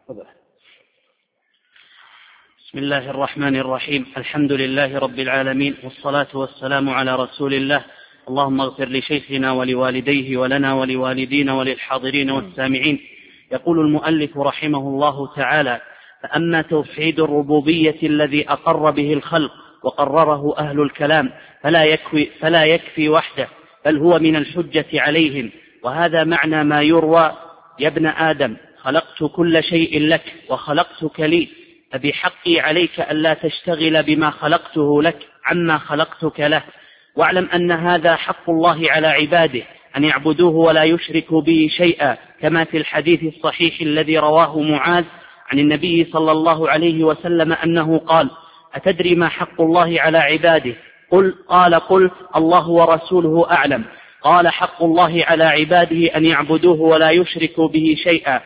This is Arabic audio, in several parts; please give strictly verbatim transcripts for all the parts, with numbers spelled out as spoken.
بسم الله الرحمن الرحيم. الحمد لله رب العالمين، والصلاة والسلام على رسول الله. اللهم اغفر لشيخنا ولوالديه ولنا ولوالدينا وللحاضرين والسامعين. يقول المؤلف رحمه الله تعالى: فأما توحيد الربوبية الذي أقر به الخلق وقرره أهل الكلام فلا يكفي, فلا يكفي وحده، بل هو من الحجة عليهم. وهذا معنى ما يروى: يا ابن آدم خلقت كل شيء لك وخلقتك لي، فبحقي عليك ألا تشتغل بما خلقته لك عما خلقتك له. واعلم أن هذا حق الله على عباده، أن يعبدوه ولا يشركوا به شيئا، كما في الحديث الصحيح الذي رواه معاذ عن النبي صلى الله عليه وسلم أنه قال: أتدري ما حق الله على عباده؟ قل قال قل الله ورسوله أعلم. قال: حق الله على عباده أن يعبدوه ولا يشركوا به شيئا.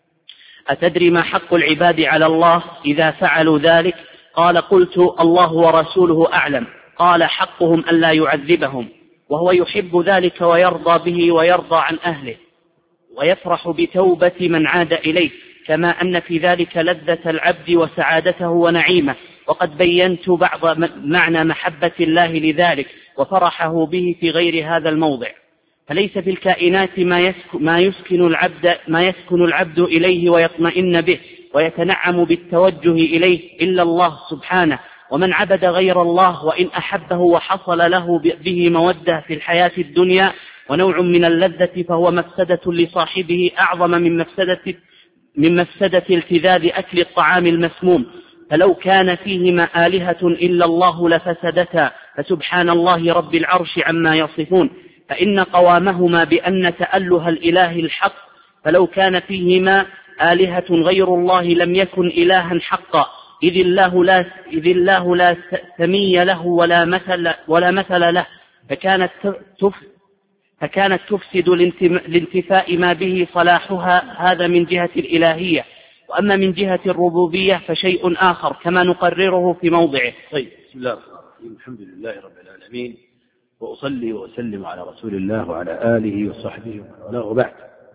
أتدري ما حق العباد على الله إذا فعلوا ذلك؟ قال: قلت الله ورسوله أعلم. قال: حقهم ألا يعذبهم، وهو يحب ذلك ويرضى به ويرضى عن أهله، ويفرح بتوبة من عاد إليه، كما أن في ذلك لذة العبد وسعادته ونعيمه. وقد بينت بعض معنى محبة الله لذلك وفرحه به في غير هذا الموضع. فليس في الكائنات ما يسكن العبد ما يسكن العبد إليه ويطمئن به ويتنعم بالتوجه إليه إلا الله سبحانه. ومن عبد غير الله وإن أحبه وحصل له به مودة في الحياة الدنيا ونوع من اللذة، فهو مفسدة لصاحبه أعظم من مفسدة من مفسدة التذاذ أكل الطعام المسموم. فلو كان فيهما آلهة إلا الله لفسدتا، فسبحان الله رب العرش عما يصفون. فإن قوامهما بأن تأله الإله الحق، فلو كان فيهما آلهة غير الله لم يكن إلها حقا، إذ الله لا, إذ الله لا سمي له ولا مثل, ولا مثل له، فكانت, تف فكانت تفسد لانتفاء ما به صلاحها. هذا من جهة الإلهية. وأما من جهة الربوبية فشيء آخر، كما نقرره في موضعه. طيب، بسم الله الرحمن الرحيم. الحمد لله رب العالمين، وأصلي وأسلم على رسول الله وعلى آله وصحبه ومن والاه، وبعد.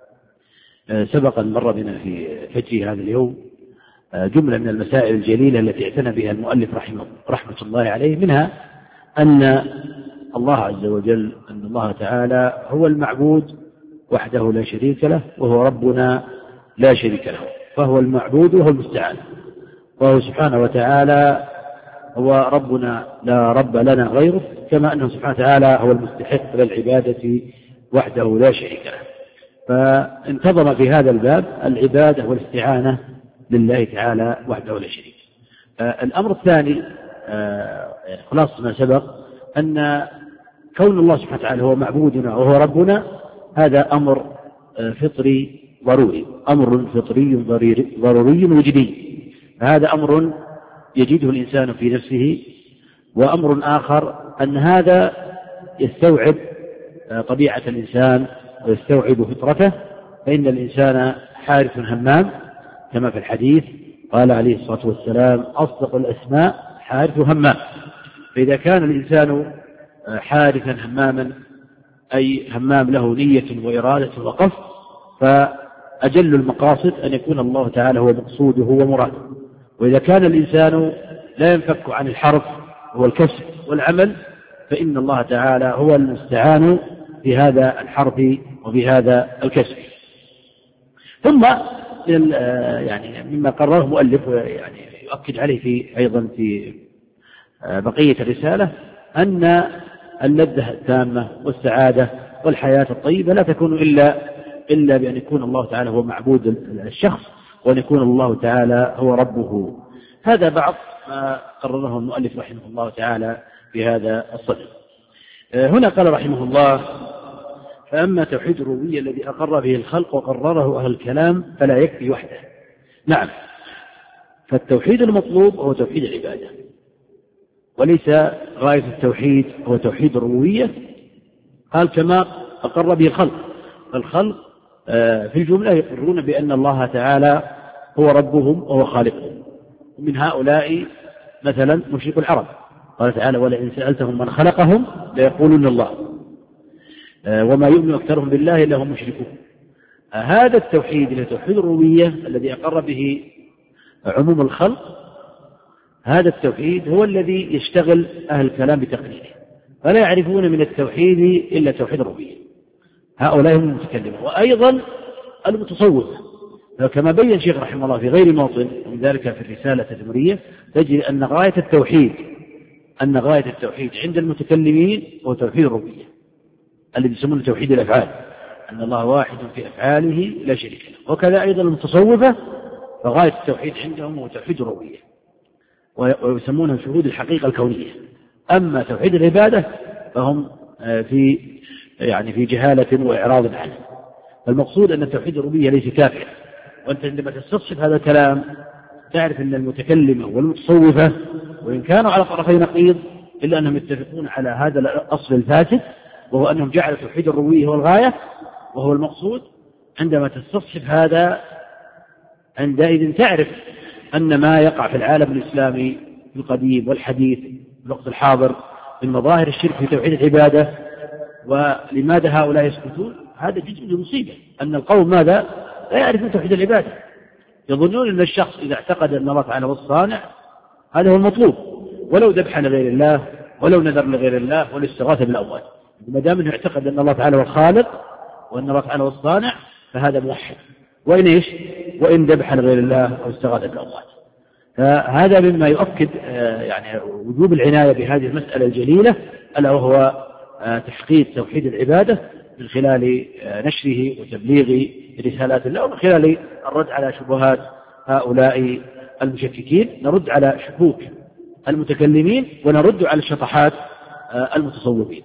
سبق أن مر بنا في فجر هذا اليوم جملة من المسائل الجليلة التي اعتنى بها المؤلف رحمه رحمة الله عليه، منها أن الله عز وجل أن الله تعالى هو المعبود وحده لا شريك له، وهو ربنا لا شريك له، فهو المعبود وهو المستعان، وهو سبحانه وتعالى هو ربنا لا رب لنا غيره، كما أنه سبحانه وتعالى هو المستحق للعبادة وحده لا شريك له. فانتظم في هذا الباب العبادة والاستعانة لله تعالى وحده لا شريك. آه الأمر الثاني آه خلاص ما سبق، أن كون الله سبحانه وتعالى هو معبودنا وهو ربنا، هذا أمر آه فطري ضروري، أمر فطري ضروري وجدي. هذا أمر يجده الإنسان في نفسه. وأمر آخر أن هذا يستوعب آه طبيعة الإنسان ويستوعب فطرته، فإن الإنسان حارث همام، كما في الحديث قال عليه الصلاة والسلام: أصدق الأسماء حارث همام. فإذا كان الإنسان حارثا هماما، أي همام له نية وإرادة وقصد، فأجل المقاصد أن يكون الله تعالى هو مقصوده ومراده. وإذا كان الإنسان لا ينفك عن الحرف والكسب والعمل، فإن الله تعالى هو المستعان في هذا الحرف وفي هذا الكسب. ثم يعني مما قرره مؤلف يعني يؤكد عليه في أيضا في بقية الرسالة، أن اللذة التامة والسعادة والحياة الطيبة لا تكون إلا إلا بأن يكون الله تعالى هو معبود الشخص، وأن يكون الله تعالى هو ربه. هذا بعض ما قرره المؤلف رحمه الله تعالى في هذا الصدد. هنا قال رحمه الله: فأما توحيد الربوبية الذي أقر به الخلق وقرره أهل الكلام فلا يكفي وحده. نعم، فالتوحيد المطلوب هو توحيد العبادة، وليس غاية التوحيد هو توحيد الربوبية. قال كما أقر به الخلق. الخلق في الجملة يقرون بأن الله تعالى هو ربهم وهو خالقهم. ومن هؤلاء مثلا مشرك العرب، قال تعالى: ولئن سألتهم من خلقهم ليقولون الله، وما يؤمن أكثرهم بالله إلا هم مشركون. هذا التوحيد اللي توحيد الربوبية الذي أقر به عموم الخلق، هذا التوحيد هو الذي يشتغل أهل الكلام بتقريره، فلا يعرفون من التوحيد إلا توحيد الربوبية. هؤلاء هم المتكلمون. وأيضا المتصوفة، كما بين الشيخ رحمه الله في غير موطن من ذلك في الرسالة التدمرية، تجد أن غاية التوحيد أن غاية التوحيد عند المتكلمين هو توحيد الربوبية الذي يسمونه توحيد الأفعال، أن الله واحد في أفعاله لا شريك له. وكذا أيضا المتصوفة، فغاية التوحيد عندهم هو توحيد الربوبية ويسمونه شهود الحقيقة الكونية. أما توحيد العبادة فهم في يعني في جهالة وإعراض عنه. فالمقصود أن توحيد الربوبية ليس كافيا. وأنت عندما تستصحب هذا الكلام تعرف أن المتكلمة والمتصوفة وإن كانوا على طرفي نقيض إلا أنهم يتفقون على هذا الأصل الفاسد، وهو أنهم جعلوا توحيد الربوبية هو الغاية وهو المقصود. عندما تستصحب هذا عندئذ تعرف أن ما يقع في العالم الإسلامي في القديم والحديث في الوقت الحاضر من مظاهر الشرك في توحيد العبادة. ولماذا هؤلاء يسكتون؟ هذا جزء من المصيبة، أن القوم ماذا؟ لا يعرفون توحيد العبادة، يظنون أن الشخص إذا اعتقد أن الله تعالى هو الصانع هذا هو المطلوب، ولو ذبح لغير الله ولو نذر لغير الله والاستغاثة بالأموات، ما دام أنه اعتقد أن الله تعالى هو الخالق وأن الله تعالى هو الصانع فهذا موحد. وإن إيش؟ وإن ذبح لغير الله أو استغاثة بالأموات. فهذا مما يؤكد يعني وجوب العناية بهذه المسألة الجليلة، ألا وهو تحقيق توحيد العبادة من خلال نشره وتبليغ رسالات الله، ومن خلال الرد على شبهات هؤلاء المشككين. نرد على شكوك المتكلمين ونرد على شطحات المتصوفين.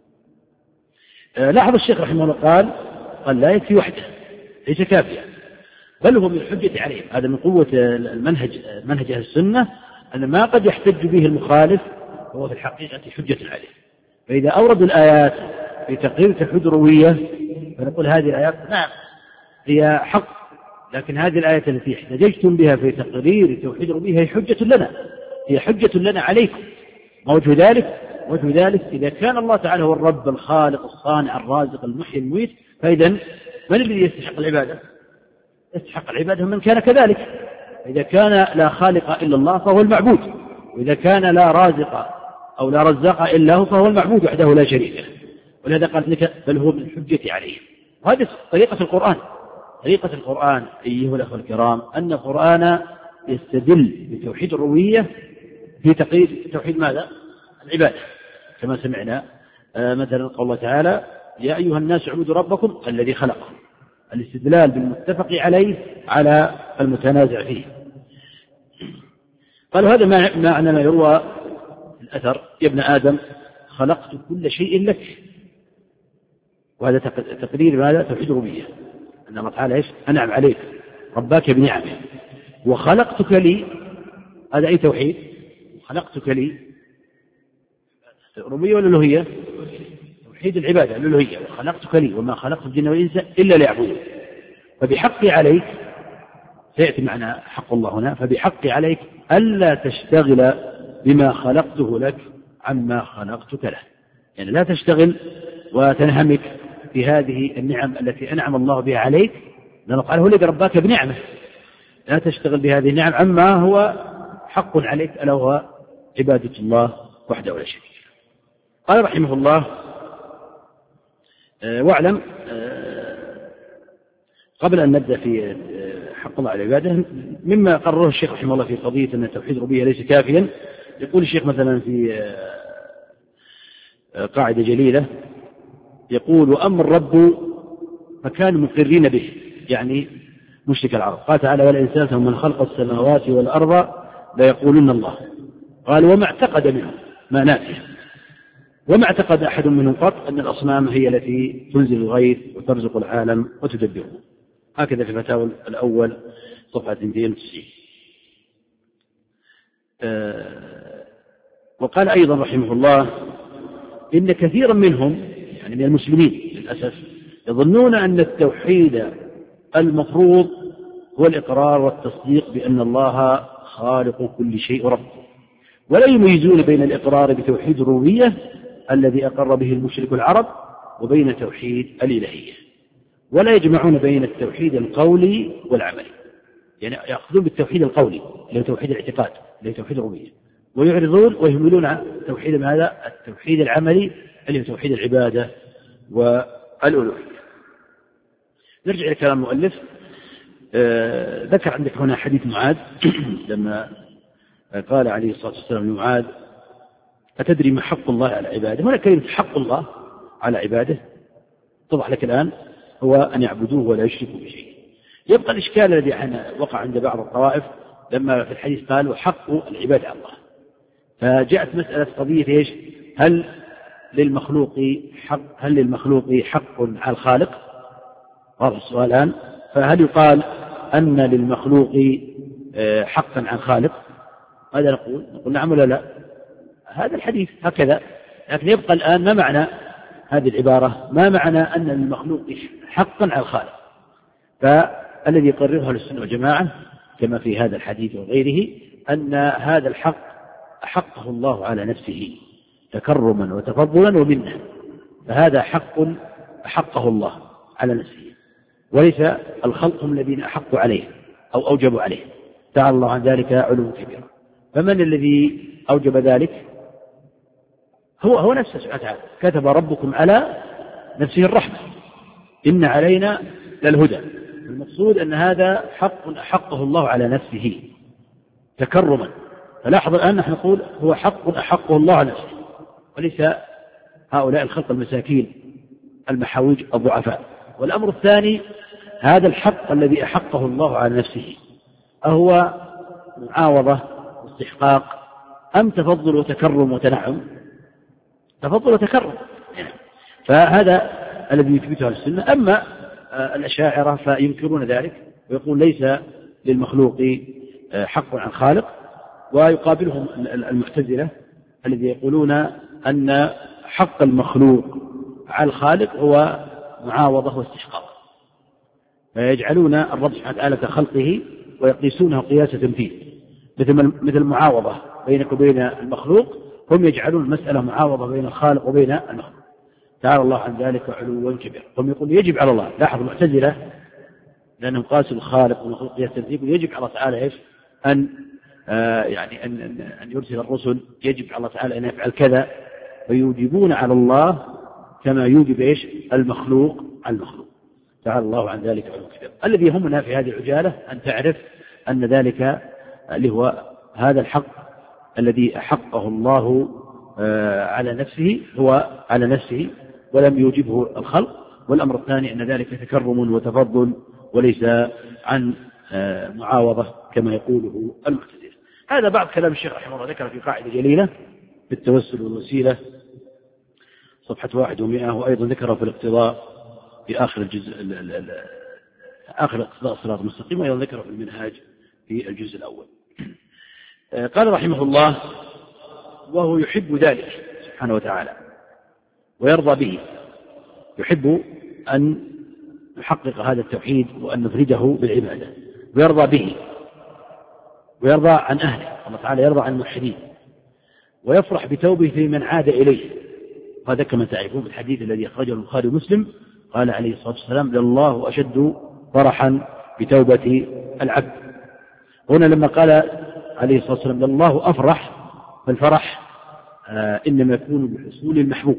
لاحظ الشيخ رحمه الله قال قال لا يكفي وحده، ليس كافيا، بل هو من الحجة عليهم. هذا من قوة المنهج منهج أهل السنة، أن ما قد يحتج به المخالف هو في الحقيقة حجة عليه. فإذا أوردوا الآيات في تقرير توحيد الربوبية فنقول هذه الآيات نعم هي حق، لكن هذه الآية التي احتججتم بها في تقرير توحيد الربوبية هي حجة لنا، هي حجة لنا عليكم. ما وجه ذلك؟ وجه ذلك إذا كان الله تعالى هو الرب الخالق الصانع الرازق المحيي المميت، فإذا من الذي يستحق العبادة؟ يستحق العبادة من كان كذلك. إذا كان لا خالق إلا الله فهو المعبود، وإذا كان لا رازق أو لا رزاق إلا هو فهو المعبود وحده لا شريك له. ولهذا قال لك بل هو من الحجة عليه. وهذه طريقة القرآن. طريقة القرآن أيها الأخوة الكرام أن القرآن يستدل بتوحيد الربوبية في تقرير توحيد ماذا؟ العبادة، كما سمعنا آه مثلا قول الله تعالى يا أيها الناس اعبدوا ربكم الذي خلقكم، الاستدلال بالمتفق عليه على المتنازع فيه. قالوا هذا معنى ما يروى في الأثر يا ابن آدم خلقت كل شيء لك، وهذا تقرير ماذا؟ توحيد الربوبية، أن الله تعالى إيش؟ أنعم عليك رباك بنعمه وخلقتك لي. هذا أي توحيد؟ خلقتك لي ربوبية ولا ألوهية؟ توحيد العبادة الألوهية. وخلقتك لي وما خلقت الجن والإنس إلا ليعبدون. فبحقي عليك سيأتي معنا حق الله هنا، فبحقي عليك ألا تشتغل بما خلقته لك عما خلقتك له، يعني لا تشتغل وتنهمك في هذه النعم التي أنعم الله بها عليك، لأنه قال هو الذي رباك بنعمه، لا تشتغل بهذه النعم عما هو حق عليك ألا هو عبادة الله وحده ولا شريك له. قال رحمه الله أه واعلم أه قبل أن نبدأ في حق الله على العبادة مما قرره الشيخ رحمه الله في قضية أن توحيد الربوبية ليس كافيا. يقول الشيخ مثلا في قاعدة جليلة يقول وأما الرب فكانوا مقرين به، يعني مشرك العرب. قال تعالى ولئن سألتهم من خلق السماوات والأرض ليقولن الله. قال وما اعتقد منهم ما نافيه، وما اعتقد أحد منهم قط أن الأصنام هي التي تنزل الغيث وترزق العالم وتدبره. هكذا في الفتاوى الأول صفحة مئتين وتسعين. أه وقال أيضا رحمه الله إن كثيرا منهم يعني من المسلمين للأسف يظنون أن التوحيد المفروض هو الإقرار والتصديق بأن الله خالق كل شيء رب، ولا يميزون بين الإقرار بتوحيد الربوبية الذي أقر به المشرك العرب وبين توحيد الإلهية. ولا يجمعون بين التوحيد القولي والعملي، يعني يأخذون بالتوحيد القولي اللي هو توحيد الاعتقاد اللي هو توحيد الربوبية، ويعرضون ويهملون توحيد هذا التوحيد العملي اللي هو توحيد العبادة والألوهية. نرجع إلى كلام المؤلف. آه ذكر عندك هنا حديث معاذ لما قال عليه الصلاة والسلام لمعاذ أتدري ما حق الله على عباده؟ هنا كلمة حق الله على عباده طبعا لك الآن هو أن يعبدوه ولا يشركوا بشيء. يبقى الإشكال الذي وقع عند بعض الطوائف لما في الحديث قال وحق العباد على الله، فجاءت مسألة قضية إيش؟ هل للمخلوق حق هل للمخلوق حق على الخالق؟ واضح السؤال الآن. فهل يقال أن للمخلوق حقا على الخالق؟ ماذا نقول؟ نقول نعم ولا لا؟ هذا الحديث هكذا، لكن يبقى الآن ما معنى هذه العبارة؟ ما معنى أن للمخلوق حقا على الخالق؟ فالذي يقررها السنة والجماعة كما في هذا الحديث وغيره أن هذا الحق أحقه الله على نفسه تكرما وتفضلا ومنه، فهذا حق أحقه الله على نفسه وليس الخلق هم الذين أحقوا عليه أو أوجبوا عليه، تعالى الله عن ذلك علوا كبيرا. فمن الذي أوجب ذلك؟ هو هو نفسه سبحانه وتعالى. كتب ربكم على نفسه الرحمة إن علينا للهدى. المقصود أن هذا حق أحقه الله على نفسه تكرما. فلاحظ الآن نحن نقول هو حق أحقه الله على نفسه وليس هؤلاء الخلق المساكين المحاويج الضعفاء. والأمر الثاني هذا الحق الذي أحقه الله على نفسه أهو معاوضة واستحقاق أم تفضل وتكرم وتنعم؟ تفضل وتكرم. فهذا الذي يثبته السنة. أما الأشاعرة فينكرون ذلك ويقول ليس للمخلوق حق عن خالق، ويقابلهم المعتزلة الذي يقولون أن حق المخلوق على الخالق هو معاوضة واستحقاق، فيجعلون الرب سبحانه وتعالى كخلقه ويقيسونه قياسة فيه مثل مثل معاوضة بينك وبين المخلوق، هم يجعلون المسألة معاوضة بين الخالق وبين المخلوق، تعالى الله عن ذلك علوا كبيرا. هم يقول يجب على الله، لاحظ المعتزلة لأنهم قاسوا الخالق والمخلوق قياسة فيه، يجب على الله تعالى إيش؟ أن آه يعني أن أن يرسل الرسل، يجب على الله تعالى أن يفعل كذا، فيوجبون على الله كما يوجب إيش؟ المخلوق على المخلوق، تعالى الله عن ذلك علوا كبيرا. الذي يهمنا في هذه العجالة أن تعرف أن ذلك اللي هو هذا الحق الذي أحقه الله على نفسه هو على نفسه ولم يوجبه الخلق. والأمر الثاني أن ذلك تكرم وتفضل وليس عن معاوضة كما يقوله المعتزلة. هذا بعض كلام الشيخ رحمه الله ذكر في قاعدة جليلة في التوسل والوسيلة صفحة واحد ومئة، وأيضا ذكره في الاقتضاء في آخر الجزء آخر اقتضاء الصراط المستقيم، وأيضا ذكره في المنهاج في الجزء الأول. قال رحمه الله وهو يحب ذلك سبحانه وتعالى ويرضى به، يحب أن يحقق هذا التوحيد وأن نفرده بالعبادة، ويرضى به ويرضى عن أهله، الله تعالى يرضى عن الموحدين، ويفرح بتوبة من عاد إليه. هذا كما تعرفون الحديث الذي أخرجه البخاري ومسلم قال عليه الصلاة والسلام لله أشد فرحا بتوبة العبد. هنا لما قال عليه الصلاة والسلام لله أفرح، فالفرح آه إنما يكون بحصول المحبوب،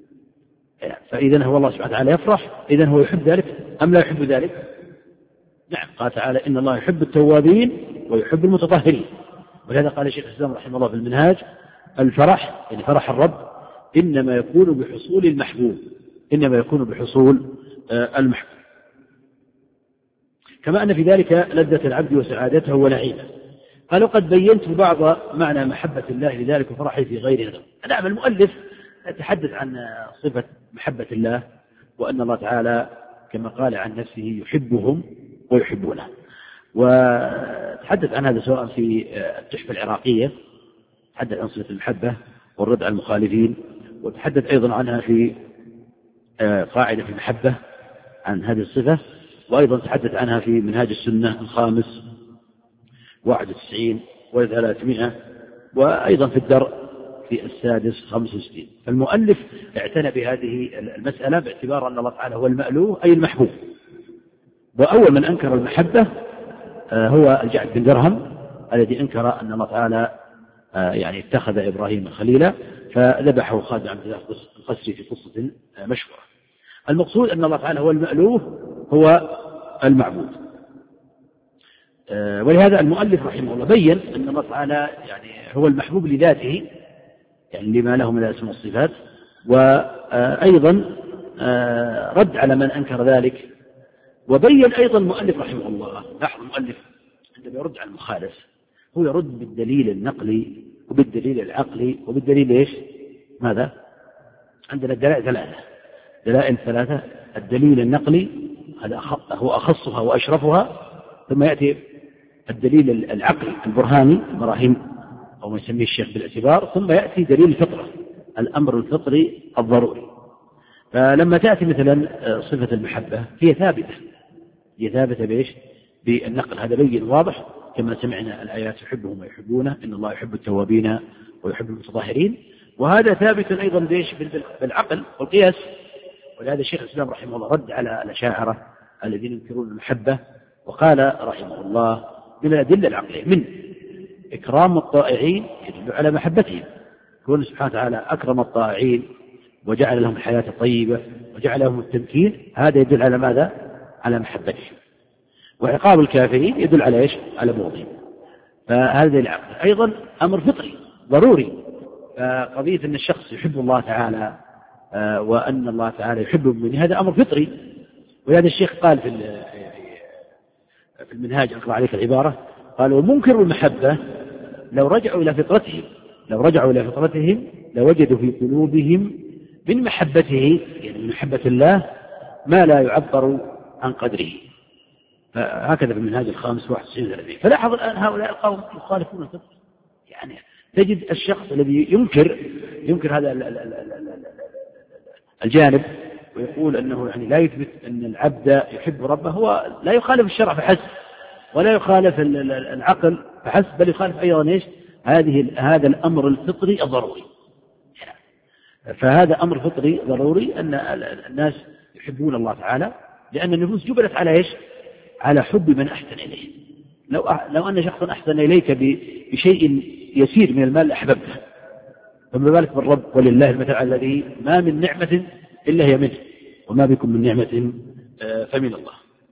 فإذا هو الله سبحانه وتعالى يفرح، إذا هو يحب ذلك أم لا يحب ذلك؟ نعم، قال تعالى إن الله يحب التوابين ويحب المتطهرين. ولهذا قال الشيخ الإسلام رحمه الله في المنهاج الفرح يعني فرح الرب إنما يكون بحصول المحبوب، إنما يكون بحصول آه المحبوب. كما أن في ذلك لذة العبد وسعادته ونعيمه. قال وقد بينت بعض معنى محبة الله لذلك وفرحه في غيره. نعم، المؤلف يتحدث عن صفة محبة الله وأن الله تعالى كما قال عن نفسه يحبهم ويحبونه، وتحدث عن هذا سواء في التحفة العراقية تحدث عن صفة المحبة والرد على المخالفين، وتحدث أيضا عنها في قاعدة في المحبة عن هذه الصفة، وأيضا تحدث عنها في منهاج السنة الخامس واحد وتسعين وثلاثمائة، وأيضا في الدرء في السادس خمسة وستين. فالمؤلف اعتنى بهذه المسألة باعتبار أن الله تعالى هو المألوه أي المحبوب، وأول من أنكر المحبة هو الجعد بن درهم الذي أنكر أن الله تعالى يعني اتخذ إبراهيم خليلا، فذبحه خالد عبد الله القسري في قصة مشهورة. المقصود أن الله تعالى هو المألوه هو المعبود. ولهذا المؤلف رحمه الله بين أن الله تعالى يعني هو المحبوب لذاته، يعني لما له من الأسماء والصفات، وأيضا رد على من أنكر ذلك. وبين أيضا المؤلف رحمه الله، لاحظ المؤلف عندما يرد على المخالف هو يرد بالدليل النقلي وبالدليل العقلي وبالدليل إيش؟ ماذا؟ عندنا الدلائل ثلاثة، دلائل ثلاثة. الدليل النقلي هذا هو أخصها وأشرفها، ثم يأتي الدليل العقلي البرهاني البراهين أو ما يسميه الشيخ بالاعتبار، ثم يأتي دليل الفطرة الأمر الفطري الضروري. فلما تأتي مثلا صفة المحبة هي ثابتة، هي ثابتة بإيش؟ بالنقل، هذا بين واضح كما سمعنا الآيات يحبهم ويحبونه، إن الله يحب التوابين ويحب المتطهرين، وهذا ثابت أيضا بإيش؟ بالعقل والقياس. ولهذا الشيخ الإسلام رحمه الله رد على الأشاعرة الذين ينكرون المحبة وقال رحمه الله من الأدلة العقلية من إكرام الطائعين يدل على محبتهم، كون سبحانه وتعالى أكرم الطائعين وجعل لهم الحياة طيبة وجعل لهم التمكين، هذا يدل على ماذا؟ على محبتهم. وعقاب الكافرين يدل على إيش؟ على بغضهم. فهذا العقل أيضا أمر فطري ضروري. فقضية أن الشخص يحب الله تعالى وأن الله تعالى يحب المؤمنين هذا أمر فطري. ولهذا الشيخ قال في في المنهاج، أقرأ عليك العبارة، قال ومنكر المحبة لو رجعوا إلى فطرتهم لو رجعوا إلى فطرتهم لوجدوا في قلوبهم من محبته، يعني من محبة الله، ما لا يعبر عن قدره. فهكذا في المنهاج الخامس واحد وتسعين ثلاثين. فلاحظ الآن هؤلاء القوم يخالفون الفطرة، يعني تجد الشخص الذي ينكر ينكر هذا الجانب ويقول أنه يعني لا يثبت أن العبد يحب ربه، هو لا يخالف الشرع فحسب ولا يخالف العقل فحسب، بل يخالف أيضا إيش؟ هذه هذا الأمر الفطري الضروري. فهذا أمر فطري ضروري أن الناس يحبون الله تعالى، لأن النفوس جبلت على إيش؟ على حب من أحسن إليه. لو لو أن شخصا أحسن إليك بشيء يسير من المال أحببته، فما بالك بالرب؟ ولله المثل الذي ما من نعمة إلا هي منه وما بكم من نعمة فمن الله.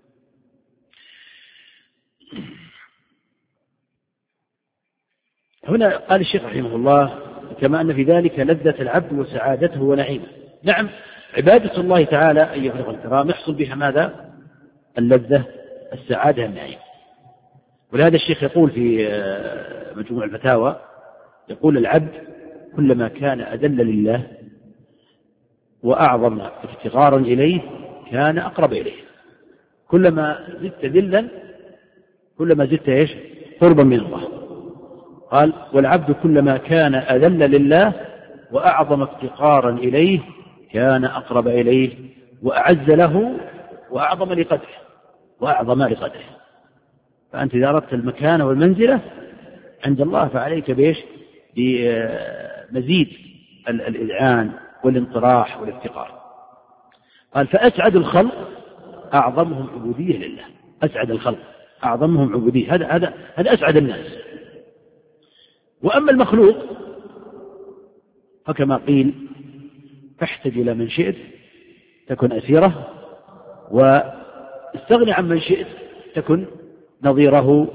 هنا قال الشيخ رحمه الله كما أن في ذلك لذة العبد وسعادته ونعيمه. نعم، عبادة الله تعالى أيها الأخوة الكرام يحصل بها ماذا؟ اللذة، السعادة، النعيم. ولهذا الشيخ يقول في مجموع الفتاوى، يقول العبد كلما كان أدل لله وأعظم افتقارا إليه كان أقرب إليه. كلما زدت ذلا كلما زدت إيش؟ قربا من الله. قال والعبد كلما كان أذل لله وأعظم افتقارا إليه كان أقرب إليه وأعز له وأعظم لقدره وأعظم لقدره. فأنت إذا أردت المكانة والمنزلة عند الله فعليك بإيش؟ بمزيد الإذعان والانطراح والافتقار. قال فأسعد الخلق أعظمهم عبودية لله. أسعد الخلق أعظمهم عبودية، هذا هذا هذا أسعد الناس. وأما المخلوق فكما قيل فاحتج إلى من شئت تكن أسيره، واستغني عن من شئت تكن نظيره،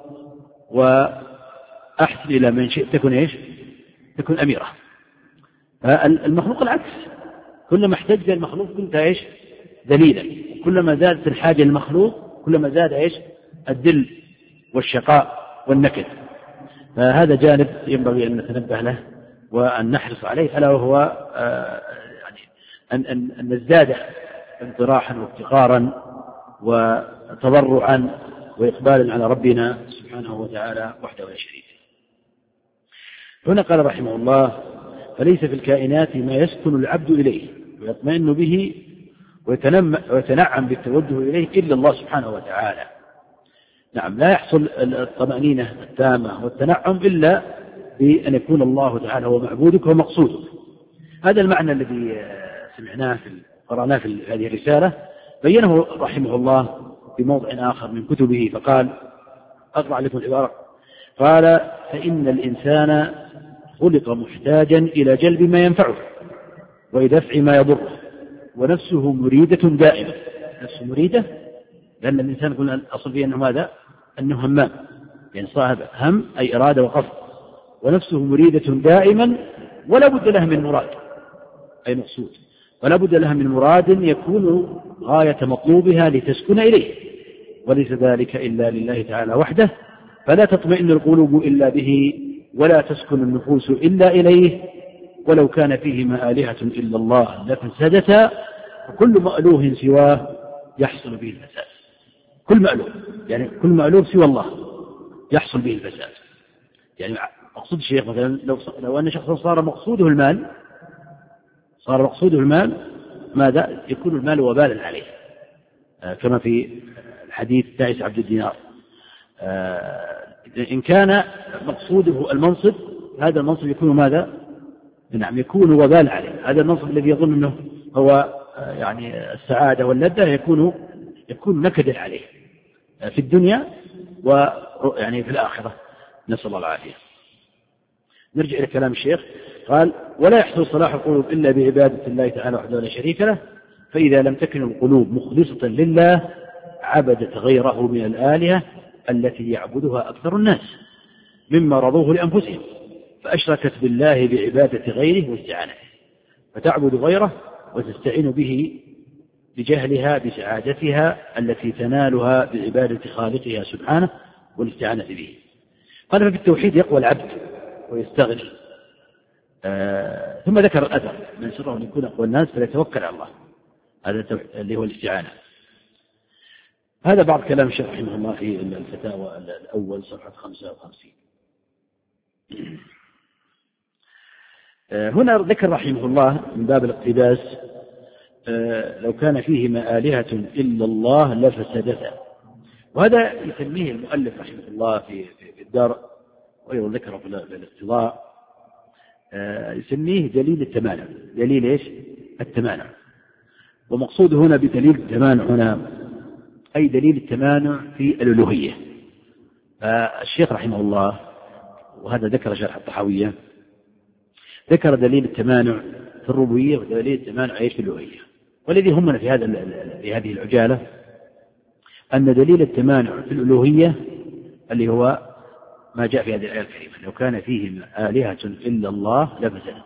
وأحسن إلى من شئت تكن إيش؟ تكن أميره. المخلوق العكس، كلما احتج المخلوق كنت إيش؟ ذليلا. كلما زادت الحاجة للمخلوق كلما زاد إيش؟ الذل والشقاء والنكد. فهذا جانب ينبغي أن نتنبه له وأن نحرص عليه، ألا وهو يعني أن, أن, أن نزداد انطراحا وافتقارا وتضرعا وإقبالا على ربنا سبحانه وتعالى وحده لا شريك له. هنا قال رحمه الله فليس في الكائنات ما يسكن العبد إليه ويطمئن به ويتنعم بالتوجه إليه إلا الله سبحانه وتعالى. نعم، لا يحصل الطمأنينة التامة والتنعم إلا بأن يكون الله تعالى هو معبودك ومقصودك. هذا المعنى الذي سمعناه في قرأناه في هذه الرسالة بينه رحمه الله في موضع آخر من كتبه فقال، أقرأ لكم العبارة، قال: فإن الإنسان خلق محتاجا إلى جلب ما ينفعه ودفع ما يضره، ونفسه مريدة دائمة. نفسه مريدة لأن الإنسان قلنا الأصل فيه أنه ماذا؟ أنه همام، يعني صاحب هم أي إرادة وقصد، ونفسه مريدة دائما ولا بد لها من مراد أي مقصود، ولا بد لها من مراد يكون غاية مطلوبها لتسكن إليه، وليس ذلك إلا لله تعالى وحده، فلا تطمئن القلوب إلا به، ولا تسكن النفوس إلا إليه، ولو كان فيهما آلهة إلا الله لفسدتا، وكل مألوه سواه يحصل به الفساد. كل مألوه يعني كل مألوه سوى الله يحصل به الفساد. يعني مقصود الشيخ مثلا لو, لو أن شخصا صار مقصوده المال صار مقصوده المال ماذا؟ يكون المال وبالا عليه، آه كما في الحديث تعيس عبد الدينار. آه إن كان مقصوده المنصب هذا المنصب يكون ماذا؟ نعم يكون وبال عليه. هذا المنصب الذي يظن أنه هو آه يعني السعادة واللذة يكون يكون نكدا عليه آه في الدنيا ويعني في الآخرة، نسأل الله العافية. نرجع إلى كلام الشيخ، قال: ولا يحصل صلاح القلوب إلا بعبادة الله تعالى وحده لا شريك له، فإذا لم تكن القلوب مخلصة لله عبدت غيره من الآلهة التي يعبدها أكثر الناس مما رضوه لأنفسهم، فأشركت بالله بعبادة غيره واستعانته، فتعبد غيره وتستعين به بجهلها بسعادتها التي تنالها بعبادة خالقها سبحانه والاستعانة به. قال: ففي التوحيد يقوى العبد ويستغني. آه ثم ذكر الأثر: من سره أن يكون أقوى الناس فليتوكل على الله، هذا اللي هو الاستعانة. هذا بعض كلام الشيخ رحمه الله في الفتاوى الأول صفحة خمسة وخمسين. آه هنا ذكر رحمه الله من باب الاقتباس: آه لو كان فيهما آلهة إلا الله لفسدتا. وهذا يسميه المؤلف رحمه الله في, في الدار، وأيضا ذكره في الاقتضاء، آه يسميه دليل التمانع. دليل إيش؟ التمانع. ومقصود هنا بدليل التمانع هنا أي دليل التمانع في الألوهية. فالشيخ رحمه الله، وهذا ذكر شرح الطحاوية، ذكر دليل التمانع في الربوبية ودليل التمانع إيش في الألوهية. والذي همنا في هذا في هذه العجالة أن دليل التمانع في الألوهية اللي هو ما جاء في هذه الآية الكريمة: لو كان فيهم آلهة إلا الله لفسدتا.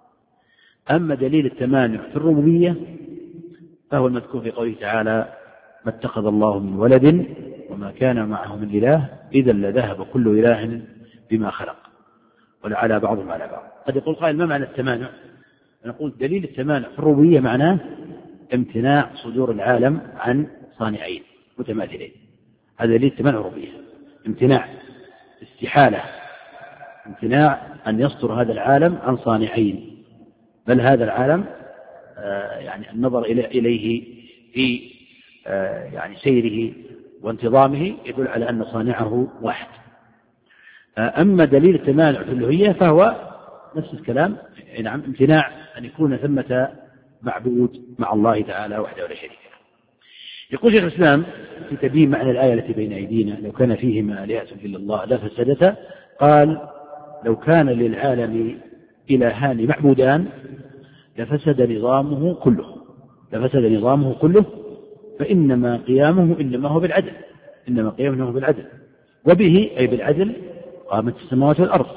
أما دليل التمانع في الربوبية فهو المذكور في قوله تعالى: ما اتخذ الله من ولد وما كان معه من إله إذا لذهب كل إله بما خلق ولعلى بعضهم على بعض. قد يقول قائل: ما معنى التمانع؟ نقول دليل التمانع في الربوبية معناه امتناع صدور العالم عن صانعين متماثلين. هذا دليل التمانع الربوبية، امتناع، استحالة، امتناع أن يصدر هذا العالم عن صانعين، بل هذا العالم آه يعني النظر إليه في آه يعني سيره وانتظامه يدل على أن صانعه واحد. آه أما دليل التمانع في الألوهية فهو نفس الكلام، نعم، امتناع أن يكون ثمة معبود مع الله تعالى وحده ولا شريك له. يقول شيخ الإسلام في تبيين معنى الآية التي بين أيدينا: لو كان فيهما آلهة إلا الله لفسدتا، قال: لو كان للعالم إلهان معبودان لفسد نظامه كله لفسد نظامه كله فإنما قيامه إنما هو بالعدل إنما قيامه هو بالعدل وبه أي بالعدل قامت السماوات والأرض.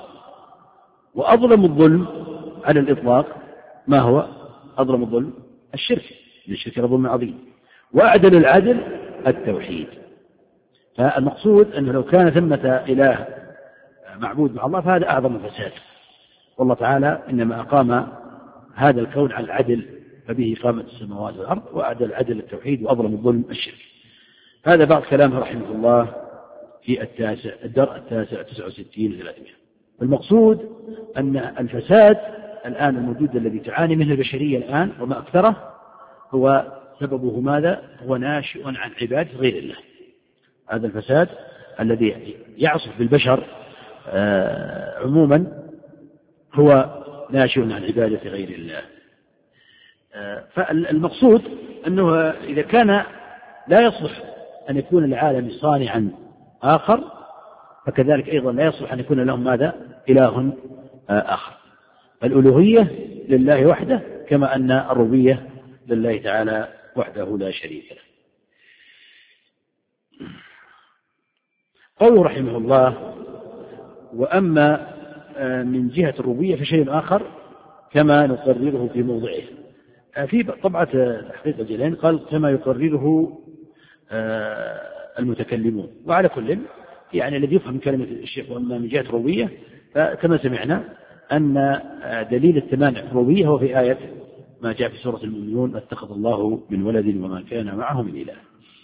وأظلم الظلم على الإطلاق ما هو أظلم الظلم؟ الشرك، الشرك ظلم عظيم. وأعدل العدل التوحيد. فالمقصود أنه لو كان ثمة إله معبود مع الله فهذا أعظم الفساد، والله تعالى إنما أقام هذا الكون على العدل فبه قامت السماوات والأرض، وأعدل العدل التوحيد، وأظلم الظلم الشرك. هذا بعض كلامه رحمه الله في التاسع الدرء التاسع تسعة وستين ثلاثمائة. المقصود أن الفساد الآن الموجود الذي تعاني منه البشرية الآن وما أكثره هو سببه ماذا؟ هو ناشئ عن عبادة غير الله. هذا الفساد الذي يعصف بالبشر آه عموما هو ناشئ عن عبادة غير الله. آه فالمقصود أنه إذا كان لا يصلح أن يكون العالم صانعا آخر، فكذلك أيضا لا يصلح أن يكون لهم ماذا؟ إله آخر. الألوهية لله وحده، كما أن الربوبية لله تعالى وحده لا شريك له. قوله رحمه الله: وأما من جهة الربوبية فشيء آخر كما نقرره في موضعه. في طبعة تحقيق الجلالين قال كما يقرره المتكلمون، وعلى كل يعني الذي يفهم كلمة الشيخ وأما من جهة الربوبية فكما سمعنا أن دليل التمانع في الربوبية هو في آية ما جاء في سورة المؤمنون: اتخذ الله من ولد وما كان معه من إله.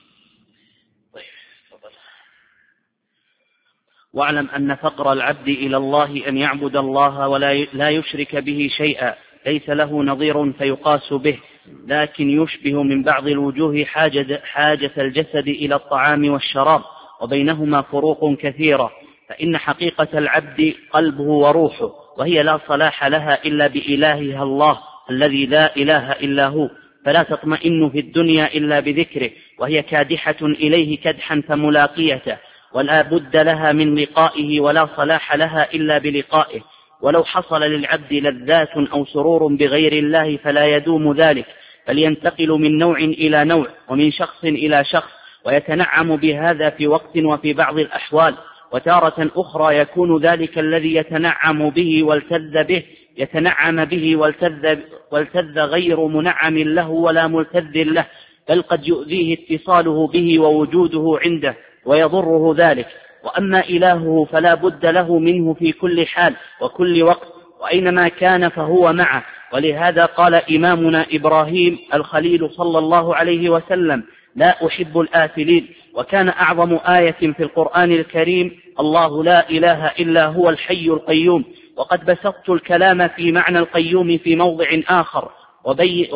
واعلم أن فقر العبد إلى الله أن يعبد الله ولا لا يشرك به شيئا، ليس له نظير فيقاس به، لكن يشبه من بعض الوجوه حاجة, حاجة الجسد إلى الطعام والشراب، وبينهما فروق كثيرة. فإن حقيقة العبد قلبه وروحه، وهي لا صلاح لها إلا بإلهها الله الذي لا إله إلا هو، فلا تطمئن في الدنيا إلا بذكره، وهي كادحة إليه كدحا فملاقيته، ولا بد لها من لقائه، ولا صلاح لها إلا بلقائه. ولو حصل للعبد لذات أو سرور بغير الله فلا يدوم ذلك، بل ينتقل من نوع إلى نوع ومن شخص إلى شخص، ويتنعم بهذا في وقت وفي بعض الأحوال، وتارة أخرى يكون ذلك الذي يتنعم به والتذ به يتنعم به والتذ, والتذ غير منعم له ولا ملتذ له، بل قد يؤذيه اتصاله به ووجوده عنده ويضره ذلك. وأما إلهه فلا بد له منه في كل حال وكل وقت، وأينما كان فهو معه. ولهذا قال إمامنا إبراهيم الخليل صلى الله عليه وسلم: لا أحب الآثلين. وكان أعظم آية في القرآن الكريم: الله لا إله إلا هو الحي القيوم. وقد بسطت الكلام في معنى القيوم في موضع آخر، وبي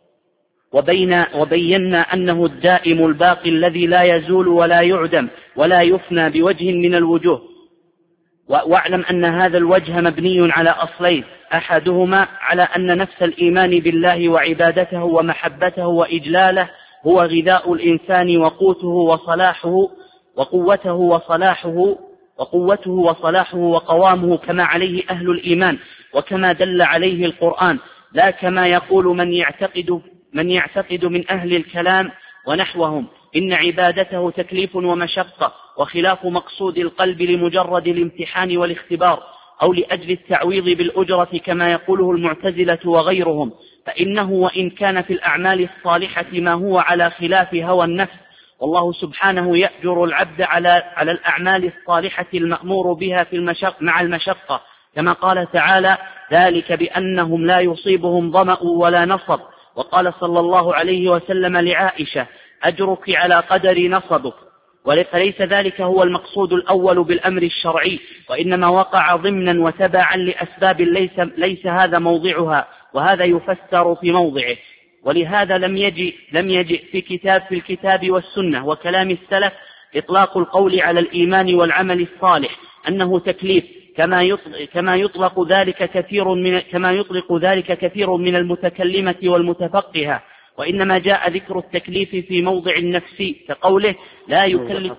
وبين وبينا أنه الدائم الباقي الذي لا يزول ولا يعدم ولا يفنى بوجه من الوجوه. واعلم أن هذا الوجه مبني على أصلين: أحدهما على أن نفس الإيمان بالله وعبادته ومحبته وإجلاله هو غذاء الإنسان وقوته وصلاحه وقوته وصلاحه وقوته وصلاحه وقوامه، كما عليه أهل الإيمان وكما دل عليه القرآن، لا كما يقول من يعتقد من يعتقد من أهل الكلام ونحوهم إن عبادته تكليف ومشقة وخلاف مقصود القلب لمجرد الامتحان والاختبار، أو لأجل التعويض بالأجرة كما يقوله المعتزلة وغيرهم. فإنه وإن كان في الأعمال الصالحة ما هو على خلاف هوى النفس، والله سبحانه يأجر العبد على على الأعمال الصالحة المأمور بها في المشق مع المشقة، كما قال تعالى: ذلك بأنهم لا يصيبهم ظمأ ولا نصب. وقال صلى الله عليه وسلم لعائشة: أجرك على قدر نصبك. وليس ذلك هو المقصود الأول بالأمر الشرعي، وإنما وقع ضمنا وتبعا لأسباب ليس, ليس هذا موضعها، وهذا يفسر في موضعه. ولهذا لم يجئ, لم يجئ في كتاب في الكتاب والسنة وكلام السلف إطلاق القول على الإيمان والعمل الصالح أنه تكليف، كما يطلق, كما يطلق ذلك كثير من كما يطلق ذلك كثير من المتكلمة والمتفقهة، وإنما جاء ذكر التكليف في موضع النفسي كقوله: لا يكلف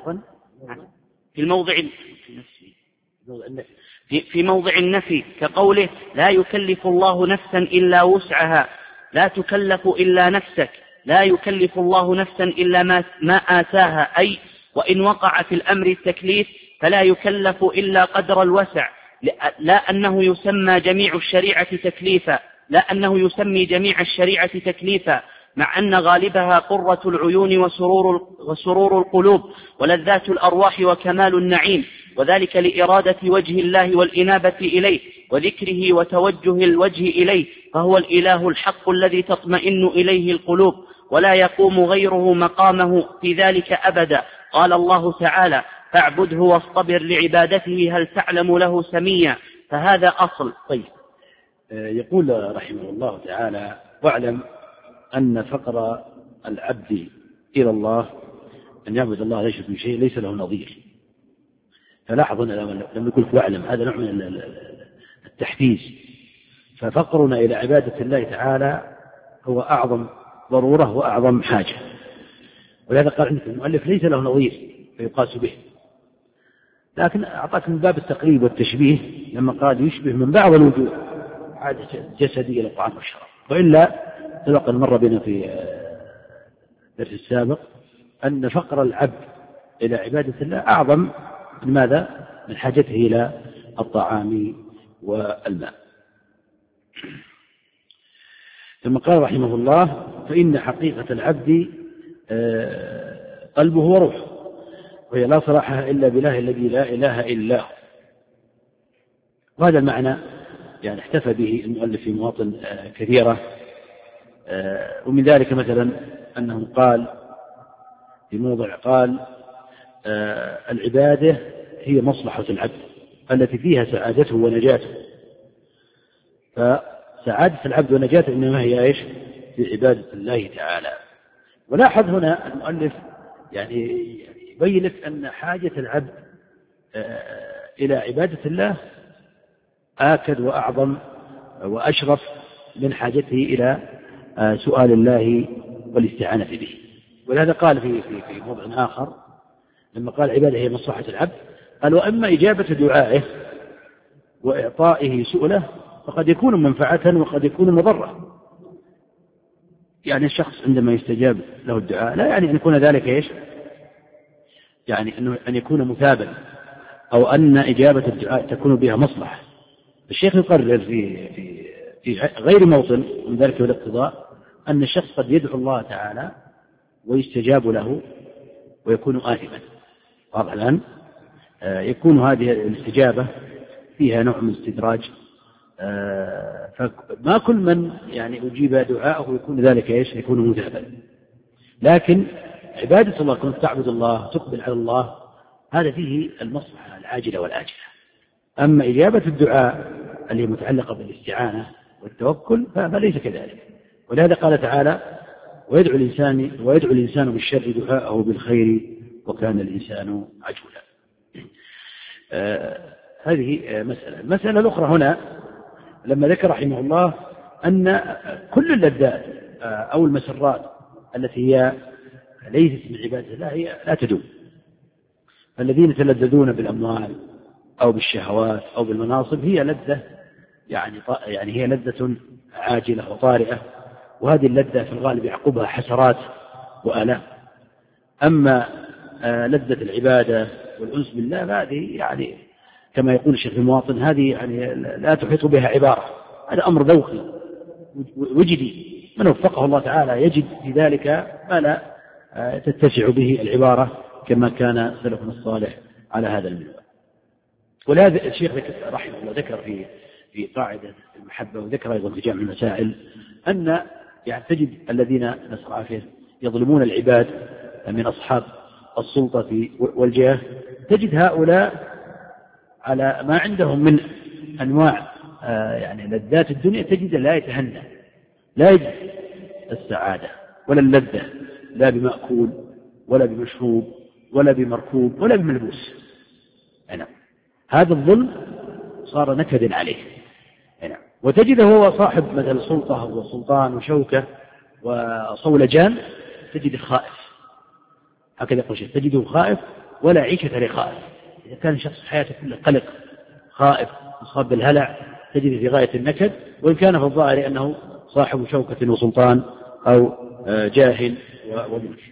في الموضع في, في موضع النفي كقوله: لا يكلف الله نفسا إلا وسعها، لا تكلف إلا نفسك، لا يكلف الله نفسا إلا ما, ما آتاها، أي وإن وقع في الأمر التكليف فلا يكلف إلا قدر الوسع، لا أنه يسمى جميع الشريعة تكليفا لا أنه يسمي جميع الشريعة تكليفا مع أن غالبها قرة العيون وسرور, وسرور القلوب ولذات الأرواح وكمال النعيم، وذلك لإرادة وجه الله والإنابة إليه وذكره وتوجه الوجه إليه، فهو الإله الحق الذي تطمئن إليه القلوب، ولا يقوم غيره مقامه في ذلك أبدا. قال الله تعالى: فاعبده واصطبر لعبادته هل تعلم له سميا. فهذا أصل. طيب، يقول رحمه الله تعالى: واعلم أن فقر العبد إلى الله أن يعبد الله ليس في شيء ليس له نظير. فلاحظوا لما يقول واعلم هذا نوع من التحفيز، ففقرنا إلى عبادة الله تعالى هو أعظم ضرورة وأعظم حاجة، ولهذا قال عندك المؤلف ليس له نظير فيقاس به، لكن أعطاك من باب التقريب والتشبيه لما قال يشبه من بعض الوجوه عادة جسدي إلى الطعام والشراب. وإلا سبق المرة بنا في الدرس السابق أن فقر العبد إلى عبادة الله أعظم من ماذا؟ من حاجته إلى الطعام والماء. ثم قال رحمه الله فإن حقيقة العبد قلبه وروحه، وهي لا صلاح إلا بالله الذي لا إله إلا هو. وهذا المعنى يعني احتفى به المؤلف في مواطن كثيرة، ومن ذلك مثلا أنه قال في موضع قال العبادة هي مصلحة العبد التي فيها سعادته ونجاته. فسعادة العبد ونجاته إنما هي إيش؟ في عبادة الله تعالى. ولاحظ هنا المؤلف يعني يبين لك أن حاجة العبد إلى عبادة الله آكد وأعظم وأشرف من حاجته إلى سؤال الله والاستعانة به. ولهذا قال في في في موضع آخر لما قال العبادة هي مصلحة العبد قال وأما إجابة دعائه وإعطائه سؤله فقد يكون منفعة وقد يكون مضرة. يعني الشخص عندما يستجاب له الدعاء لا يعني أن يكون ذلك إيش؟ يعني أنه أن يكون مثابا أو أن إجابة الدعاء تكون بها مصلحة. الشيخ يقرر في في في غير موطن من ذلك والاقتضاء أن الشخص قد يدعو الله تعالى ويستجاب له ويكون آثما. واضح الآن؟ يكون هذه الاستجابة فيها نوع من استدراج، فما كل من يعني أجيب دعاءه يكون ذلك إيش؟ يكون مثابا. لكن عبادة الله كنت تعبد الله تقبل على الله هذا فيه المصلحة العاجلة والآجلة. أما إجابة الدعاء اللي متعلقة بالاستعانة والتوكل فليس كذلك. ولهذا قال تعالى ويدعو الإنسان ويدعو الإنسان بالشر دعاءه بالخير وكان الإنسان عجولا. آه هذه مسألة. المسألة الأخرى هنا لما ذكر رحمه الله أن كل اللذات آه أو المسرات التي هي ليست من عبادة الله هي لا تدوم. الذين يتلذذون بالأموال أو بالشهوات أو بالمناصب هي لذة يعني يعني هي لذة عاجلة وطارئة، وهذه اللذة في الغالب يعقبها حسرات وآلام. أما آه لذة العبادة والأنس بالله فهذه يعني كما يقول الشيخ المواطن هذه يعني لا تحيط بها عبارة، هذا أمر ذوقي وجدي من وفقه الله تعالى يجد في ذلك ما لا آه تتسع به العبارة كما كان سلفنا الصالح على هذا المنوال. ولهذا الشيخ رحمه الله ذكر في في قاعدة المحبة وذكر أيضا في جامع المسائل أن يعني تجد الذين نسأل عافية يظلمون العباد من أصحاب السلطة والجاه، تجد هؤلاء على ما عندهم من أنواع يعني لذات الدنيا تجد لا يتهنى، لا يجد السعادة ولا اللذة، لا بمأكول ولا بمشروب ولا بمركوب ولا بملبوس. أنا هذا الظلم صار نكد عليه. أنا وتجده هو صاحب مثل سلطة وسلطان وشوكة وصولجان تجد خائف، هكذا يقول الشيخ تجده خائف ولا عيشة لخائف. إذا كان شخص حياته كله قلق خائف مصاب بالهلع تجد في غاية النكد، وإن كان في الظاهر أنه صاحب شوكة وسلطان أو جاهل وملك.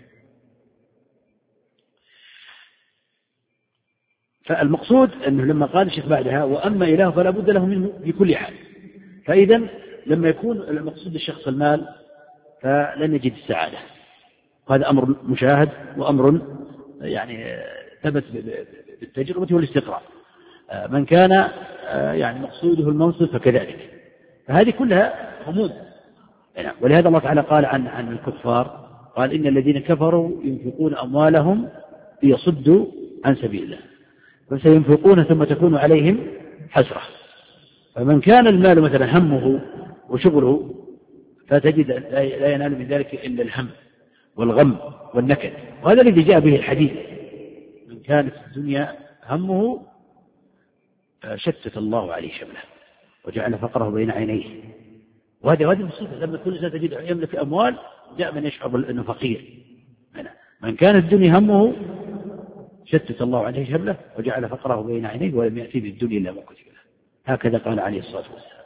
فالمقصود أنه لما قال الشيخ بعدها وأما إله فلا بد له منه في كل حال، فإذا لما يكون المقصود الشخص المال فلن يجد السعادة، وهذا أمر مشاهد وأمر يعني ثبت بالتجربة والاستقراء. من كان يعني مقصوده المنصب فكذلك، فهذه كلها غموض. ولهذا الله تعالى قال عن عن الكفار قال إن الذين كفروا ينفقون أموالهم ليصدوا عن سبيل الله فسينفقون ثم تكون عليهم حسرة. فمن كان المال مثلا همه وشغله فتجد لا ينال من ذلك إلا الهم والغم والنكد، وهذا الذي جاء به الحديث من كانت الدنيا همه شتت الله عليه شمله وجعل فقره بين عينيه. وهذا هذه المصيبة لما كل إنسان تجد يملك أموال جاء من يشعر أنه فقير. من كان الدنيا همه شتت الله عليه شمله وجعل فقره بين عينيه ولم يأتي بالدنيا إلا ما كتب له. هكذا قال عليه الصلاة والسلام.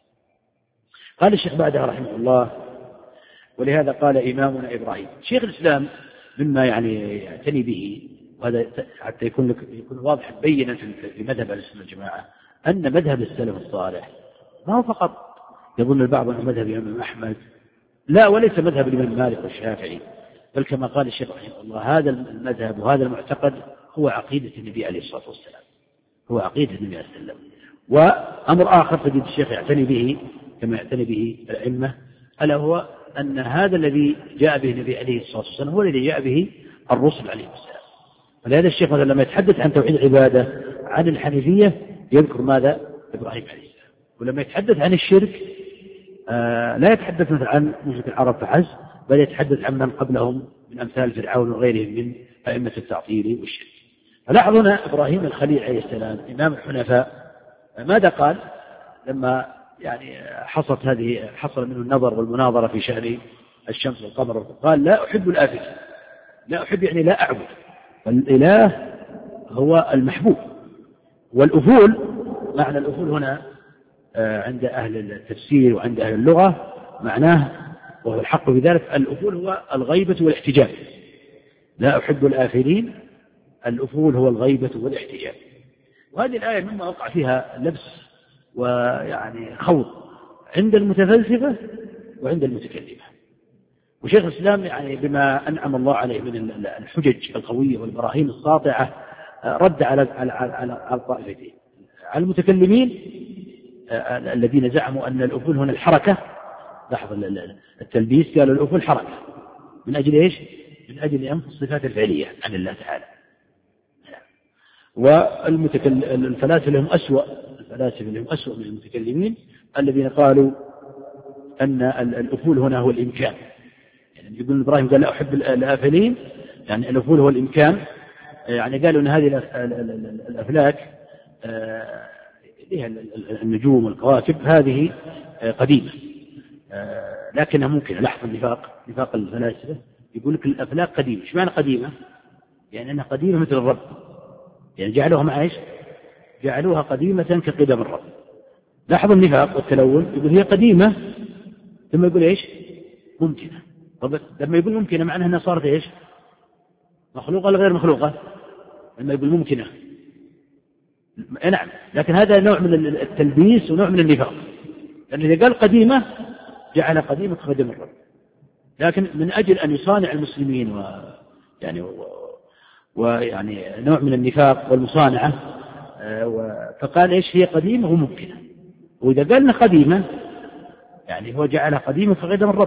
قال الشيخ بعدها رحمه الله: ولهذا قال إمامنا إبراهيم. شيخ الإسلام مما يعني يعتني به، وهذا حتى يكون لك يكون واضح بينا في مذهب أهل السنة والجماعة، أن مذهب السلف الصالح ما هو فقط يظن البعض أنه مذهب الإمام أحمد، لا، وليس مذهب الإمام مالك والشافعي، بل كما قال الشيخ رحمه الله هذا المذهب وهذا المعتقد هو عقيدة النبي عليه الصلاة والسلام، هو عقيدة النبي عليه الصلاة والسلام. وأمر آخر تجد الشيخ يعتني به كما يعتني به الأئمة، ألا هو أن هذا الذي جاء به النبي عليه الصلاة والسلام هو الذي جاء به الرسل عليه السلام. ولهذا الشيخ مثلا لما يتحدث عن توحيد العبادة عن الحنيفية يذكر ماذا؟ إبراهيم عليه السلام. ولما يتحدث عن الشرك آه لا يتحدث مثلا عن مشرك العرب فحسب، بل يتحدث عن من قبلهم من أمثال فرعون وغيرهم من أئمة التعطيل والشرك. فلاحظنا إبراهيم الخليل عليه السلام إمام الحنفاء ماذا قال لما يعني حصلت هذه حصل منه النظر والمناظرة في شأن الشمس والقمر؟ قال: لا أحب الآفل، لا أحب يعني لا أعبد، والإله هو المحبوب. والأفول، معنى الأفول هنا عند أهل التفسير وعند أهل اللغة معناه، وهو الحق بذلك، الأفول هو الغيبة والاحتجاب. لا أحب الآفلين، الأفول هو الغيبة والاحتجاب. وهذه الآية مما وقع فيها لبس ويعني خوض عند المتفلسفة وعند المتكلمة. وشيخ الإسلام يعني بما أنعم الله عليه من الحجج القوية والبراهين الساطعة رد على على الطائفتين. على المتكلمين الذين زعموا أن الأفول هنا الحركة، لاحظ التلبيس، قالوا الأفول حركة من أجل إيش؟ من أجل أنف الصفات الفعلية عن الله تعالى. والفلاسفة لهم أسوأ الفلاسفة لهم أسوأ من المتكلمين الذين قالوا أن الأفول هنا هو الإمكان. يعني يقول إبراهيم قال: لا أحب الآفلين، يعني الأفول هو الإمكان. يعني قالوا أن هذه الأفلاك لها النجوم والكواكب هذه قديمة لكنها ممكنة. لاحظ النفاق، نفاق الفلاسفة، يقول لك الأفلاك قديمة. إيش معنى قديمة؟ يعني أنها قديمة مثل الرب، يعني جعلوها مع إيش؟ جعلوها قديمة كقدم الرب. لاحظ النفاق والتلون، يقول هي قديمة ثم يقول إيش؟ ممكنة. طب لما يقول ممكنة معناها أنها صارت إيش؟ مخلوقة ولا غير مخلوقة؟ لما يقول ممكنة نعم، لكن هذا نوع من التلبيس ونوع من النفاق، لأن إذا قال قديمة جعل قديمة قدم الرب، لكن من أجل أن يصانع المسلمين و يعني و... ويعني نوع من النفاق والمصانعة فقال إيش؟ هي قديمة وممكنة. وإذا قالنا قديمة يعني هو جعلها قديمة كقدم الرب.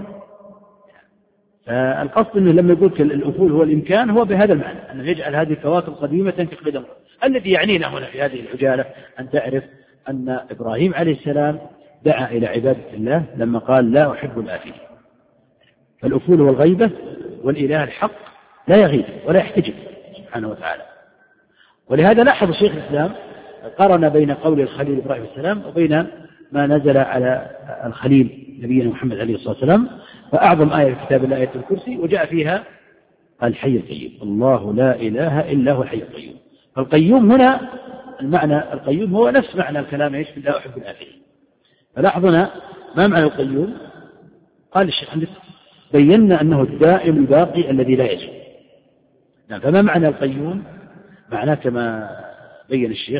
فالقصد أنه لما يقول الأفول هو الإمكان هو بهذا المعنى، أنه يجعل هذه الكواكب قديمة كقدم الرب. الذي يعنينا هنا في هذه العجالة أن تعرف أن إبراهيم عليه السلام دعا إلى عبادة الله لما قال: لا أحب الآفلين. فالأفول هو الغيبة، والإله الحق لا يغيب ولا يحتجب سبحانه وتعالى. ولهذا لاحظ شيخ الإسلام قارن بين قول الخليل إبراهيم السلام وبين ما نزل على الخليل نبينا محمد عليه الصلاة والسلام. فأعظم آية في كتاب الله آية الكرسي، وجاء فيها الحي القيوم، الله لا إله إلا هو الحي القيوم. فالقيوم هنا المعنى القيوم هو نفس معنى الكلام إيش؟ لا أحب الآفلين. فلاحظنا ما معنى القيوم؟ قال الشيخ عندك بينا أنه الدائم الباقي الذي لا يزول. نعم. فما معنى القيوم؟ معناه كما بين الشيخ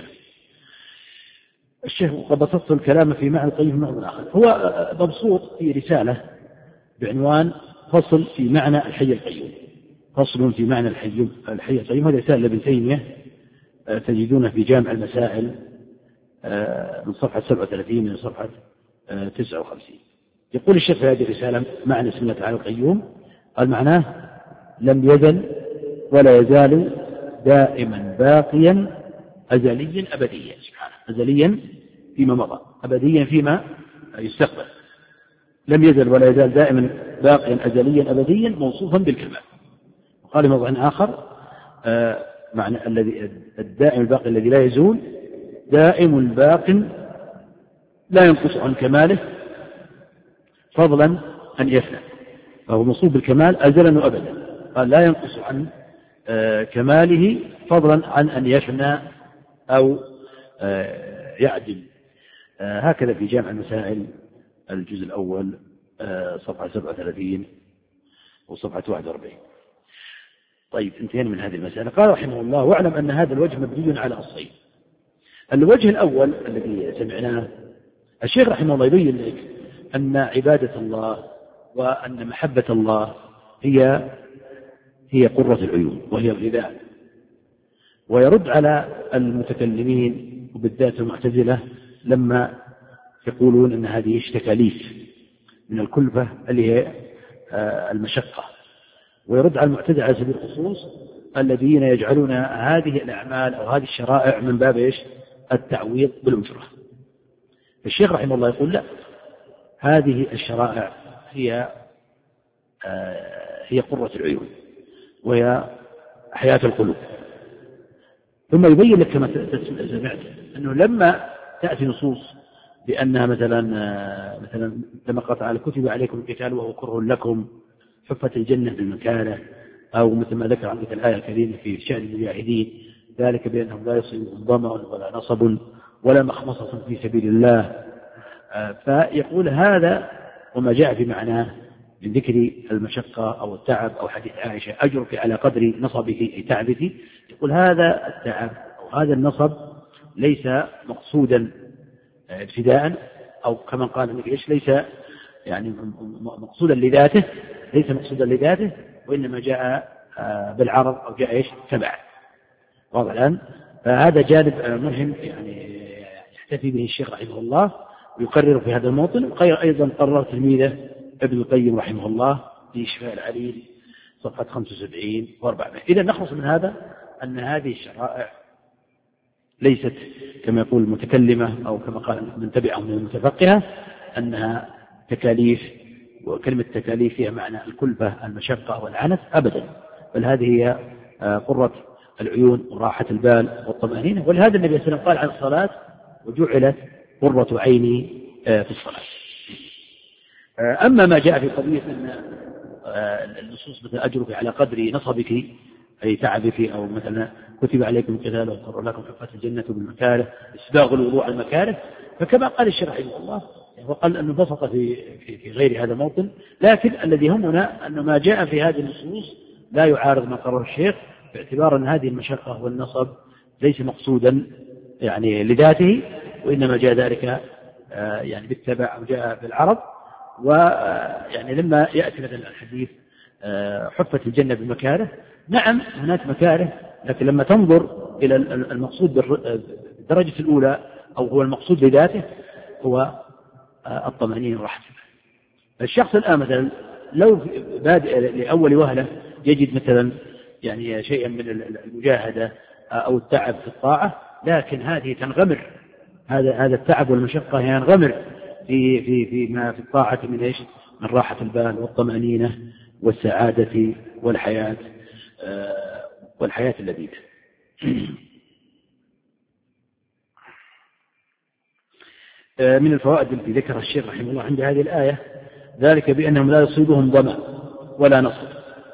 الشيخ قد بسط الكلام في معنى القيوم في موضوع آخر، هو مبسوط في رسالة بعنوان فصل في معنى الحي القيوم، فصل في معنى الحي الحي القيوم. هذا رسالة لابن تيمية تجدونه في جامع المسائل من صفحة سبعة وثلاثين من صفحة تسعة وخمسين. يقول الشيخ في هذه الرسالة معنى اسم الله تعالى القيوم، قال معناه لم يزل ولا يزال دائما باقيا أزليا أبديا سبحانه، أزليا فيما مضى، أبديا فيما يستقبل. لم يزل ولا يزال دائما باقيا أزليا أبديا موصوفا بالكمال. وقال موضوع آخر آه معنى الذي الدائم الباقي الذي لا يزول، دائم باق لا ينقص عن كماله فضلا أن يفنى، فهو موصوف بالكمال أزلا وأبدا. قال لا ينقص عن كماله فضلا عن أن يفنى أو يعدل. هكذا في جامع المسائل الجزء الأول صفحة سبعة وثلاثين وصفحة واحد وأربعين. طيب انتهينا من هذه المسألة. قال رحمه الله: واعلم أن هذا الوجه مبني على أصلين. الوجه الأول الذي سمعناه الشيخ رحمه الله يبين لك أن عبادة الله وأن محبة الله هي هي قرة العيون وهي الغذاء، ويرد على المتكلمين وبالذات المعتزلة لما يقولون أن هذه تكاليف من الكلفة اللي هي المشقة، ويرد على المعتزلة على سبيل الخصوص الذين يجعلون هذه الأعمال أو هذه الشرائع من باب إيش؟ التعويض بالأجرة. الشيخ رحمه الله يقول لا، هذه الشرائع هي هي قرة العيون وهي حياة القلوب. ثم يبين لك كما سمعت أنه لما تأتي نصوص بأنها مثلا مثلا لما قال تعالى: كتب عليكم القتال وهو كره لكم، حفت الجنة بالمكاره، أو مثل ما ذكر عندك الآية الكريمة في شأن المجاهدين: ذلك بأنهم لا يصيبهم ظمأ ولا نصب ولا مخمصة في سبيل الله. فيقول هذا وما جاء في معناه من ذكر المشقة أو التعب، أو حديث عائشة: أجرك على قدر نصبك أي تعبك. يقول هذا التعب أو هذا النصب ليس مقصودا ابتداء، أو كما قال ابن إيش ليس يعني مقصودا لذاته، ليس مقصودا لذاته، وإنما جاء بالعرض أو جاء إيش تبع. واضح الآن؟ فهذا جانب مهم يعني يحتفي به الشيخ رحمه الله ويقرر في هذا الموطن. وغير أيضا قرر تلميذه ابن القيم رحمه الله في شفاء العليل صفحة خمسة وسبعين وأربعمائة. إذا نخلص من هذا أن هذه الشرائع ليست كما يقول المتكلمة أو كما قال من تبعهم من المتفقهة أنها تكاليف، وكلمة تكاليف فيها معنى الكلفة المشقة والعنف أبدا، بل هذه هي قرة العيون وراحة البال والطمأنينة. ولهذا النبي صلى الله عليه وسلم قال عن الصلاة: وجعلت قرة عيني في الصلاة. أما ما جاء في قضية أن النصوص مثل أجرك على قدر نصبك أي تعبك، أو مثلا كتب عليكم القتال وكره لكم حفت الجنة بالمكاره، إسباغ الوضوء على المكاره، فكما قال الشيخ رحمه الله وقال أنه بسط في, في, في غير هذا الموطن. لكن الذي يهمنا أن ما جاء في هذه النصوص لا يعارض ما قرره الشيخ، باعتبار أن هذه المشقة والنصب ليس مقصودا يعني لذاته، وإنما جاء ذلك يعني بالتبع أو جاء بالعرض. ويعني لما يأتي مثلا الحديث حفت الجنة بمكاره، نعم هناك مكاره، لكن لما تنظر إلى المقصود بالدرجة الأولى أو هو المقصود لذاته هو الطمأنينة والراحة. الشخص الآن مثلا لو بادئ لأول وهلة يجد مثلا يعني شيئا من المجاهدة أو التعب في الطاعة، لكن هذه تنغمر، هذا هذا التعب والمشقة ينغمر في في في ما في الطاعة من ايش؟ من راحة البال والطمأنينة والسعادة والحياة والحياة اللذيذة. من الفوائد التي ذكرها الشيخ رحمه الله عند هذه الآية: ذلك بأنهم لا يصيبهم ظمأ ولا نصب.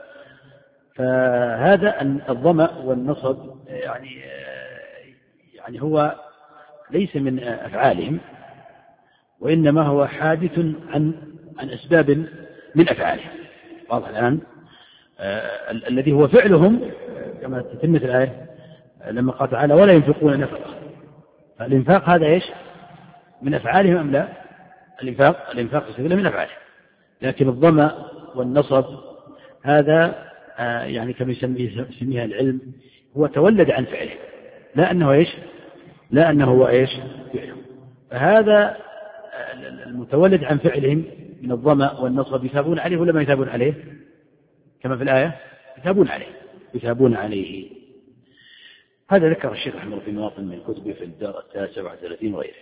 فهذا أن الظمأ والنصب يعني يعني هو ليس من أفعالهم، وإنما هو حادث عن عن أسباب من أفعالهم. واضح الآن؟ آه الذي هو فعلهم كما تتمة الآية لما قال تعالى: ولا ينفقون نفقا. فالإنفاق هذا إيش؟ من أفعالهم أم لا؟ الإنفاق الإنفاق في سبيل الله من أفعالهم. لكن الظمأ والنصب هذا آه يعني كما يسميها العلم هو تولد عن فعله، لا أنه إيش؟ لا أنه هو إيش؟ فعله. فهذا المتولد عن فعلهم من الظمأ والنصب يثابون عليه ولا ما يثابون عليه؟ كما في الآية يثابون عليه يثابون عليه. هذا ذكر الشيخ رحمه الله في مواطن من كتبه في الدار التاسع وثلاثين وغيره.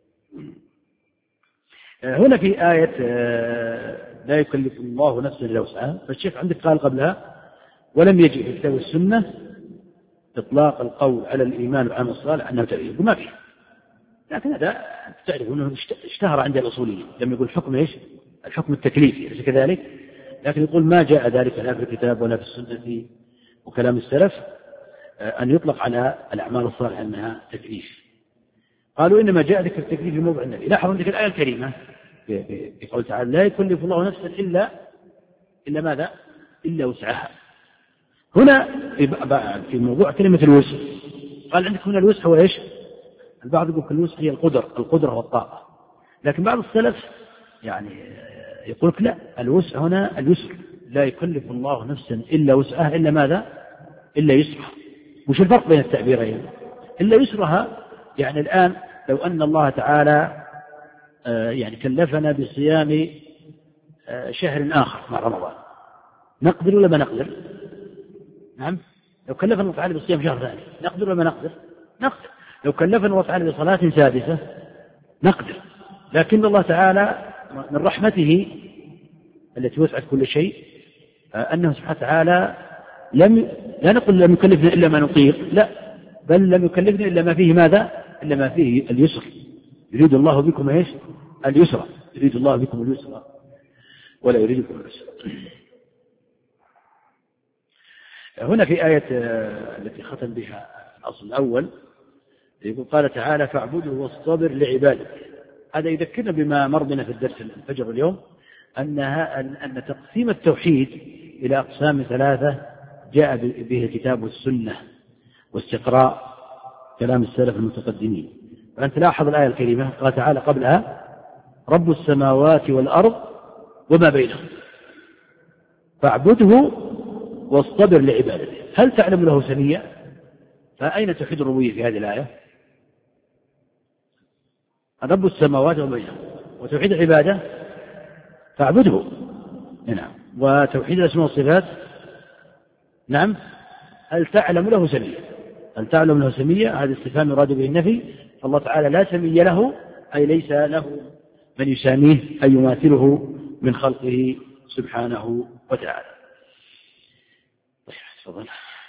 هنا في آية لا يكلف الله نفسا إلا وسعها، فالشيخ عندك قال قبلها: ولم يجئ في كتاب السنة إطلاق القول على الإيمان والعمل الصالح أنه تغيير، وما فيه. لكن هذا تعرف أنه اشتهر عند الأصوليين لما يقول حكم إيش؟ الحكم التكليفي، أليس كذلك؟ لكن يقول ما جاء ذلك لا في الكتاب ولا في السنة وكلام السلف أن يطلق على الأعمال الصالحة أنها تكليف. قالوا إنما جاء ذكر التكليف في موضع النبي. لاحظوا ذلك الآية الكريمة في قوله تعالى لا يكلف الله نفسا إلا إلا ماذا؟ إلا وسعها. هنا في موضوع كلمة الوسع قال عندك هنا الوسع هو إيش؟ البعض يقول الوسع هي القدر القدرة والطاقة، لكن بعض السلف يعني يقول لا، الوسع هنا اليسر، لا يكلف الله نفسا إلا وسعها إلا ماذا؟ إلا يسرها. وش الفرق بين التعبيرين؟ إلا يسرها يعني الآن لو أن الله تعالى يعني كلفنا بصيام شهر آخر مع رمضان نقدر ولا ما نقدر؟ نعم. لو كلفنا الله تعالى بصيام شهر ثاني نقدر ولا ما نقدر؟ نقدر. لو كلفنا الله تعالى بصلاة سادسة نقدر. لكن الله تعالى من رحمته التي وسعت كل شيء أنه سبحانه وتعالى لم لا نقول لم يكلفنا إلا ما نطيق، لا، بل لم يكلفنا إلا ما فيه ماذا؟ إلا ما فيه اليسر. يريد الله بكم إيش؟ اليسر. يريد الله بكم اليسر ولا يريد بكم العسر. هنا في آية التي ختم بها الأصل الأول يقول قال تعالى فاعبده واصطبر لعبادك. هذا يذكرنا بما مر بنا في الدرس الفجر اليوم أنها أن تقسيم التوحيد إلى أقسام ثلاثة جاء به الكتاب والسنة واستقراء كلام السلف المتقدمين. فأنت لاحظ الآية الكريمة قال تعالى قبلها رب السماوات والأرض وما بينهم فاعبده واصطبر لعبادته. هل تعلم له سميا؟ فأين توحيد الربوبية في هذه الآية؟ رب السماوات وما بينهم، وتوحيد العبادة فاعبده. نعم. وتوحيد الأسماء والصفات نعم. هل تعلم له سميا؟ هل تعلم له سميا؟ هذا استفهام يراد به النفي. فالله تعالى لا سمي له أي ليس له من يساميه أي يماثله من خلقه سبحانه وتعالى. طيب.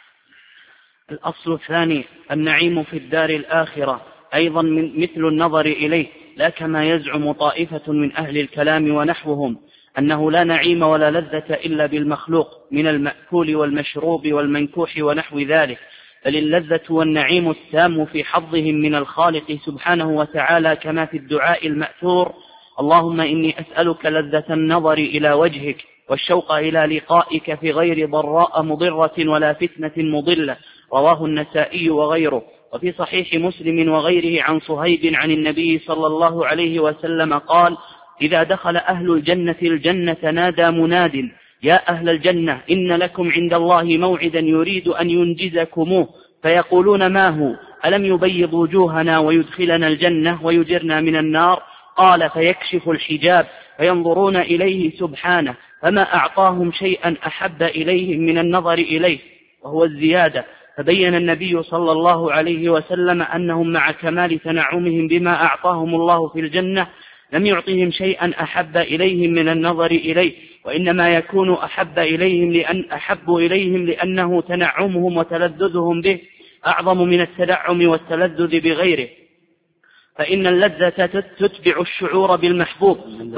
الأصل الثاني النعيم في الدار الآخرة أيضا من مثل النظر إليه، لا كما يزعم طائفة من أهل الكلام ونحوهم أنه لا نعيم ولا لذة إلا بالمخلوق من المأكول والمشروب والمنكوح ونحو ذلك، بل اللذة والنعيم التام في حظهم من الخالق سبحانه وتعالى كما في الدعاء المأثور اللهم إني أسألك لذة النظر إلى وجهك والشوق إلى لقائك في غير ضراء مضرة ولا فتنة مضلة. رواه النسائي وغيره. وفي صحيح مسلم وغيره عن صهيب عن النبي صلى الله عليه وسلم قال إذا دخل أهل الجنة الجنة نادى مناد يا أهل الجنة إن لكم عند الله موعدا يريد أن ينجزكموه، فيقولون ما هو؟ ألم يبيض وجوهنا ويدخلنا الجنة ويجرنا من النار؟ قال فيكشف الحجاب فينظرون إليه سبحانه فما أعطاهم شيئا أحب إليهم من النظر إليه وهو الزيادة. فبين النبي صلى الله عليه وسلم أنهم مع كمال تنعمهم بما أعطاهم الله في الجنة لم يعطهم شيئا أحب إليهم من النظر إليه، وإنما يكون أحب إليهم لأن أحب إليهم لأنه تنعمهم وتلذذهم به أعظم من التنعم والتلذذ بغيره، فإن اللذة تتبع الشعور بالمحبوب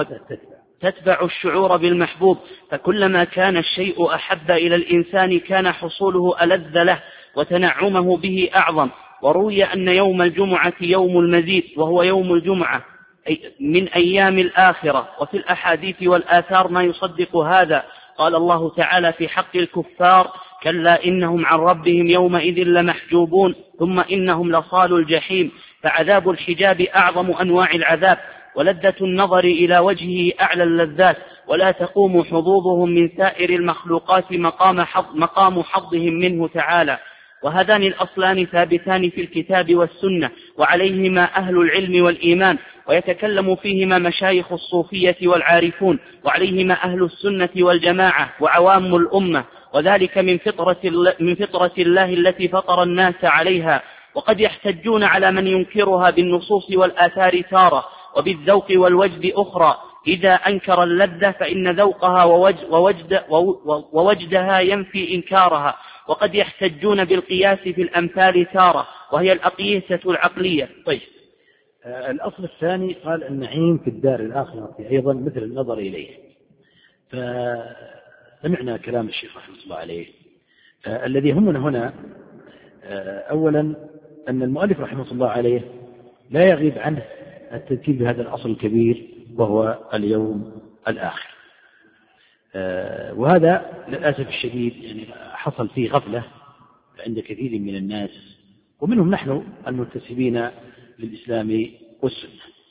تتبع الشعور بالمحبوب فكلما كان الشيء أحب إلى الإنسان كان حصوله ألذ له وتنعمه به أعظم. وروي أن يوم الجمعة يوم المزيد وهو يوم الجمعة من أيام الآخرة، وفي الأحاديث والآثار ما يصدق هذا. قال الله تعالى في حق الكفار كلا إنهم عن ربهم يومئذ لمحجوبون ثم إنهم لصالوا الجحيم. فعذاب الحجاب أعظم أنواع العذاب، ولذة النظر إلى وجهه أعلى اللذات، ولا تقوم حظوظهم من سائر المخلوقات مقام, حظ مقام حظهم منه تعالى. وهذان الأصلان ثابتان في الكتاب والسنة وعليهما أهل العلم والإيمان، ويتكلم فيهما مشايخ الصوفية والعارفون، وعليهما أهل السنة والجماعة وعوام الأمة، وذلك من فطرة, من فطرة الله التي فطر الناس عليها. وقد يحتجون على من ينكرها بالنصوص والآثار تارة، وبالذوق والوجد أخرى. إذا أنكر اللذة فإن ذوقها ووجد ووجدها ينفي إنكارها. وقد يحتجون بالقياس في الأمثال تارة وهي الأقيسة العقلية. طيب. آه الأصل الثاني قال النعيم في الدار الآخرة أيضا مثل النظر إليه. سمعنا كلام الشيخ رحمه الله عليه. آه الذي يهمنا هنا آه أولا أن المؤلف رحمه الله عليه لا يغيب عنه التذكير بهذا الأصل الكبير وهو اليوم الآخر. آه وهذا للأسف الشديد يعني حصل فيه غفلة عند كثير من الناس ومنهم نحن المنتسبين للإسلام والسنة.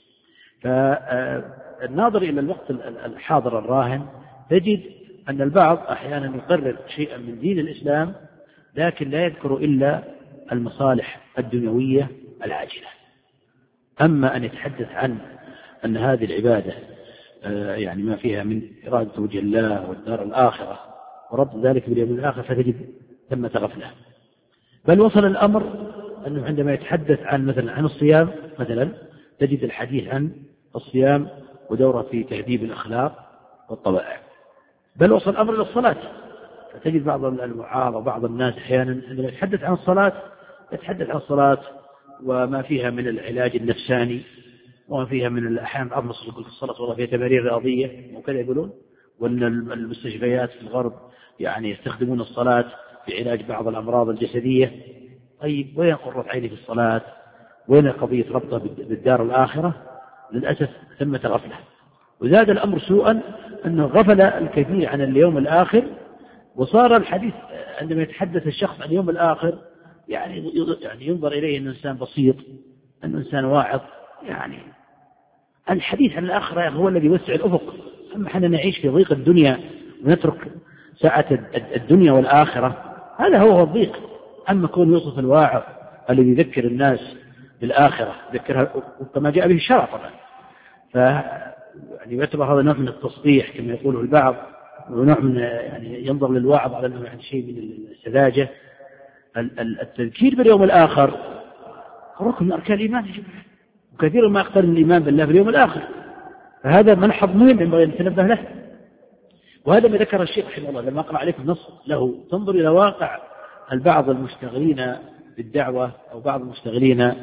فالناظر إلى الوقت الحاضر الراهن تجد أن البعض أحيانا يقرر شيئا من دين الإسلام لكن لا يذكر إلا المصالح الدنيوية العاجلة. أما أن يتحدث عن أن هذه العبادة يعني ما فيها من إرادة وجه الله والدار الآخرة وربط ذلك باليوم الآخر فتجد ثمة غفلة. بل وصل الأمر أنه عندما يتحدث عن مثلا عن الصيام مثلا تجد الحديث عن الصيام ودوره في تهذيب الأخلاق والطبائع. بل وصل الأمر إلى الصلاة فتجد بعض الوعاظ وبعض الناس أحيانا عندما يتحدث عن الصلاة يتحدث عن الصلاة وما فيها من العلاج النفساني وما فيها من الأحيان بعض الناس يقول الصلاة والله فيها تمارين رياضية وكذا يقولون، وأن المستشفيات في الغرب يعني يستخدمون الصلاة في علاج بعض الأمراض الجسدية. طيب وين قرة عيني في الصلاة؟ وين قضية ربطها بالدار الآخرة؟ للأسف ثمة غفلة. وزاد الأمر سوءا أنه غفل الكثير عن اليوم الآخر وصار الحديث عندما يتحدث الشخص عن اليوم الآخر يعني يعني ينظر إليه أنه إنسان بسيط، أنه إنسان واعظ. يعني الحديث عن الآخرة هو الذي يوسع الأفق. أما حنا نعيش في ضيق الدنيا ونترك ساعة الدنيا والآخرة هذا هو الضيق. أما كون يوصف الواعظ الذي يذكر الناس بالآخرة ذكرها كما جاء به الشرع طبعا، ف يعني يعتبر هذا نوع من التصحيح كما يقوله البعض، ونوع من يعني ينظر للواعظ على أنه يعني شيء من السذاجة. التذكير باليوم الآخر ركن من أركان الإيمان، وكثيرا ما يقترن الإيمان بالله في اليوم الآخر، فهذا منحض مهم ينبغي أن نتنبه له. وهذا ما ذكر الشيخ رحمه الله لما أقرأ عليكم نص له تنظر إلى واقع البعض المشتغلين بالدعوة أو بعض المشتغلين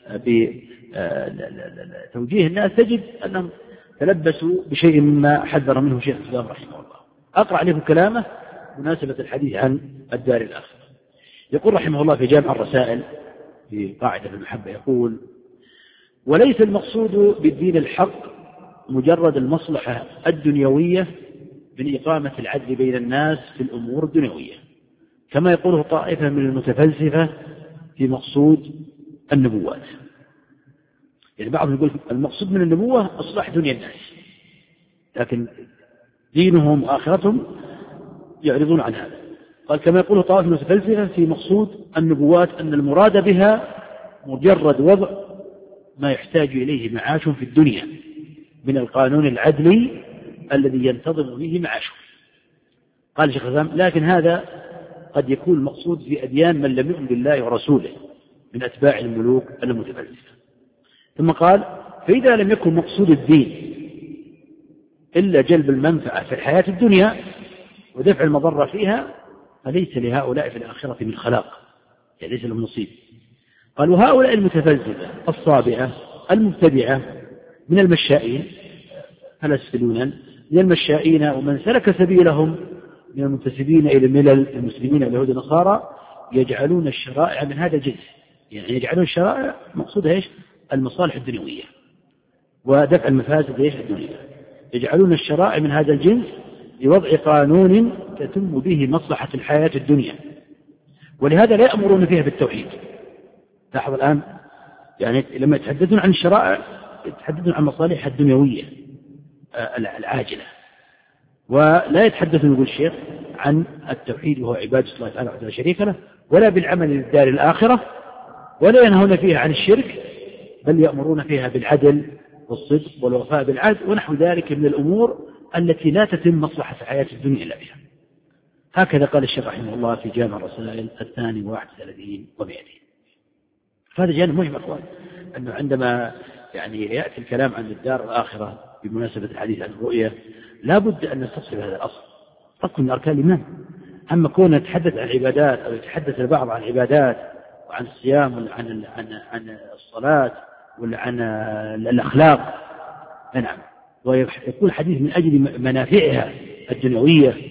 بتوجيه الناس تجد أنهم تلبسوا بشيء مما حذر منه شيخ الإسلام رحمه الله. أقرأ عليكم كلامه مناسبة الحديث عن الدار الآخرة. يقول رحمه الله في جامع الرسائل في قاعدة المحبة يقول: وليس المقصود بالدين الحق مجرد المصلحة الدنيوية من إقامة العدل بين الناس في الأمور الدنيوية كما يقوله طائفة من المتفلسفة في مقصود النبوات. يعني بعضهم يقول المقصود من النبوة إصلاح دنيا الناس، لكن دينهم وآخرتهم يعرضون عن هذا. قال كما يقوله طائفة من المتفلسفة في مقصود النبوات أن المراد بها مجرد وضع ما يحتاج إليه معاش في الدنيا من القانون العدلي الذي ينتظم به معاشه. قال شيخ الإسلام: لكن هذا قد يكون مقصود في أديان من لم يؤمن بالله ورسوله من أتباع الملوك المتفلسفة. ثم قال: فإذا لم يكن مقصود الدين إلا جلب المنفعة في الحياة الدنيا ودفع المضرة فيها فليس لهؤلاء في الآخرة من خلاق، يعني ليس لهم نصيب. قال: وهؤلاء المتفلسفة الصابئة المبتدعة من المشائين فلسفلونا من المشائين ومن سلك سبيلهم من المنتسبين إلى ملل المسلمين واليهود والنصارى يجعلون الشرائع من هذا الجنس. يعني يجعلون الشرائع مقصودها إيش؟ المصالح الدنيوية ودفع المفاسد إيش؟ الدنيا. يجعلون الشرائع من هذا الجنس لوضع قانون تتم به مصلحة الحياة الدنيا، ولهذا لا يأمرون فيها بالتوحيد. لاحظ الآن يعني لما يتحدثون عن الشرائع يتحدثون عن مصالح الدنيوية العاجلة، ولا يتحدثون يقول الشيخ عن التوحيد وهو عبادة الله تعالى وحده لا شريك له، ولا بالعمل للدار الآخرة، ولا ينهون فيها عن الشرك، بل يأمرون فيها بالعدل والصدق والوفاء بالعهد ونحو ذلك من الأمور التي لا تتم مصلحة الحياة الدنيا إلا بها. هكذا قال الشيخ رحمه الله في جامع الرسائل الثاني واحد وثلاثين ومئتين. فهذا جانب مهم أخوان، أنه عندما يعني يأتي الكلام عن الدار الآخرة بمناسبة الحديث عن الرؤية لا بد أن نستصحب هذا الأصل، ركن من أركان الإيمان. أما كون نتحدث عن العبادات أو يتحدث البعض عن العبادات وعن الصيام وعن عن عن الصلاة وعن الأخلاق، نعم، ويكون حديث من أجل منافعها الدنيوية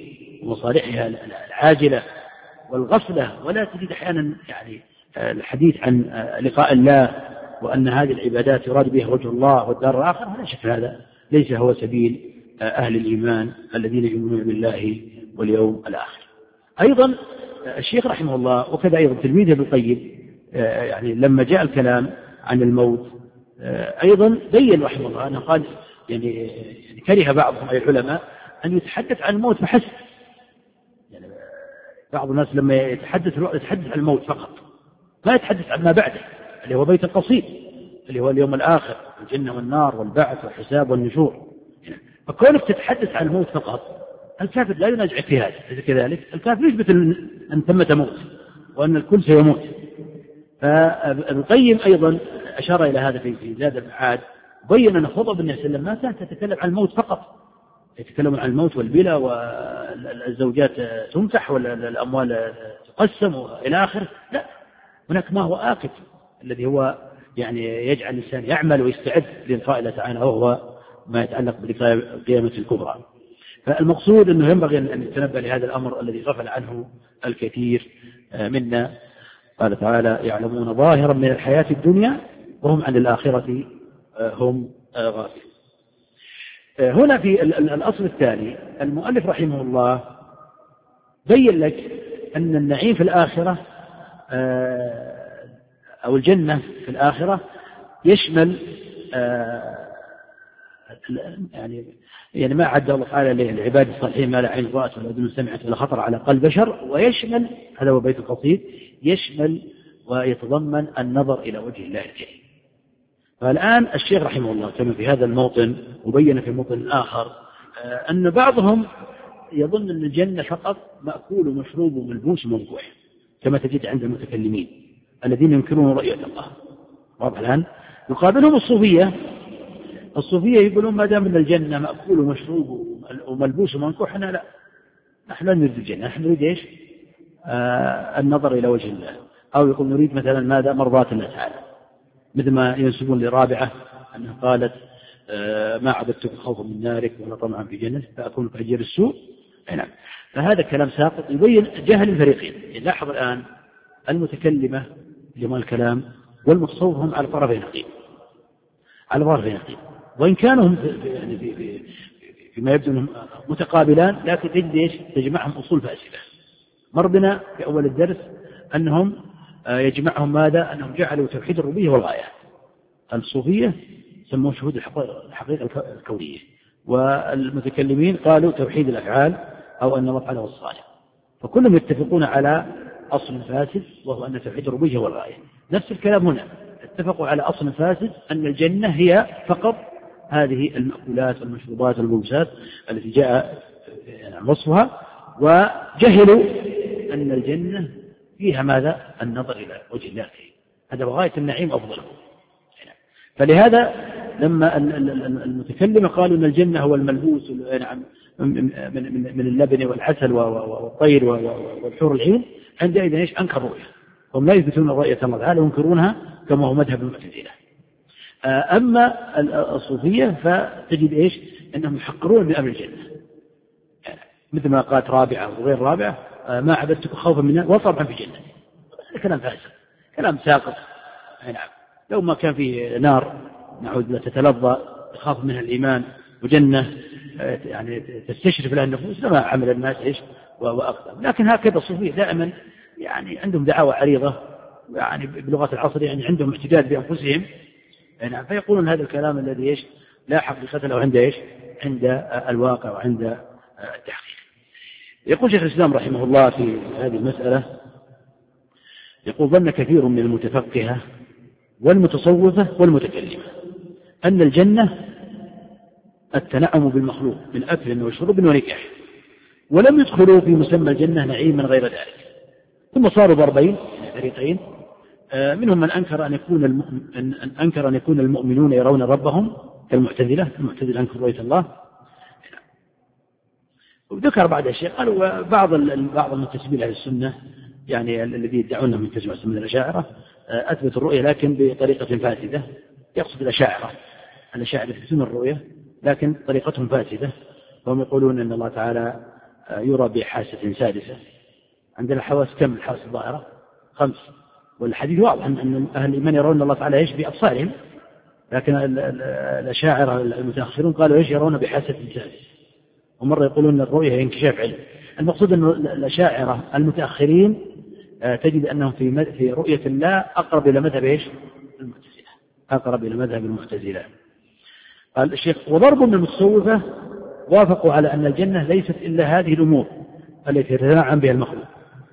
ومصالحها العاجلة والغفلة، ولا تجد أحيانا يعني الحديث عن لقاء الله وأن هذه العبادات يراد بها وجه الله والدار الآخرة. لا شك هذا ليس هو سبيل أهل الإيمان الذين يؤمنون بالله واليوم الآخر. أيضا الشيخ رحمه الله وكذا أيضا تلميذه ابن القيم يعني لما جاء الكلام عن الموت أيضا بين رحمه الله أنه قال يعني كره بعضهم أي العلماء أن يتحدث عن الموت فحسب. يعني بعض الناس لما يتحدث يتحدث عن الموت فقط، ما يتحدث عن ما بعده اللي هو بيت القصيد اللي هو اليوم الآخر، الجنة والنار والبعث والحساب والنشور. فكونك تتحدث عن الموت فقط الكافر لا ينازعك في هذا. إذا كذلك الكافر يثبت أن ثمة موت وأن الكل سيموت. فابن القيم أيضا أشار إلى هذا في زاد المعاد، بين أن خطب النبي صلى الله عليه وسلم ما كانت تتكلم عن الموت فقط، يتكلم عن الموت والبلا والزوجات تمسح والأموال تقسم وإلى آخره. لا، هناك ما هو آكد الذي هو يعني يجعل الإنسان يعمل ويستعد للقاء الله تعالى، وهو ما يتعلق بالقيامة الكبرى. فالمقصود أنه ينبغي أن نتنبه لهذا الأمر الذي غفل عنه الكثير منا. قال تعالى: يعلمون ظاهرا من الحياة الدنيا وهم عن الآخرة هم غافلون. هنا في الأصل الثاني المؤلف رحمه الله بين لك أن النعيم في الآخرة أو الجنة في الآخرة يشمل يعني يعني ما عد الله تعالى للعباد الصالحين ما لا عين رأت ولا أذن سمعت ولا خطر على قلب بشر، ويشمل هذا هو بيت القصيد يشمل ويتضمن النظر إلى وجه الله الكريم. فالآن الشيخ رحمه الله كما في هذا الموطن وبين في موطن آخر أن بعضهم يظن أن الجنة فقط مأكول ومشروب وملبوس ومنكوح، كما تجد عند المتكلمين الذين ينكرون رؤية الله. واضح الآن؟ يقابلهم الصوفية. الصوفية يقولون ما دام أن الجنة مأكول ومشروب وملبوس ومنكوح، لا، نحن لا نريد الجنة، نحن نريد إيش؟ آه النظر إلى وجه الله. أو يقول نريد مثلا ماذا؟ مرضاة الله تعالى، مثل ما ينسبون لرابعة أنها قالت آه ما عبدتك خوفا من نارك ولا طمعا في جنتك فأكون كأجير السوء. نعم. فهذا كلام ساقط يبين جهل الفريقين. لاحظ الآن المتكلمة لما الكلام والمتصوف هم على طرفين نقيض، على طرفين نقيض، وإن كانوا يعني في في فيما يبدو أنهم متقابلان، لكن تجد إيش؟ تجمعهم أصول فاسدة. مر بنا في أول الدرس أنهم يجمعهم ماذا؟ أنهم جعلوا توحيد الربوبية والغاية. الصوفية سموه شهود الحقيقة الكونية، والمتكلمين قالوا توحيد الأفعال أو أن الله تعالى هو الصالح. فكلهم يتفقون على أصل فاسد وهو أن توحيد الربوبية هو الغاية. نفس الكلام هنا، اتفقوا على أصل فاسد أن الجنة هي فقط هذه المأكولات والمشروبات والملبوسات التي جاء وصفها، وجهلوا أن الجنة فيها ماذا؟ النظر إلى وجه الله. هذا غاية النعيم أفضله. فلهذا لما المتكلم قالوا أن الجنة هو الملبوس من اللبن والعسل والطير والحور العين، عندئذ إيش؟ أنكر رؤية. هم لا يثبتون رؤية الله تعالى وينكرونها كما هو مذهب المعتزلة. أما الصوفية فتجد إيش؟ أنهم يحقرون بأمر الجنة، يعني مثل ما قالت رابعة وغير رابعة ما عبدتك خوفا من النار وطمعا في الجنة. هذا كلام فاسد، كلام ساقط. نعم، لو ما كان في نار نعوذ بالله تتلظى تخاف منها الإيمان وجنة يعني تستشرف لها النفوس لما عمل الناس إيش وأقدم. لكن هكذا الصوفية دائما يعني عندهم دعاوى عريضة، يعني بلغة العصر يعني عندهم اعتداد بأنفسهم. يعني فيقولون هذا الكلام الذي إيش لا حقيقة له عند إيش عند الواقع وعند التحقيق. يقول شيخ الإسلام رحمه الله في هذه المسألة، يقول: ظن كثير من المتفقهة والمتصوفة والمتكلمة أن الجنة التنعم بالمخلوق من أكل وشرب ونكاح، ولم يدخلوا في مسمى الجنة نعيما غير ذلك. ثم صاروا ضربين فريقين، منهم من أنكر أن يكون المؤمن أن أنكر أن يكون المؤمنون يرون ربهم كالمعتزلة، المعتزلة أنكر رؤية الله. وذكر بعد الشيء قالوا بعض بعض المنتسبين إلى السنة يعني الذي يدعون من تجمع من الأشاعرة أثبت الرؤية لكن بطريقة فاسدة. يقصد الأشاعرة الأشاعرة يثبتون الرؤية لكن طريقتهم فاسدة، وهم يقولون أن الله تعالى يرى بحاسة سادسة. عندنا الحواس كم الحواس الظاهرة؟ خمس. والحديث واضح أن أهل الإيمان يرون الله تعالى إيش بأبصارهم، لكن الأشاعرة المتأخرون قالوا إيش يرون بحاسة سادسة، ومرة يقولون الرؤية انكشاف علم. المقصود أن الأشاعرة المتأخرين تجد أنهم في في رؤية الله أقرب إلى مذهب إيش؟ المعتزلة، أقرب إلى مذهب المعتزلة. قال الشيخ وضرب من المتصوفة وافقوا على أن الجنة ليست إلا هذه الأمور التي يتنعم بها المخلوق،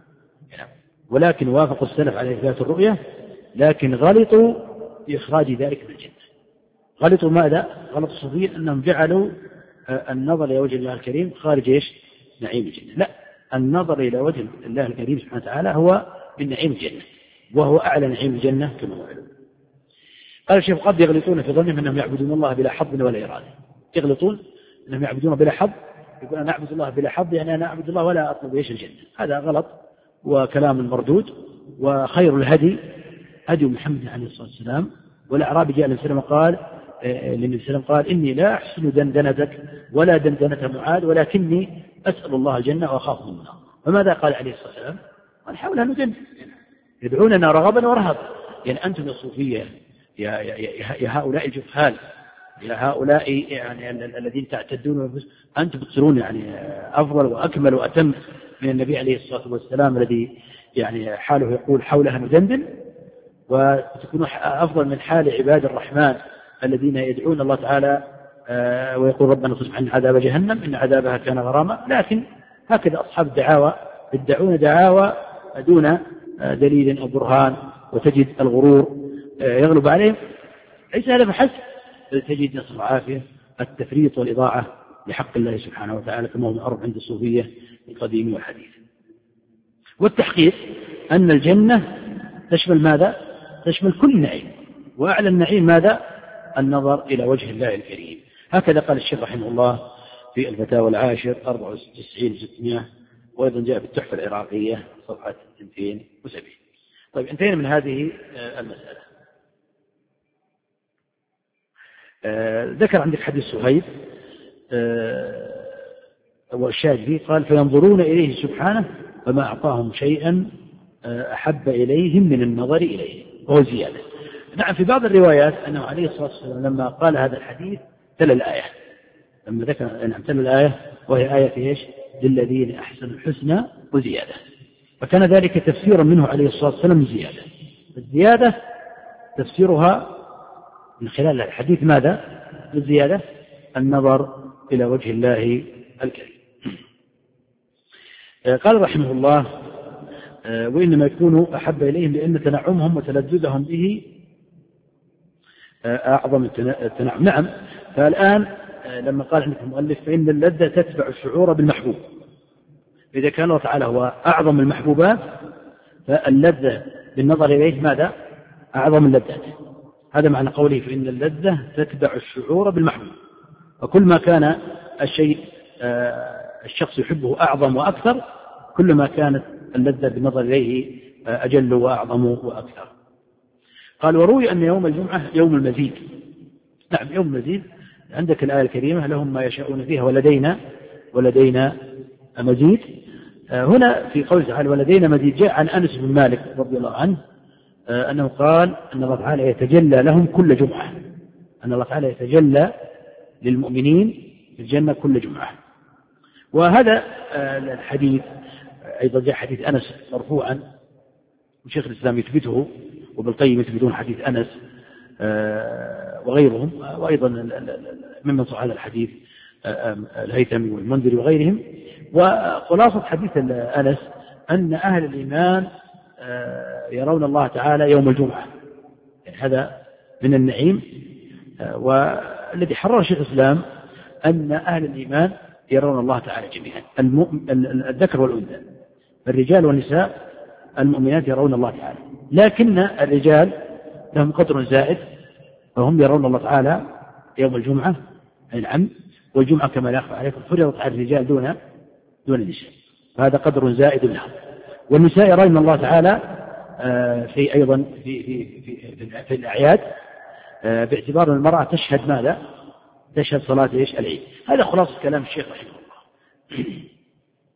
ولكن وافقوا السلف على إثبات الرؤية، لكن غلطوا في إخراج ذلك من الجنة. غلطوا ماذا؟ غلط الصوفية أنهم جعلوا النظر إلى وجه الله الكريم خارج إيش؟ نعيم الجنة. لا، النظر إلى وجه الله الكريم سبحانه وتعالى هو من نعيم الجنة، وهو أعلى نعيم الجنة كما هو علم. قال الشيخ قد يغلطون في ظنهم أنهم يعبدون الله بلا حظ ولا إرادة. يغلطون أنهم يعبدون بلا حظ، يقول أنا أعبد الله بلا حظ يعني أنا أعبد الله ولا أطلب إيش الجنة. هذا غلط وكلام مردود. وخير الهدي هدي محمد عليه الصلاة والسلام. والأعرابي جاء النبي صلى الله عليه وسلم قال للنبي صلى الله عليه وسلم قال إني لا أحسن دندنتك ولا دندنة معاذ ولكني أسأل الله الجنة وأخاف من النار. فماذا قال عليه الصلاة والسلام؟ قال حاولها ندندن، يدعوننا رغبا ورهبا. يعني أنتم الصوفية يا, يا, يا, يا هؤلاء الجهال، يا هؤلاء يعني الذين تعتدون أنتم بتصيرون يعني أفضل وأكمل وأتم من النبي عليه الصلاة والسلام الذي يعني حاله يقول حولها ندندن، وتكونوا أفضل من حال عباد الرحمن الذين يدعون الله تعالى ويقول ربنا اصرف عنا عذاب جهنم إن عذابها كان غراما. لكن هكذا أصحاب الدعاوى يدعون دعاوى دون دليل أو برهان، وتجد الغرور يغلب عليهم. ليس هذا فحسب، بل تجد نصر العافية التفريط والإضاعة لحق الله سبحانه وتعالى كما هو معروف عند الصوفية القديم والحديث. والتحقيق أن الجنة تشمل ماذا؟ تشمل كل نعيم، وأعلى النعيم ماذا؟ النظر إلى وجه الله الكريم. هكذا قال الشيخ رحمه الله في الفتاوى العاشر أربعة وتسعين ستمائة، وأيضا جاء في التحفة العراقية صفحة مئتين وسبعين. طيب انتهينا من هذه المسألة. آه ذكر عندك حديث صهيب آه والشاهد فيه قال فينظرون إليه سبحانه فما أعطاهم شيئا آه أحب إليهم من النظر إليه، وهو زيادة. نعم في بعض الروايات أنه عليه الصلاة والسلام لما قال هذا الحديث تلا الآية، لما ذكر أن تلا الآية وهي آية إيش؟ للذين أحسنوا الحسنى وزيادة. فكان ذلك تفسيرا منه عليه الصلاة والسلام زيادة. الزيادة تفسيرها من خلال الحديث ماذا؟ الزيادة النظر إلى وجه الله الكريم. قال رحمه الله وإنما يكون أحب إليهم لأن تنعمهم وتلذذهم به أعظم التنعم. نعم. فالآن لما قال عندك المؤلف فإن اللذة تتبع الشعور بالمحبوب، إذا كان الله تعالى هو أعظم المحبوبات فاللذة بالنظر إليه ماذا؟ أعظم اللذات. هذا معنى قوله فإن اللذة تتبع الشعور بالمحبوب. وكل ما كان الشيء الشخص يحبه أعظم وأكثر كل ما كانت اللذة بالنظر إليه أجل وأعظم وأكثر. قال وروي أن يوم الجمعة يوم المزيد. نعم يوم المزيد عندك الآية الكريمة لهم ما يشاءون فيها ولدينا ولدينا مزيد. هنا في قول تعالى ولدينا مزيد جاء عن أنس بن مالك رضي الله عنه أنه قال أن الله تعالى يتجلى لهم كل جمعة، أن الله تعالى يتجلى للمؤمنين في الجنة كل جمعة. وهذا الحديث أيضا جاء حديث أنس مرفوعا وشيخ الإسلام يثبته وبالقيم يثبتون حديث أنس وغيرهم، وأيضا ممن صح هذا الحديث الهيثمي والمنذري وغيرهم. وخلاصة حديث أنس أن أهل الإيمان يرون الله تعالى يوم الجمعة، يعني هذا من النعيم. والذي حرر شيخ الإسلام أن أهل الإيمان يرون الله تعالى جميعا، الذكر والأنثى، الرجال والنساء المؤمنات يرون الله تعالى، لكن الرجال لهم قدر زائد فهم يرون الله تعالى يوم الجمعة. نعم. والجمعة كما لا يخفى عليكم فرضت على الرجال دون دون النساء، فهذا قدر زائد لهم. والنساء يرون الله تعالى في أيضا في في في, في, في الأعياد باعتبار المرأة تشهد ماذا؟ تشهد صلاة إيش؟ العيد. هذا خلاصة كلام الشيخ رحمه الله.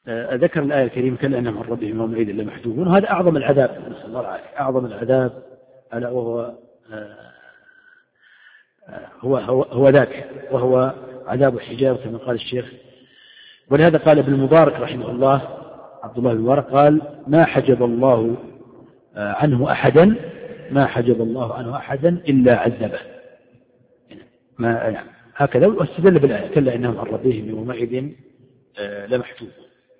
ذكر الآية الكريمة كلا إنهم عن ربهم يومئذ لمحجوبون، وهذا أعظم العذاب، نسأل الله العافية، أعظم العذاب ألا وهو هو هو هو ذاك، وهو عذاب الحجاب كما قال الشيخ. ولهذا قال ابن المبارك رحمه الله، عبد الله بن المبارك قال: ما حجب الله عنه أحدا ما حجب الله عنه أحدا إلا عذبه. ما يعني هكذا، واستدل بالآية كلا إنهم عن ربهم يومئذ لمحجوبون.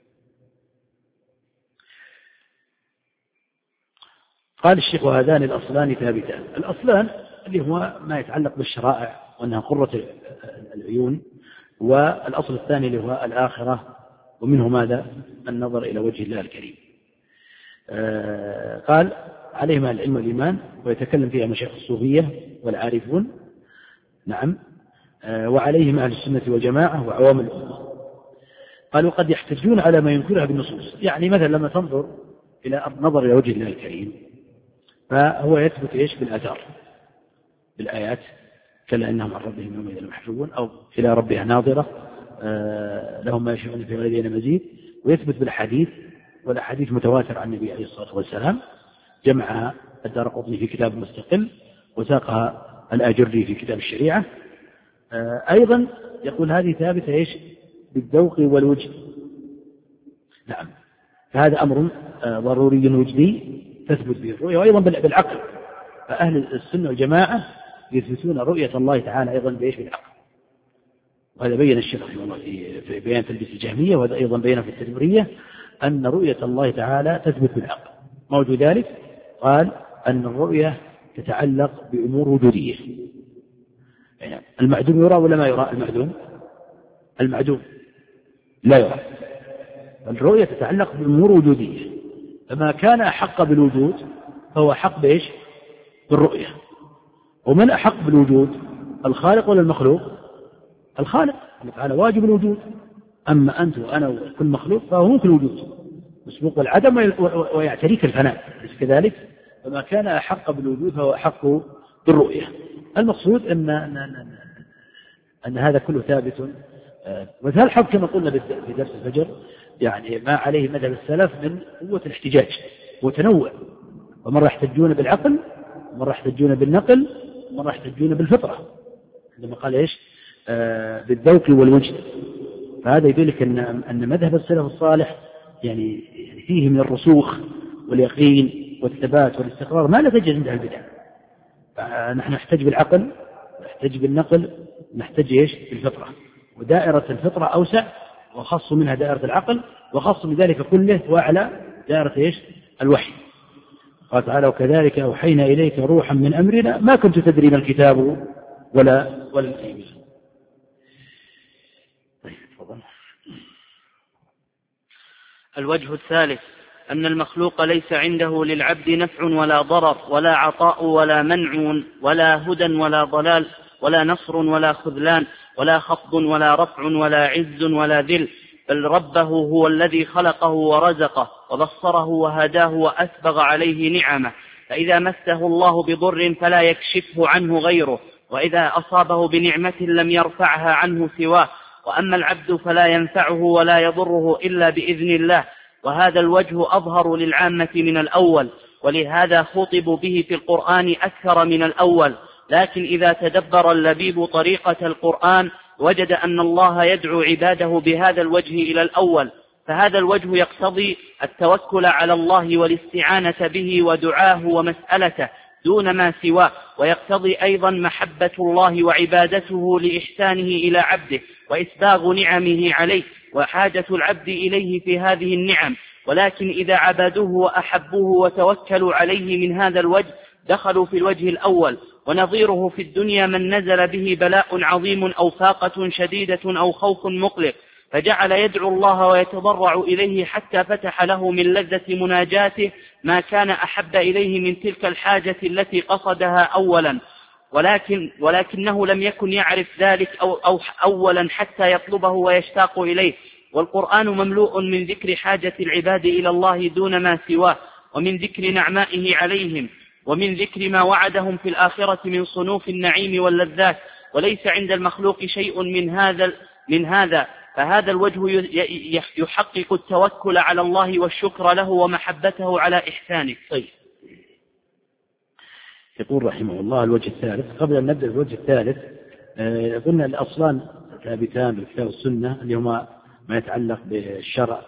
قال الشيخ: وهذان الأصلان ثابتان. الأصلان اللي هو ما يتعلق بالشرائع وأنها قرة العيون، والأصل الثاني اللي هو الآخرة، ومنه ماذا؟ النظر إلى وجه الله الكريم. آه قال: عليهما العلم والإيمان، ويتكلم فيها مشايخ الصوفية والعارفون، نعم، آه وعليهم أهل السنة والجماعة وعوام الأمة. قالوا: قد يحتجون على ما ينكرها بالنصوص، يعني مثلا لما تنظر إلى النظر إلى وجه الله الكريم فهو يثبت إيش؟ بالآثار، بالآيات، كلا إنهم عن ربهم يومئذ لمحجوبون، أو إلى ربها ناظرة، آه لهم ما يشاءون في ولدينا مزيد، ويثبت بالحديث، والأحاديث متواتر عن النبي عليه الصلاة والسلام، جمعها الدارقطني في كتاب مستقل، وساقها الآجري في كتاب الشريعة. آه أيضا يقول هذه ثابتة إيش؟ بالذوق والوجه، نعم، فهذا أمر آه ضروري وجدي تثبت به الرؤية، وأيضا بالعقل، فأهل السنة والجماعة يثبتون رؤية الله تعالى أيضا بإيش؟ بالعقل. وهذا بين الشيخ رحمه الله في بيان تلبيس الجهمية، وهذا أيضا بينه في التدمرية، أن رؤية الله تعالى تثبت بالعقل. موجود ذلك قال أن الرؤية تتعلق بأمور وجودية، يعني المعدوم يرى ولا ما يرى؟ المعدوم المعدوم لا يرى. الرؤية تتعلق بأمور وجودية، فما كان أحق بالوجود فهو أحق بإيش؟ بالرؤية. ومن أحق بالوجود؟ الخالق ولا المخلوق؟ الخالق، الله تعالى واجب الوجود، أما أنت وأنا وكل مخلوق فهو ممكن الوجود، مسبوق العدم ويعتريك الفناء، بس كذلك فما كان أحق بالوجود فهو أحق بالرؤية. المقصود أن, أن, أن, أن هذا كله ثابت. مثال الحق كما قلنا في درس الفجر، يعني ما عليه مذهب السلف من قوة الاحتجاج وتنوع، ومرة يحتجون بالعقل، ومرة يحتجون بالنقل، ومرة يحتجون بالفطرة، عندما قال إيش؟ آه بالذوق والوجد. فهذا يدلك أن أن مذهب السلف الصالح يعني فيه من الرسوخ واليقين والثبات والاستقرار ما لا تجد عند البدع. نحن نحتج بالعقل، نحتج بالنقل، نحتج إيش؟ بالفطرة، ودائرة الفطرة أوسع وخص منها دائرة العقل، وخص من ذلك كله وأعلى دائرة إيش؟ الوحي. قال تعالى: وكذلك أوحينا إليك روحا من أمرنا ما كنت تدري ما الكتاب ولا ولا الإيمان. الوجه الثالث أن المخلوق ليس عنده للعبد نفع ولا ضرر ولا عطاء ولا منع ولا هدى ولا ضلال ولا نصر ولا خذلان ولا خفض ولا رفع ولا عز ولا ذل، بل ربه هو الذي خلقه ورزقه وبصره وهداه وأسبغ عليه نعمه، فإذا مسه الله بضر فلا يكشفه عنه غيره، وإذا أصابه بنعمة لم يرفعها عنه سواه، وأما العبد فلا ينفعه ولا يضره إلا بإذن الله. وهذا الوجه أظهر للعامة من الأول، ولهذا خطبوا به في القرآن أكثر من الأول. لكن إذا تدبر اللبيب طريقة القرآن وجد أن الله يدعو عباده بهذا الوجه إلى الأول، فهذا الوجه يقتضي التوكل على الله والاستعانة به ودعاه ومسألته دون ما سواه، ويقتضي أيضا محبة الله وعبادته لإحسانه إلى عبده وإسباغ نعمه عليه وحاجة العبد إليه في هذه النعم. ولكن إذا عبدوه وأحبوه وتوكلوا عليه من هذا الوجه دخلوا في الوجه الأول. ونظيره في الدنيا من نزل به بلاء عظيم أو فاقة شديدة أو خوف مقلق فجعل يدعو الله ويتضرع إليه حتى فتح له من لذة مناجاته ما كان أحب إليه من تلك الحاجة التي قصدها أولا، ولكن ولكنه لم يكن يعرف ذلك أو أو أولا حتى يطلبه ويشتاق إليه. والقرآن مملوء من ذكر حاجة العباد إلى الله دون ما سواه، ومن ذكر نعمائه عليهم، ومن ذكر ما وعدهم في الآخرة من صنوف النعيم واللذات، وليس عند المخلوق شيء من هذا من هذا فهذا الوجه يحقق التوكل على الله والشكر له ومحبته على إحسانه. طيب، يقول رحمه الله الوجه الثالث. قبل أن نبدأ الوجه الثالث آه قلنا الأصلان ثابتان بالكتاب والسنة اللي هما ما يتعلق بالشرع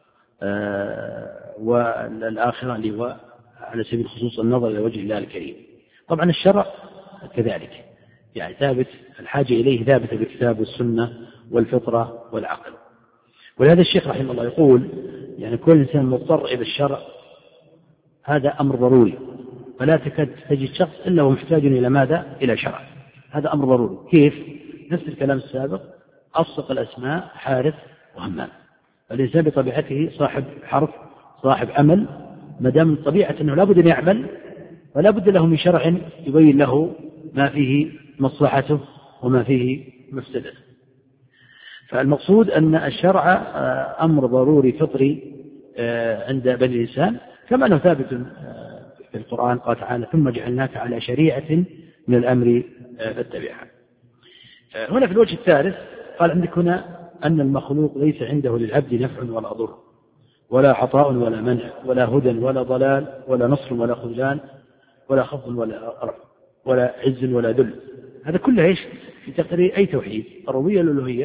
آه والآخرة اللي هو على سبيل الخصوص النظر إلى وجه الله الكريم. طبعا الشرع كذلك يعني ثابت، الحاجة إليه ثابتة بالكتاب والسنة والفطرة والعقل. ولهذا الشيخ رحمه الله يقول يعني كل إنسان مضطر إلى الشرع هذا أمر ضروري، فلا تكاد تجد شخص إلا ومحتاج إلى ماذا؟ إلى شرع. هذا أمر ضروري. كيف؟ نفس الكلام السابق، أصدق الأسماء حارث وهمام. الإنسان بطبيعته صاحب حرف صاحب عمل، ما دام طبيعة أنه لا بد أن يعمل ولا بد له من شرع يبين له ما فيه مصلحته وما فيه مفسدته. فالمقصود أن الشرع أمر ضروري فطري عند بني الإنسان، كما أنه ثابت في القرآن قال تعالى ثم جعلناك على شريعة من الأمر فاتبعها. هنا في الوجه الثالث قال عندك هنا أن المخلوق ليس عنده للعبد نفع ولا ضر ولا عطاء ولا منع ولا هدى ولا ضلال ولا نصر ولا خذلان ولا خفض ولا رفع ولا عز ولا ذل. هذا كله ايش؟ في تقرير أي توحيد؟ الربوبية والألوهية؟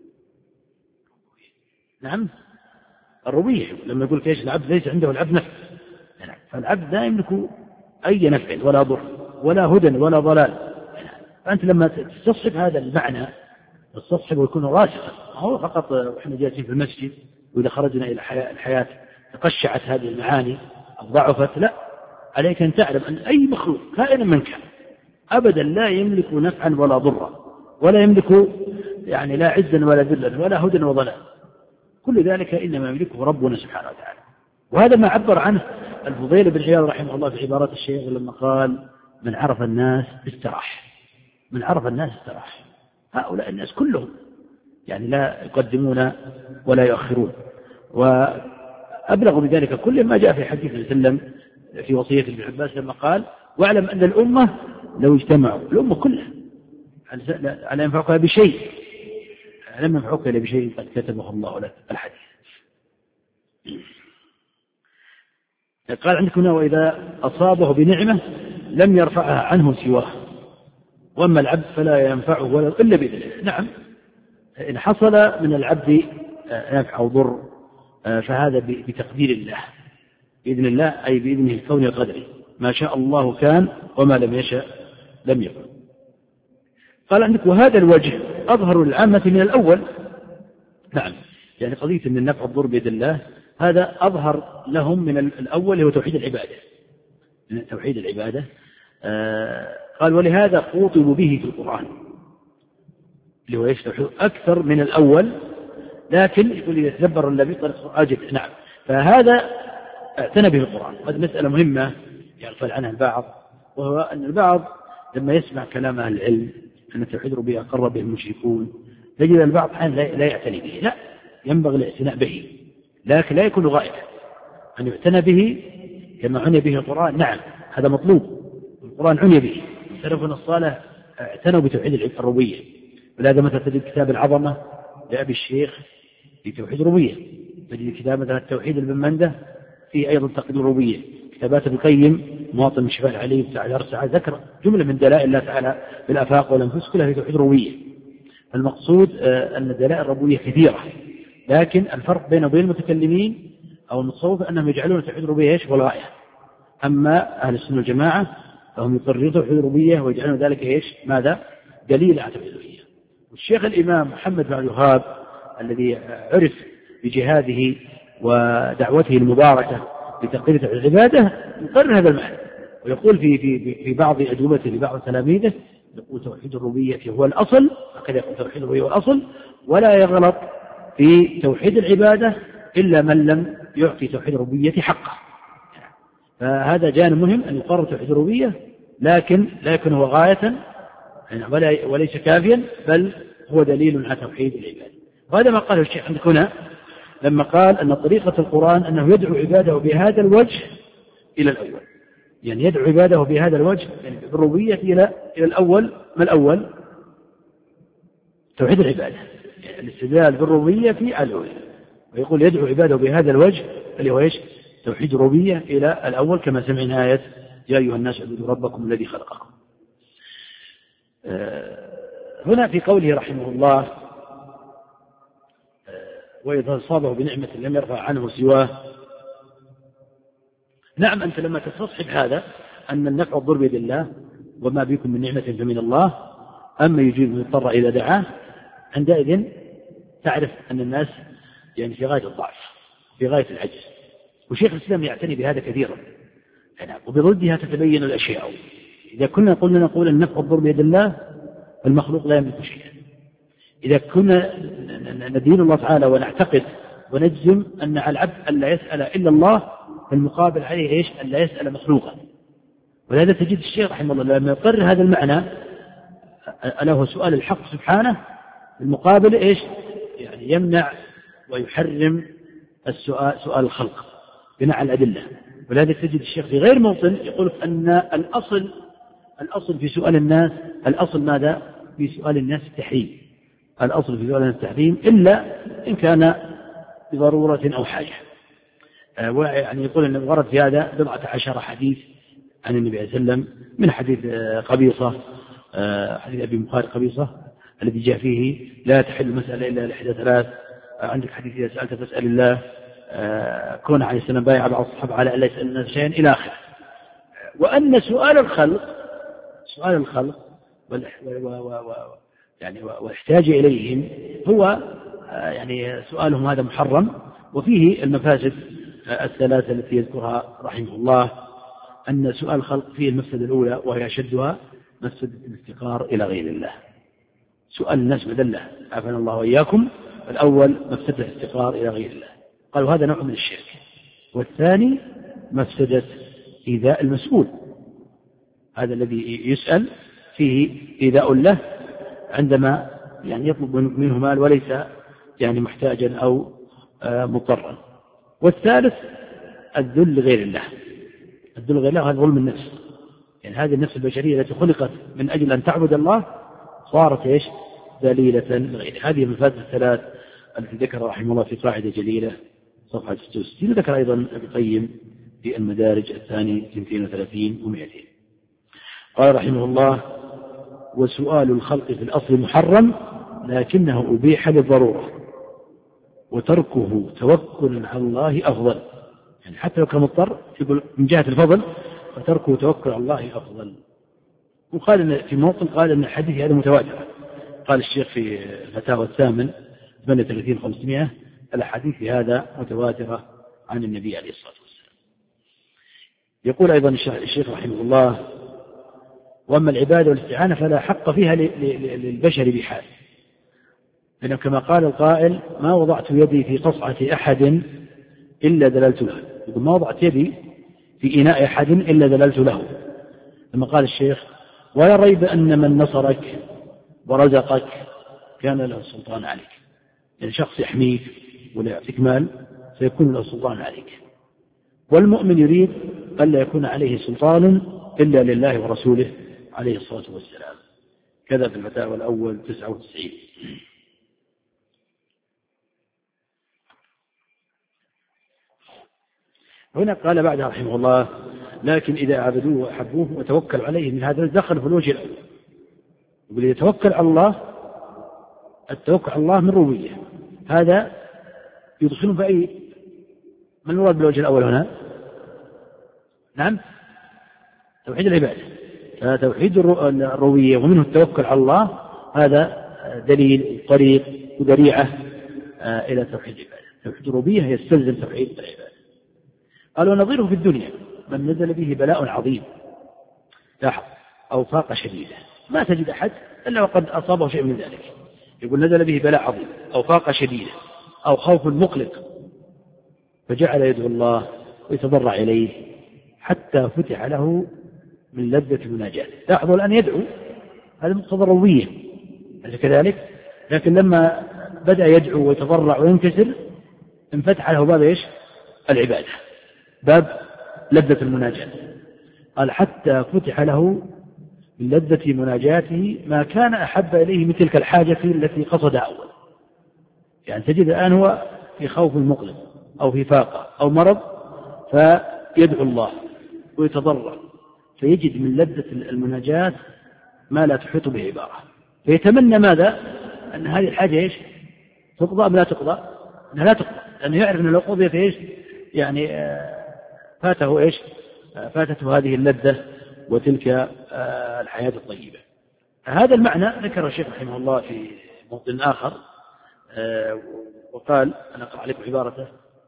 نعم الربوبية. لما يقول ايش؟ العبد ليس عنده العبد نفع، فالعبد لا يملك أي نفع ولا ضر ولا هدى ولا ضلال. فأنت لما تستصحب هذا المعنى تستصحب ويكون راسخا، هو فقط وإحنا جالسين في المسجد وإذا خرجنا إلى الحياة تقشعت هذه المعاني أو ضعفت. لا، عليك أن تعلم أن أي مخلوق كائنا من كان أبدا لا يملك نفعا ولا ضرا ولا يملك يعني لا عزا ولا ذلا ولا هدى وضلال. كل ذلك إنما يملكه ربنا سبحانه وتعالى. وهذا ما عبر عنه الفضيل بن عياض رحمه الله في عبارات الشيخ لما قال من عرف الناس استراح. من عرف الناس استراح. هؤلاء الناس كلهم يعني لا يقدمون ولا يؤخرون. وأبلغ بذلك كل ما جاء في حديث صلى الله عليه وسلم في وصية ابن عباس لما قال واعلم أن الأمة لو اجتمعوا الأمة كلها على ينفعك بشيء لم ينفعك إلا بشيء قد كتبه الله لك. الحديث قال عندك هنا وإذا أصابه بنعمة لم يرفعها عنه سواه وأما العبد فلا ينفعه ولا إلا بإذنه. نعم، إن حصل من العبد نفع أو ضر فهذا بتقدير الله بإذن الله، أي بإذنه الكون القدري، ما شاء الله كان وما لم يشاء لم يكن. قال عندك وهذا الوجه أظهر العامة من الأول. نعم، يعني قضية أن النفع الضر بيد الله هذا أظهر لهم من الأول هو توحيد العبادة. توحيد العبادة آه قال ولهذا خوطبوا به في القرآن اللي هو يشتحي أكثر من الأول، لكن يقول يتدبر الذي طريق أجد. نعم، فهذا اعتنى به القرآن. هذه مسألة مهمة يغفل عنها البعض، وهو أن البعض لما يسمع كلام أهل العلم أن التوحيد ربيع قرب به المشركون تجد البعض حين لا يعتني به. لا، ينبغي الاعتناء به، لكن لا يكون غائبا. أن يعتنى به كما عني به القرآن. نعم، هذا مطلوب، القرآن عني به. سلفنا الصالح اعتنوا بتوحيد الربوبية، ولهذا مثلا تجد كتاب العظمة لأبي الشيخ في توحيد الربوبية، تجد كتاب مثلا التوحيد البن منده فيه أيضا توحيد الربوبية، كتابات ابن القيم مواطن من شفاء العلي بتاع الأرسعة ذكر جملة من دلائل الله تعالى بالآفاق والأنفس كلها في توحيد الربوبية. المقصود أن دلائل الربوبية كثيرة، لكن الفرق بين وبين المتكلمين أو المتصوف أنهم يجعلون توحيد الربوبية إيش والغاية. أما أهل السنة والجماعة فهم يقررون توحيد الربوبية ويجعلون ذلك إيش ماذا دليل على توحيد الربوبية. والشيخ الإمام محمد بن عبد الوهاب الذي عرف بجهاده ودعوته المباركة لتقرير توحيد العبادة يقرر هذا المعنى، ويقول في في في بعض أجوبته لبعض تلاميذه يقول توحيد الربوبية هو الأصل، هكذا يقول توحيد الربوبية هو الأصل، ولا يغلط في توحيد العبادة إلا من لم يعطي توحيد الربوبية حقه. فهذا جانب مهم أن يقرر توحيد الربوبية، لكن لا يكون هو غاية وليس كافيا، بل هو دليل على توحيد العبادة. وهذا ما قاله الشيخ عندك هنا لما قال أن طريقة القرآن أنه يدعو عباده بهذا الوجه إلى الأول، يعني يدعو عباده بهذا الوجه يعني بالربوبية إلى إلى الأول. ما الأول؟ توحيد العبادة. الاستدلال بالربوبية في الألوهية، ويقول يدعو عباده بهذا الوجه اللي هو إيش؟ توحيد الربوبية إلى الأول، كما سمعنا آية يا أيها الناس اعبدوا ربكم الذي خلقكم. هنا في قوله رحمه الله وإذا أصابه بنعمة لم يرفع عنه سواه. نعم، أنت لما تستصحب هذا أن النفع والضر بيد الله وما بكم من نعمة فمن الله، أما يجيب المضطر إذا دعاه، عندئذ تعرف أن الناس يعني في غاية الضعف، في غاية العجز. وشيخ الإسلام يعتني بهذا كثيرا، وبضدها تتبين الأشياء. إذا كنا قلنا نقول النفع والضر بيد الله، المخلوق لا يملك شيئا. إذا كنا ندين الله تعالى ونعتقد ونجزم أن على العبد أن لا يسأل إلا الله، فالمقابل عليه إيش؟ أن لا يسأل مخلوقا. ولهذا تجد الشيخ رحمه الله لما يقرر هذا المعنى ألا هو سؤال الحق سبحانه، المقابل إيش؟ يعني يمنع ويحرم السؤال سؤال الخلق بناء على الأدلة. ولهذا تجد الشيخ في غير موطن يقول أن الأصل الأصل في سؤال الناس، الأصل ماذا؟ في سؤال الناس التحريم، الأصل في سؤال الناس التحريم إلا إن كان بضرورة أو حاجة. يعني يقول أن ورد في هذا بضعة عشر حديث عن النبي صلى الله عليه وسلم، من حديث قبيصة، حديث أبي مخارق قبيصة الذي جاء فيه لا تحل المسألة إلا لإحدى ثلاث. عندك حديث إذا سألت فاسأل الله، كون عليه السلام بايع بعض الصحابة على أن لا يسأل الناس شيئا إلى آخره. وأن سؤال الخلق سؤال الخلق يعني والاحتياج إليهم هو يعني سؤالهم هذا محرم، وفيه المفاسد الثلاثة التي يذكرها رحمه الله. أن سؤال الخلق فيه المفسدة الأولى وهي أشدها، مفسدة الافتقار إلى غير الله. سؤال الناس مدلة عافانا الله وإياكم، الأول مفسدة الافتقار إلى غير الله، قالوا هذا نوع من الشرك. والثاني مفسدة إيذاء المسؤول، هذا الذي يسأل فيه إيذاء له عندما يعني يطلب منه مال وليس يعني محتاجا أو مضطرا. والثالث الذل لغير الله، الذل لغير الله هذا ظلم النفس، يعني هذه النفس البشرية التي خلقت من أجل أن تعبد الله صارت إيش؟ ذليلة لغيره. هذه المفاسد الثلاث التي ذكر رحمه الله في قاعدة جليلة صفحة ستة وستين. ذكر أيضا ابن القيم في المدارج الثاني اثنين وثلاثين ومئتين. قال رحمه الله وسؤال الخلق في الأصل محرم لكنه أبيح للضرورة، وتركه توكل على الله أفضل. يعني حتى لو كان مضطر يقول من جهة الفضل فتركه توكل على الله أفضل. وقال إن في موطن قال أن الحديث هذا متواتر، قال الشيخ في الفتاوى الثامن ثمانية وثلاثين خمسمائة الحديث هذا متواترة عن النبي عليه الصلاة والسلام. يقول أيضا الشيخ رحمه الله وأما العبادة والاستعانة فلا حق فيها للبشر بحال، لأنه كما قال القائل ما وضعت يدي في قصعة أحد إلا دللت له. يقول ما وضعت يدي في إناء أحد إلا دللت له. لما قال الشيخ ولا ريب أن من نصرك ورزقك كان له السلطان عليك، يعني شخص يحميك ولا يعطيك مال سيكون له السلطان عليك. والمؤمن يريد أن لا يكون عليه سلطان إلا لله ورسوله عليه الصلاة والسلام. كذا في الفتاوى الأول تسعة وتسعين. هنا قال بعدها رحمه الله لكن إذا عبدوه وأحبوه وتوكلوا عليه من هذا دخل في الوجه الأول. يقول يتوكل على الله، التوكل على الله من ربوبية، هذا يدخلون في أي من المراد بالوجه الأول هنا؟ نعم توحيد العبادة، توحيد الربوبية ومنه التوكل على الله، هذا دليل طريق وذريعة إلى توحيد العبادة. توحيد الربوبية يستلزم توحيد العبادة. قال ونظيره في الدنيا من نزل به بلاء عظيم لاحظ أو فاقة شديدة، ما تجد أحد إلا وقد أصابه شيء من ذلك. يقول نزل به بلاء عظيم أو فاقة شديدة أو خوف مقلق فجعل يدعو الله ويتضرع إليه حتى فتح له من لذة المناجاة. لاحظوا الآن يدعو، هذا مقتضى الربوبية أليس كذلك؟ لكن لما بدأ يدعو ويتضرع وينكسر انفتح له باب إيش؟ العبادة، باب لذة المناجاة. قال حتى فتح له من لذة مناجاته ما كان أحب إليه من تلك الحاجة التي قصد أول. يعني تجد الآن هو في خوف مقلق أو في فاقة أو مرض، فيدعو الله ويتضرع، فيجد من لذة المناجاة ما لا تحيط به عبارة، فيتمنى ماذا؟ أن هذه الحاجة إيش؟ تقضى أم لا تقضى؟ أنها لا تقضى، لأنه يعرف أن لو قضيت إيش؟ يعني فاته إيش؟ فاتته هذه اللذة وتلك الحياة الطيبة. هذا المعنى ذكر الشيخ رحمه الله في موطن آخر، وقال، أنا أقرأ عليكم عبارته،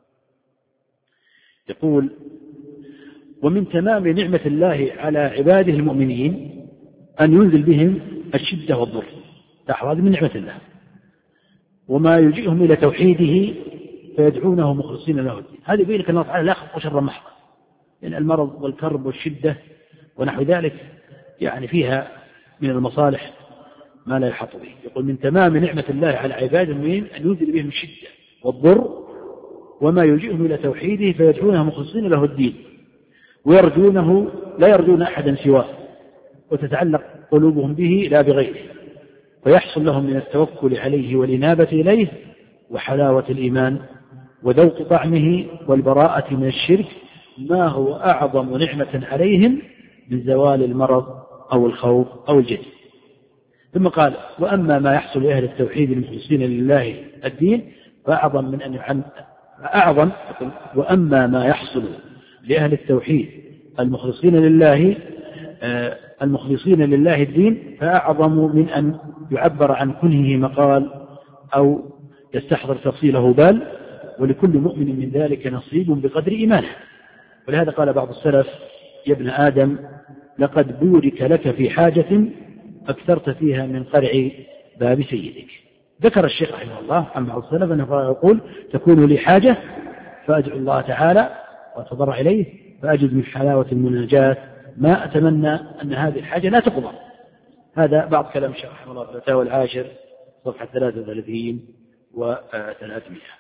يقول: ومن تمام نعمة الله على عباده المؤمنين أن ينزل بهم الشدة والضر. هذه من نعمة الله، وما يلجئهم إلى توحيده فيدعونه مخلصين له الدين. هذا يبين لك الله تعالى لا يخلق شرا محضا، لأن المرض والكرب والشدة ونحو ذلك يعني فيها من المصالح ما لا يحط به. يقول: من تمام نعمة الله على عباده المؤمنين أن ينزل بهم الشدة والضر، وما يلجئهم إلى توحيده فيدعونه مخلصين له الدين، ويرجونه لا يرجون أحدا سواه، وتتعلق قلوبهم به لا بغيره، فيحصل لهم من التوكل عليه والإنابة إليه وحلاوة الإيمان وذوق طعمه والبراءة من الشرك ما هو أعظم نعمة عليهم من زوال المرض أو الخوف أو الجد. ثم قال: وأما ما يحصل لأهل التوحيد المخلصين لله الدين فأعظم من أن يعن أعظم وأما ما يحصل لأهل التوحيد المخلصين لله آه المخلصين لله الدين فأعظم من أن يعبر عن كنهه مقال أو يستحضر تفصيله بال، ولكل مؤمن من ذلك نصيب بقدر إيمانه. ولهذا قال بعض السلف: يا ابن آدم لقد بورك لك في حاجة أكثرت فيها من قرع باب سيدك. ذكر الشيخ رحمه الله عن بعض السلف أنه يقول: تكون لي حاجة فأدعو الله تعالى وأتضرع إليه فأجد من حلاوة المناجاة ما أتمنى أن هذه الحاجة لا تقضى. هذا بعض كلام الشيخ رحمه الله في الفتاوى العاشر صفحة ثلاثة وثلاثين وثلاثمائة.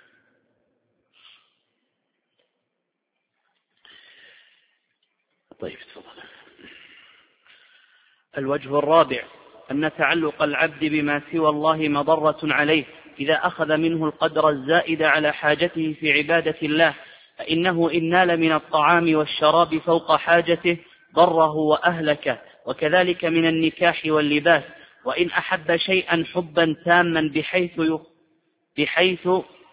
طيب تفضل. الوجه الرابع أن تعلق العبد بما سوى الله مضرة عليه إذا أخذ منه القدر الزائد على حاجته في عبادة الله، فإنه إن نال من الطعام والشراب فوق حاجته ضره وأهلكه، وكذلك من النكاح واللباس. وإن أحب شيئا حبا تاما بحيث ي... بحيث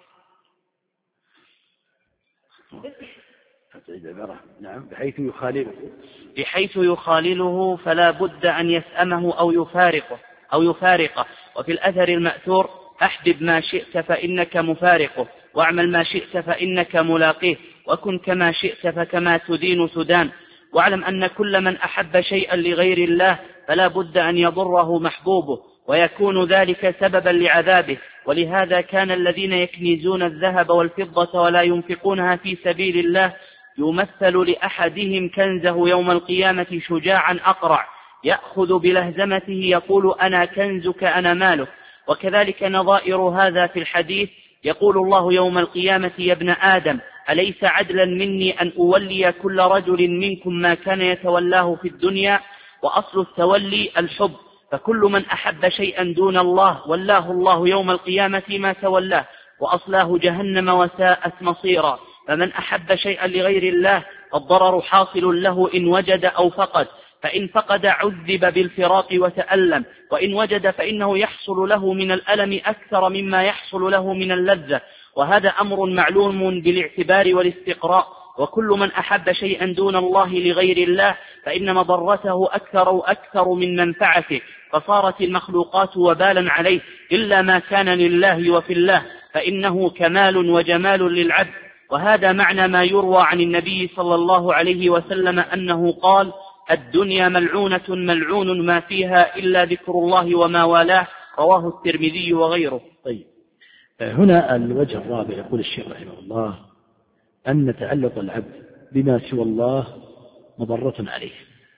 نعم بحيث يخالله بحيث يخالله فلا بد أن يسأمه أو يفارقه أو يفارقه. وفي الأثر المأثور: أحبب ما شئت فإنك مفارقه، واعمل ما شئت فإنك ملاقيه، وكن كما شئت فكما تدين تدان. واعلم أن كل من أحب شيئا لغير الله فلا بد أن يضره محبوبه، ويكون ذلك سببا لعذابه. ولهذا كان الذين يكنزون الذهب والفضة ولا ينفقونها في سبيل الله يمثل لأحدهم كنزه يوم القيامة شجاعا أقرع يأخذ بلهزمته يقول: أنا كنزك أنا مالك. وكذلك نظائر هذا في الحديث: يقول الله يوم القيامة: يا ابن آدم أليس عدلا مني أن أولي كل رجل منكم ما كان يتولاه في الدنيا؟ وأصل التولي الحب، فكل من أحب شيئا دون الله ولاه الله يوم القيامة ما تولاه، وأصلاه جهنم وساءت مصيرا. فمن أحب شيئا لغير الله فالضرر حاصل له إن وجد أو فقد، فإن فقد عذب بالفراق وتألم، وإن وجد فإنه يحصل له من الألم أكثر مما يحصل له من اللذة، وهذا أمر معلوم بالاعتبار والاستقراء. وكل من أحب شيئا دون الله لغير الله فإن مضرته أكثر وأكثر من منفعته، فصارت المخلوقات وبالا عليه إلا ما كان لله وفي الله، فإنه كمال وجمال للعبد. وهذا معنى ما يروى عن النبي صلى الله عليه وسلم أنه قال: الدنيا ملعونة ملعون ما فيها إلا ذكر الله وما والاه، رواه الترمذي وغيره. طيب، هنا الوجه الرابع يقول الشيخ رحمه الله: أن تعلق العبد بما سوى الله مضرة عليه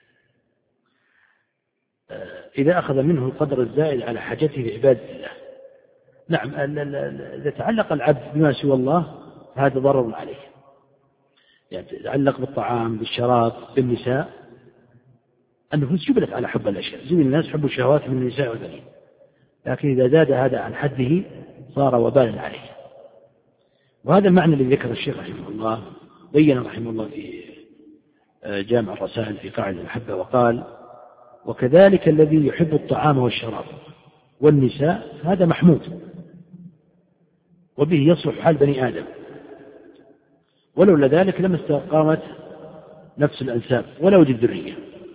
إذا أخذ منه القدر الزائد على حاجته لعبادة الله. نعم، إذا تعلق العبد بما سوى الله هذا ضرر عليه، يعني يتعلق بالطعام بالشراب بالنساء. النفوس جبلت على حب الأشياء، زين الناس حب الشهوات من النساء والبنين، لكن إذا زاد هذا عن حده صار وبالا عليه. وهذا المعنى الذي ذكر الشيخ رحمه الله، بين رحمه الله في جامع الرسائل في قاعدة المحبة وقال: وكذلك الذي يحب الطعام والشراب والنساء هذا محمود، وبه يصلح حال بني آدم، ولولا ذلك لما استقامت نفس الأنساب ولا وجد ذرية.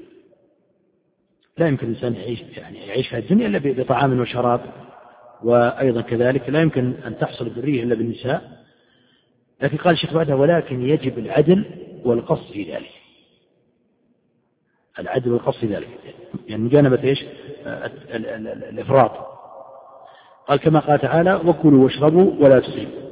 لا يمكن الإنسان يعيش يعني يعيش في الدنيا إلا بطعام وشراب، وأيضا كذلك لا يمكن أن تحصل الذرية إلا بالنساء. لكن قال الشيخ بعدها: ولكن يجب العدل والقصد في ذلك. العدل والقصد في ذلك يعني مجانبة إيش؟ الإفراط. قال كما قال تعالى: وكلوا واشربوا ولا تسرفوا.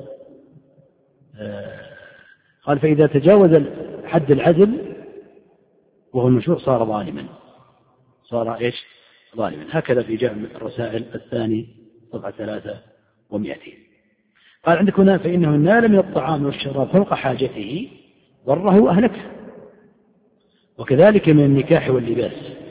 قال: فإذا تجاوز حد العدل وهو المشروع صار ظالما، صار إيش؟ ظالما. هكذا في جامع الرسائل الثاني صفحة ثلاثة ومئتين. قال عندك هنا: فإنه نال من الطعام والشراب فوق حاجته ضره أهلكه، وكذلك من النكاح واللباس.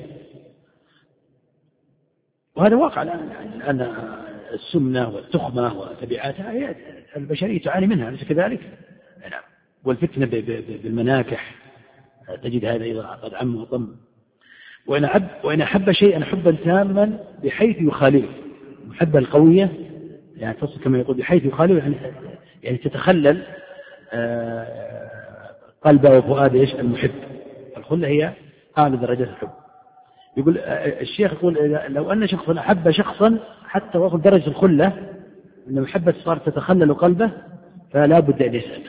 وهذا واقع الآن، أن السمنة والتخمة وتبعاتها البشرية تعاني منها، أليس كذلك؟ نعم. والفتنة بالمناكح تجد هذا أيضا قد عم وطم. وإن أحب, وإن أحب شيئا حبا تاما بحيث يخالفه، المحبة القوية يعني تصل كما يقول بحيث يخالفه، يعني, يعني تتخلل قلبه وفؤاد إيش المحب. الخلة هي أعلى درجات الحب. يقول الشيخ يقول: لو أن شخصا أحب شخصا حتى وصل درجة الخلة أن المحبة صارت تتخلل قلبه، فلا بد أن يسأله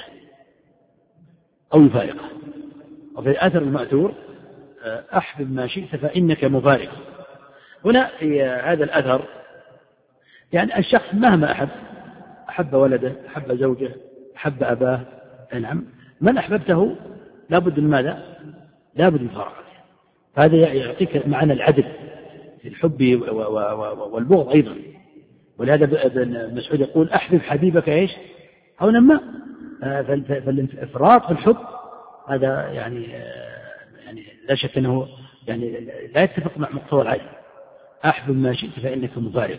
أو يفارقه. وفي الأثر المأثور: أحبب ما شئت فإنك مفارق. هنا في هذا الأثر يعني الشخص مهما أحب، أحب ولده، أحب زوجه، أحب أباه، نعم، من أحببته لا بد من ماذا؟ لا بد من فارقته. هذا يعطيك معنى العدل في الحب والبغض أيضا. ولهذا ابن مسعود يقول: أحبب حبيبك إيش؟ هونا ما. فالإفراط في الحب هذا يعني يعني لا شك أنه يعني لا يتفق مع مقتضى العدل. أحبب ما شئت فإنك مفارق.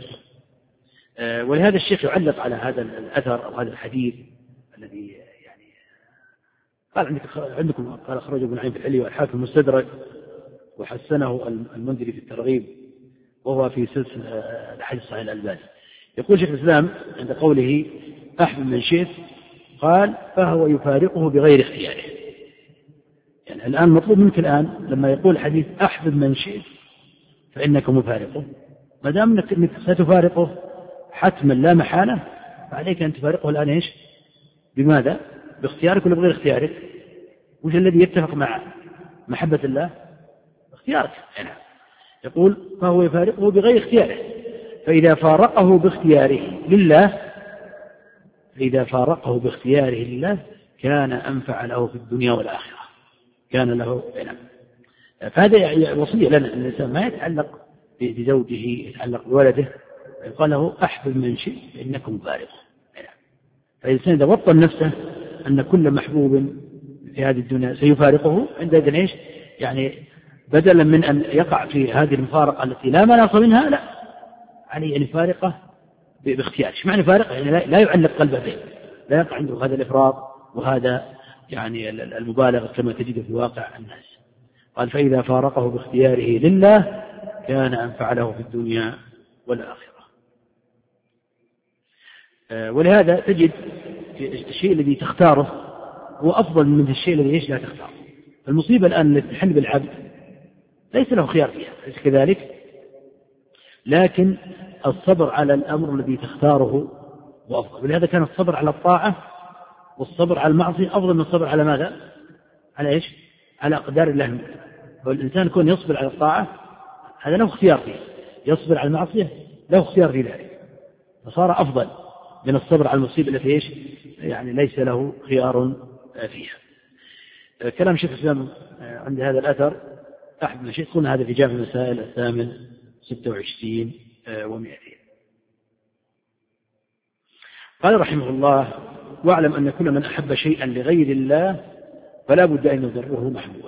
ولهذا الشيخ يعلق على هذا الأثر أو هذا الحديث الذي يعني قال عندك عندكم قال أخرجه ابن عين في الحلي والحاكم المستدرك وحسنه المنذري في الترغيب، وهو في سلسلة الحديث صحيح الألباني. يقول شيخ الإسلام عند قوله: أحبب من شئت، قال: فهو يفارقه بغير اختياره. يعني الآن مطلوب منك الآن لما يقول الحديث: أحبب من شئت فإنك مفارقه، ما دام أنك ستفارقه حتما لا محالة، فعليك أن تفارقه الآن إيش؟ بماذا؟ باختيارك ولا بغير اختيارك؟ وش الذي يتفق مع محبة الله؟ اختيارك. يعني يقول: فهو يفارقه بغير اختياره، فإذا فارقه باختياره لله فإذا فارقه باختياره لله كان أنفع له في الدنيا والآخرة، كان له علم. فهذا وصية لنا أن الإنسان ما يتعلق بزوجه، يتعلق بولده، يقال له: أحبب من شئت فإنك مفارق. فالإنسان إذا وطن نفسه أن كل محبوب في هذه الدنيا سيفارقه، عندئذ إيش؟ يعني بدلا من أن يقع في هذه المفارقة التي لا مناص منها، لا، عليه أن يفارقه باختياره. ايش معنى فارقه؟ يعني لا يعلق قلبه به، لا يقع عنده هذا الإفراط وهذا يعني المبالغة كما تجد في واقع الناس. قال: فإذا فارقه باختياره لله كان أنفع له في الدنيا والآخرة. ولهذا تجد الشيء الذي تختاره هو أفضل من الشيء الذي إيش لا تختاره. المصيبة الآن التي تحل بالعبد ليس له خيار فيها، ليس كذلك، لكن الصبر على الأمر الذي تختاره هو أفضل. ولهذا كان الصبر على الطاعة والصبر على المعصية أفضل من الصبر على ماذا؟ على إيش؟ على أقدار الله. والإنسان يكون يصبر على الطاعة هذا له اختيار فيه، يصبر على المعصية له اختيار في ذلك، فصار أفضل من الصبر على المصيبة التي إيش يعني ليس له خيار فيها. كلام شيخ الإسلام عند هذا الأثر أحد من الشيخ، قلنا هذا في جامع المسائل الثامن ستة وعشرين ومئتين. قال رحمه الله: واعلم أن كل من أحب شيئا لغير الله فلا بد أن يضره محبوبه.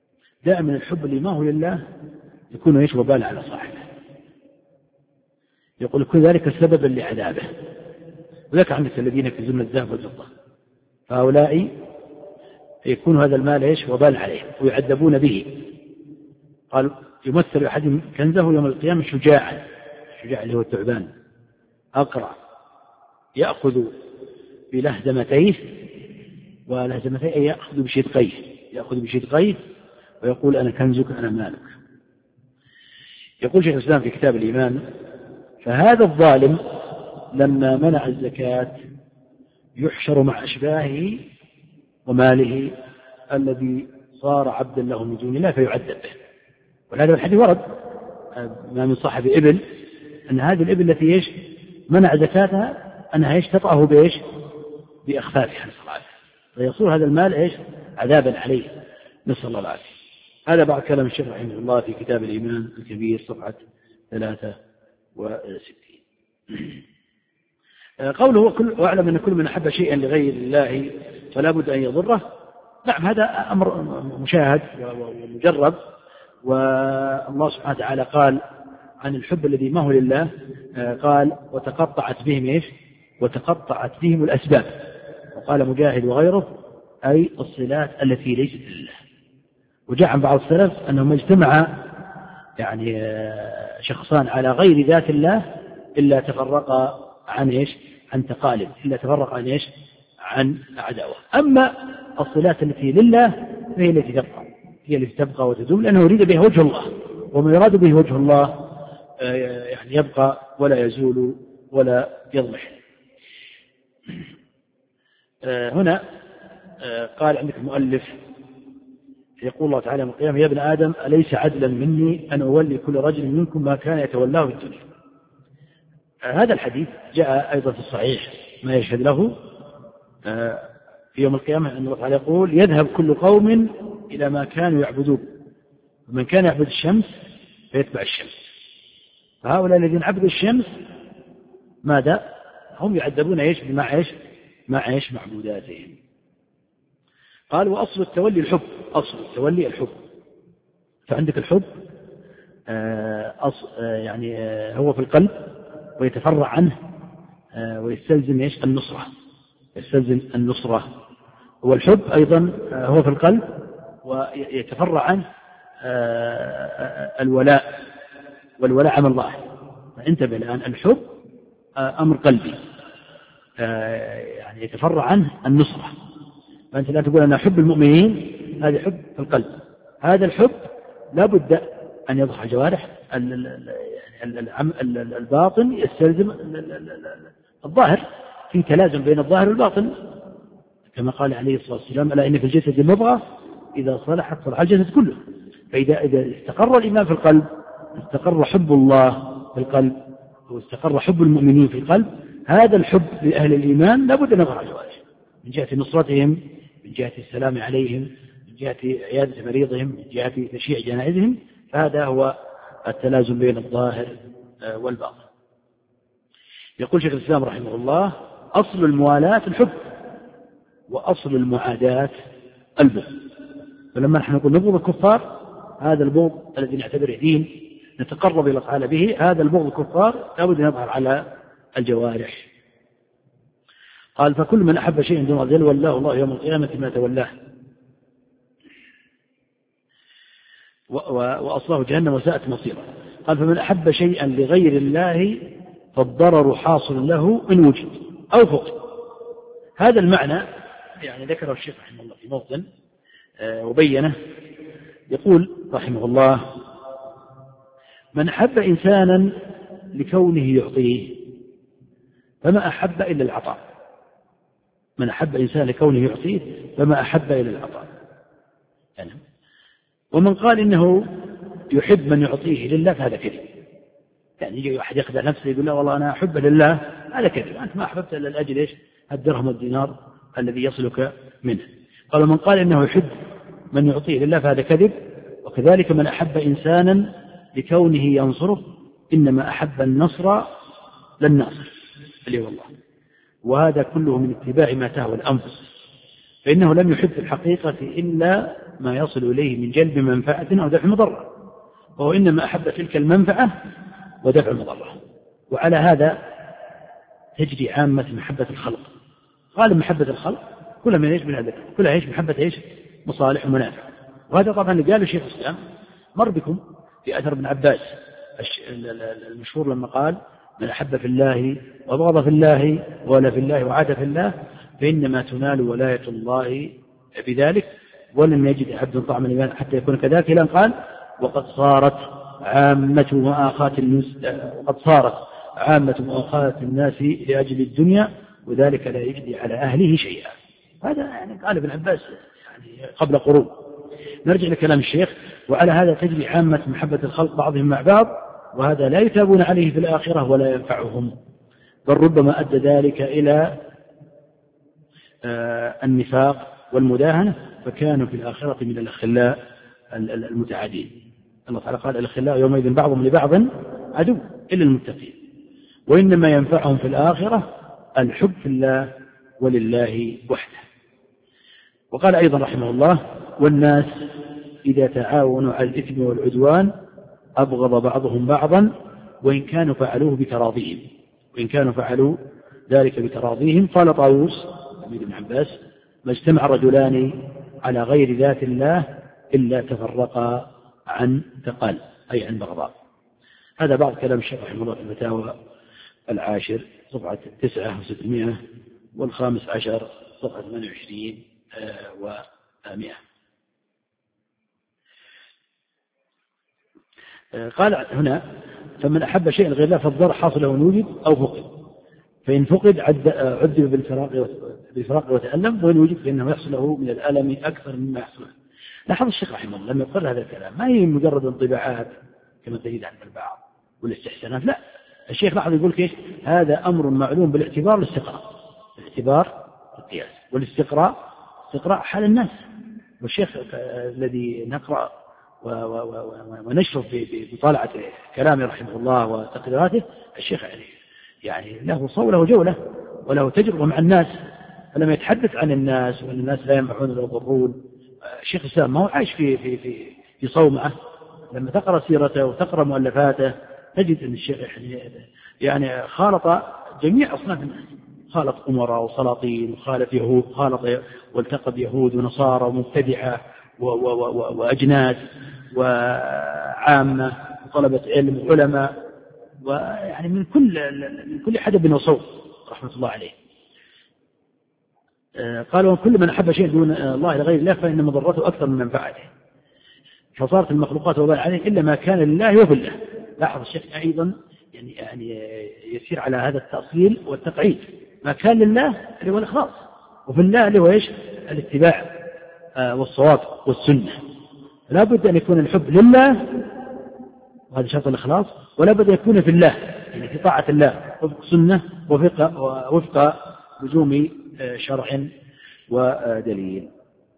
دائما الحب اللي ما هو لله يكون ايش وبال على صاحبه. يقول كل ذلك سببا لعذابه. وذلك عندك الذين يكنزون الذهب والفضة، فهؤلاء يكون هذا المال ايش وبال عليهم ويعذبون به. قال يمثل أحد كنزه يوم القيامة شجاعا، الشجاع اللي هو الثعبان أقرع، يأخذ بلهزمتيه، ولهزمتيه يأخذ بشدقيه، يأخذ بشدقيه ويقول أنا كنزك أنا مالك. يقول شيخ الإسلام في كتاب الإيمان: فهذا الظالم لما منع الزكاة يحشر مع أشباهه وماله الذي صار عبدا له من دون الله فيعذب به. ولهذا الحديث ورد ما من صاحب إبل أن هذه الإبل التي إيش منع زكاتها أنها إيش تطأه بإيش بأخفافها، نسأل الله العافية، فيصير هذا المال إيش عذابا عليه، نسأل الله العافية. هذا بعد كلام الشيخ رحمه الله في كتاب الإيمان الكبير صفحة ثلاثة وستين. قوله واعلم أن كل من أحب شيئا لغير الله فلا بد أن يضره. نعم هذا أمر مشاهد ومجرب، والله سبحانه وتعالى قال عن الحب الذي ما هو لله، قال وتقطعت بهم إيش وتقطعت بهم الأسباب. وقال مجاهد وغيره أي الصلات التي ليست لله. وجاء عن بعض السلف أنهم اجتمع يعني شخصان على غير ذات الله إلا تفرقا عن إيش عن تقالب، إلا تفرقا عن إيش عن عداوة. أما الصلات التي لله فهي التي تبقى، هي التي تبقى وتدوم، لأنه يريد بها وجه الله، وما يراد به وجه الله يعني يبقى ولا يزول ولا يضمح. هنا قال عندك المؤلف يقول الله تعالى يوم القيامة: يا ابن آدم أليس عدلا مني أن أولي كل رجل منكم ما كان يتولاه في الدنيا. هذا الحديث جاء أيضا في الصحيح ما يشهد له في يوم القيامة أن الله تعالى يقول: يذهب كل قوم إلى ما كانوا يعبدون، ومن كان يعبد الشمس فيتبع الشمس. فهؤلاء الذين عبدوا الشمس ماذا؟ هم يعذبون إيش بمع إيش مع إيش معبوداتهم. قال: وأصل التولي الحب، أصل التولي الحب. فعندك الحب أصل يعني هو في القلب ويتفرع عنه ويستلزم إيش النصرة، يستلزم النصرة. والحب أيضا هو في القلب ويتفرع عنه الولاء، والولاء عمل الله. فانتبه الآن، الحب أمر قلبي يعني يتفرع عنه النصرة. فأنت لا تقول أنا أحب المؤمنين، هذا حب في القلب. هذا الحب لا بد أن يظهر الجوارح، الباطن يستلزم الظاهر، في تلازم بين الظاهر والباطن، كما قال عليه الصلاة والسلام: ألا إن في الجسد مضغة إذا صلحت صلح الجسد كله. فإذا إذا استقر الإيمان في القلب استقر حب الله في القلب، واستقر حب المؤمنين في القلب. هذا الحب لأهل الإيمان لا بد أن يظهر الجوارح، من جهة نصرتهم، من جهة السلام عليهم، من جهة عيادة مريضهم، من جهة تشييع جنائزهم. فهذا هو التلازم بين الظاهر والباطن. يقول شيخ الإسلام رحمه الله: أصل الموالاة الحب، وأصل المعاداة البغض. فلما نحن نقول نبغض الكفار، هذا البغض الذي نعتبره دين نتقرب إلى الله تعالى به، هذا البغض الكفار لابد أن يظهر على الجوارح. قال: فكل من أحب شيئا دون الله ولاه الله يوم القيامة ما تولاه، وأصله جهنم وساءت مصيره. قال: فمن أحب شيئا لغير الله فالضرر حاصل له إن وجد أو فقد. هذا المعنى يعني ذكره الشيخ رحمه الله في موطن وبينه. يقول رحمه الله: من أحب إنسانا لكونه يعطيه فما أحب إلا العطاء. من أحب إنسانا لكونه يعطيه فما أحب إلا العطاء. يعني ومن قال إنه يحب من يعطيه لله فهذا كذب. يعني يجي واحد يخدع نفسه يقول لا والله أنا أحبه لله، هذا كذب. أنت ما أحببت إلا لأجل إيش الدرهم والدينار الذي يصلك منه. قال: من قال إنه يحب من يعطيه لله فهذا كذب. وكذلك من أحب إنسانا لكونه ينصره إنما أحب النصر للناصر اللي هو الله. وهذا كله من اتباع ما تهوى الأنفس، فإنه لم يحب في الحقيقة إلا ما يصل إليه من جلب منفعة أو دفع مضرة، وهو إنما أحب تلك المنفعة ودفع المضرة. وعلى هذا تجري عامة محبة الخلق. غالب محبة الخلق كلها من ايش؟ من هذا كلها ايش؟ محبة ايش؟ مصالح ومنافع. وهذا طبعا اللي قاله شيخ الإسلام مر بكم في أثر ابن عباس المشهور لما قال: من أحب في الله وبغض في الله ولا في الله وعاد في الله فإنما تنال ولاية الله بذلك ولم يجد عبد طعم الإيمان حتى يكون كذلك. إلى أن قال: وقد صارت عامة مؤاخاة الناس وقد صارت عامة مؤاخاة الناس لأجل الدنيا وذلك لا يجدي على أهله شيئا. هذا يعني قال ابن عباس يعني قبل قرون. نرجع لكلام الشيخ: وعلى هذا تجري عامة محبة الخلق بعضهم مع بعض وهذا لا يتابون عليه في الآخرة ولا ينفعهم، بل ربما أدى ذلك إلى النفاق والمداهنة فكانوا في الآخرة من الأخلاء المتعادين. الله تعالى قال: الأخلاء يومئذ بعضهم لبعض عدو إلا المتقين، وإنما ينفعهم في الآخرة الحب في الله ولله وحده. وقال أيضا رحمه الله: والناس إذا تعاونوا على الإثم والعدوان أبغض بعضهم بعضا وإن كانوا فعلوه بتراضيهم وإن كانوا فعلوا ذلك بتراضيهم. قال طاووس عبد بن عباس: ما اجتمع رجلان على غير ذات الله إلا تفرقا عن تقال، أي عن بغضاء. هذا بعض كلام الشيخ رحمه الله في الفتاوى العاشر صفحة تسعة وستمائة والخامس عشر صفحة ثمانية وعشرين ومائة. قال هنا: فمن أحب شيئا غير الله فالضر حاصل له وجد أو فقد، فإن فقد عذب بالفراق بالفراق وتألم، وإن وجد فإنه يحصل له من الألم أكثر مما يحصل. لاحظ الشيخ رحمه الله لما يقرر هذا الكلام ما هي مجرد انطباعات كما تجد عند البعض والاستحسانات، لا، الشيخ لاحظ يقول كيف هذا أمر معلوم بالاعتبار الاستقراء، الاعتبار القياس والاستقراء استقراء حال الناس. والشيخ الذي نقرأ ونشرف بطالعة كلامه رحمه الله وتقديراته، الشيخ يعني يعني له صولة وجولة وله تجربة مع الناس، فلما يتحدث عن الناس وأن الناس لا ينفعون ولا يضرون، الشيخ الإسلام ما هو عايش في في في في صومعة. لما تقرأ سيرته وتقرأ مؤلفاته تجد أن الشيخ يعني خالط جميع أصناف الناس، خالط أمراء وسلاطين وخالط يهود خالط والتقى بيهود ونصارى ومبتدعة وأجناس وعامة وطلبة علم وعلماء، ويعني من كل من كل حدب وصوت رحمة الله عليه. قالوا: وكل من أحب شيء دون الله لغير الله فإن مضرته أكثر من منفعته، فصارت المخلوقات وبال عليه إلا ما كان لله وفي الله. لاحظ الشيخ أيضا يعني يعني يسير على هذا التأصيل والتقعيد، ما كان لله اللي هو الإخلاص، وفي الله اللي هو إيش؟ الاتباع والصواب والسنة. لا بد أن يكون الحب لله وهذا شرط الإخلاص، ولا بد أن يكون في الله يعني في طاعة الله وفق سنة وفق وفق لزوم شرع ودليل.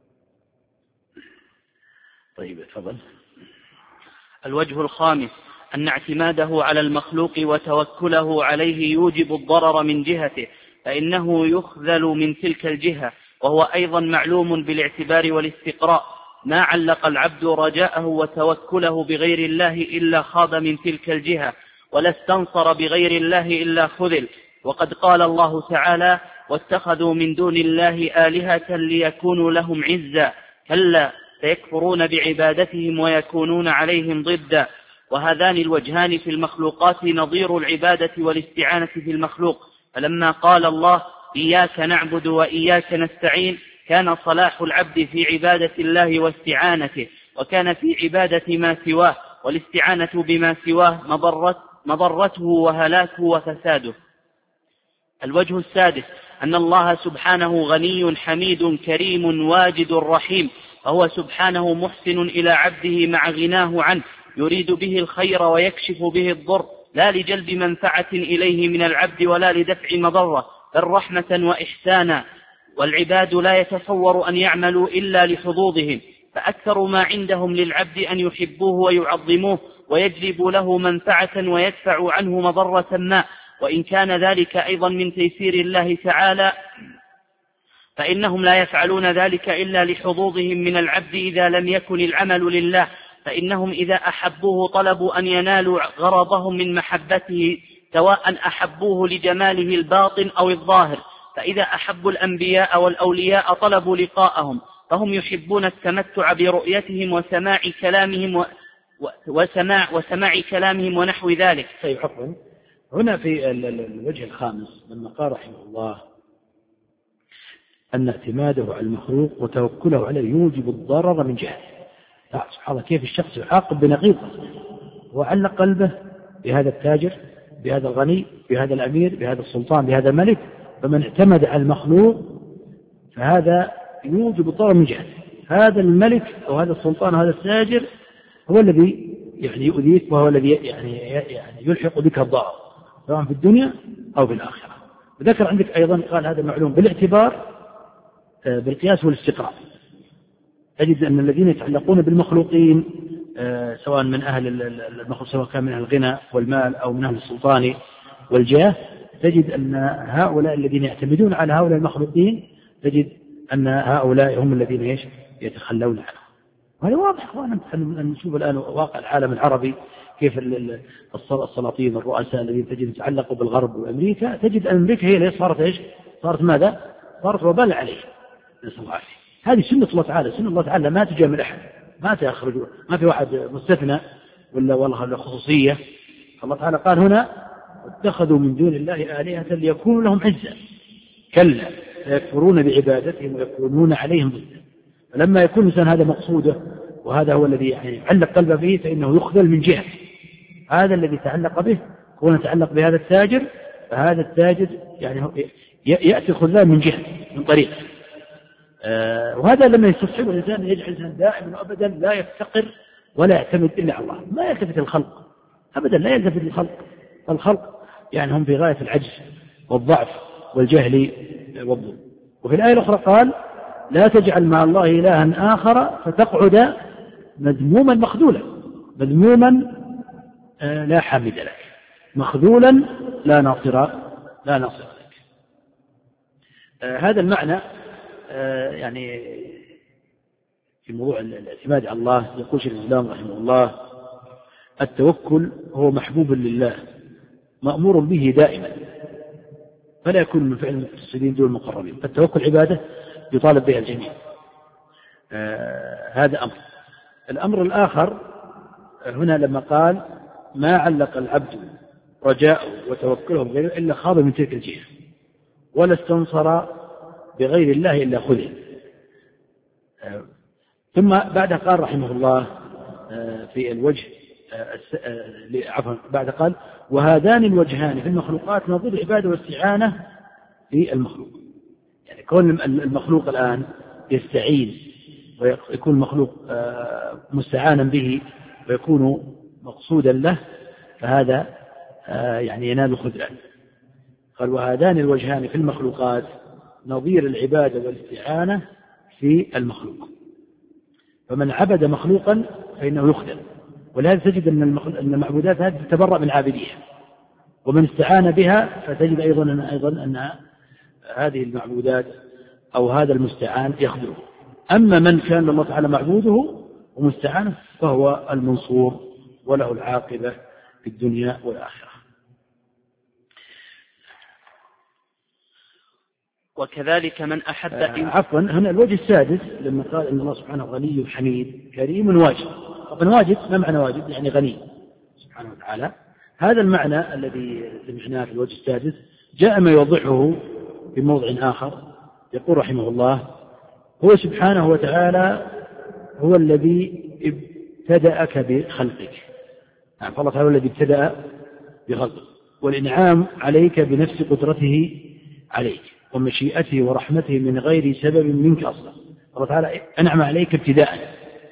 طيب تفضل. الوجه الخامس أن اعتماده على المخلوق وتوكله عليه يوجب الضرر من جهته، فإنه يخذل من تلك الجهة، وهو أيضا معلوم بالاعتبار والاستقراء. ما علق العبد رجاءه وتوكله بغير الله إلا خاب من تلك الجهة، ولا استنصر بغير الله إلا خذل. وقد قال الله تعالى: واتخذوا من دون الله آلهة ليكونوا لهم عزا، كلا سيكفرون بعبادتهم ويكونون عليهم ضدا. وهذان الوجهان في المخلوقات نظير العبادة والاستعانة في المخلوق. فلما قال الله: إياك نعبد وإياك نستعين، كان صلاح العبد في عبادة الله واستعانته، وكان في عبادة ما سواه والاستعانة بما سواه مضرت مضرته وهلاكه وفساده. الوجه السادس أن الله سبحانه غني حميد كريم واجد رحيم، فهو سبحانه محسن إلى عبده مع غناه عنه، يريد به الخير ويكشف به الضر، لا لجلب منفعة إليه من العبد ولا لدفع مضرة، بل رحمة وإحسانا. والعباد لا يتصور أن يعملوا إلا لحظوظهم، فأكثر ما عندهم للعبد أن يحبوه ويعظموه ويجلبوا له منفعة ويدفع عنه مضرة ما، وإن كان ذلك أيضا من تيسير الله تعالى، فإنهم لا يفعلون ذلك إلا لحظوظهم من العبد إذا لم يكن العمل لله، فإنهم إذا أحبوه طلبوا أن ينالوا غرضهم من محبته سواء أحبوه لجماله الباطن أو الظاهر، فإذا أحبوا الأنبياء والأولياء طلبوا لقاءهم، فهم يحبون التمتع برؤيتهم وسماع كلامهم و... وسماع وسماع كلامهم ونحو ذلك. طيب عفوا، هنا في الوجه الخامس لما قال رحمه الله أن اعتماده على المخلوق وتوكله عليه يوجب الضرر من جهة. سبحان الله كيف الشخص يعاقب بنقيضه، وعلق قلبه بهذا التاجر، بهذا الغني، بهذا الأمير، بهذا السلطان، بهذا الملك. فمن اعتمد على المخلوق فهذا يوجب الضرر من جهة. هذا الملك أو هذا السلطان أو هذا التاجر هو الذي يعني يؤذيك، وهو الذي يعني يعني يلحق بك الضرر سواء في الدنيا أو في الآخرة. وذكر عندك أيضا قال هذا معلوم بالاعتبار بالقياس والاستقراء. تجد أن الذين يتعلقون بالمخلوقين سواء من أهل المخلوق، سواء كان من أهل الغنى والمال أو من أهل السلطان والجاه، تجد أن هؤلاء الذين يعتمدون على هؤلاء المخلوقين تجد أن هؤلاء هم الذين إيش يتخلون عنه. وهذا واضح. وأنا نشوف الآن واقع العالم العربي كيف السلاطين والرؤساء الذين تجد يتعلقوا بالغرب وأمريكا، تجد أن أمريكا هي اللي صارت إيش صارت ماذا صارت وبال عليه. نسأل الله العافية. هذه سنة الله تعالى. سنة الله تعالى ما تجامل أحد، ما تأخرج، ما في واحد مستثنى ولا والله خصوصية. الله تعالى قال هنا اتخذوا من دون الله آلهة ليكونوا لهم عزا، كلا سيكفرون بعبادتهم ويكونون عليهم ضدا. فلما يكون الإنسان هذا مقصوده وهذا هو الذي يعني يعلق قلبه به فإنه يخذل من جهة. هذا الذي تعلق به هو يتعلق بهذا التاجر، فهذا التاجر يعني يأتي خذلان من جهة من طريق. آه وهذا لما يستصحبه الإنسان يجعل الإنسان دائما وأبدا لا يفتقر ولا يعتمد إلا على الله، ما يلتفت الخلق أبدا، لا يلتفت الخلق. الخلق يعني هم في غاية العجز والضعف والجهل والظلم. وفي الآية الأخرى قال لا تجعل مع الله إلها آخر فتقعد مذموما مخذولا. مذموما آه لا حامد لك، مخذولا لا ناصر لا ناصر لك. آه هذا المعنى آه يعني في موضوع الاعتماد على الله. يقول شيخ الإسلام رحمه الله التوكل هو محبوب لله مأمور به دائما، فلا يكون من فعل المتصلين دون المقربين. فالتوكل عبادة يطالب بها الجميع. آه هذا أمر. الأمر الآخر هنا لما قال ما علق العبد رجاءه وتوكله بغيره إلا خاض من تلك الجهة، ولا استنصر بغير الله إلا خذل. آه ثم بعد قال رحمه الله آه في الوجه آه عفوا بعد قال وهذان الوجهان في المخلوقات نظير العبادة والاستعانة في المخلوق. يعني كون المخلوق الآن يستعين ويكون المخلوق آه مستعانا به ويكون مقصودا له، فهذا آه يعني ينال الخذلان. قال وهذان الوجهان في المخلوقات نظير العبادة والاستعانة في المخلوق. فمن عبد مخلوقا فإنه يخذل، ولهذا تجد أن المعبودات هذه تتبرأ من عابديها، ومن استعان بها فتجد أيضا أن, أيضا أن هذه المعبودات أو هذا المستعان يخذله. أما من كان الله تعالى معبوده ومستعانه فهو المنصور وله العاقبة في الدنيا والآخرة. وكذلك من أحب آه عفوا هنا الوجه السادس لما قال إن الله سبحانه غني حميد كريم واجد. طبعا واجد ما معنى واجد؟ يعني غني سبحانه وتعالى. هذا المعنى الذي سمعناه في الوجه السادس جاء ما يوضحه في موضع آخر. يقول رحمه الله هو سبحانه وتعالى هو الذي ابتدأك بخلقك. يعني فالله تعالى هو الذي ابتدأ بخلقك والإنعام عليك بنفس قدرته عليك ومشيئته ورحمته من غير سبب منك أصلا. الله تعالى أنعم عليك ابتداء،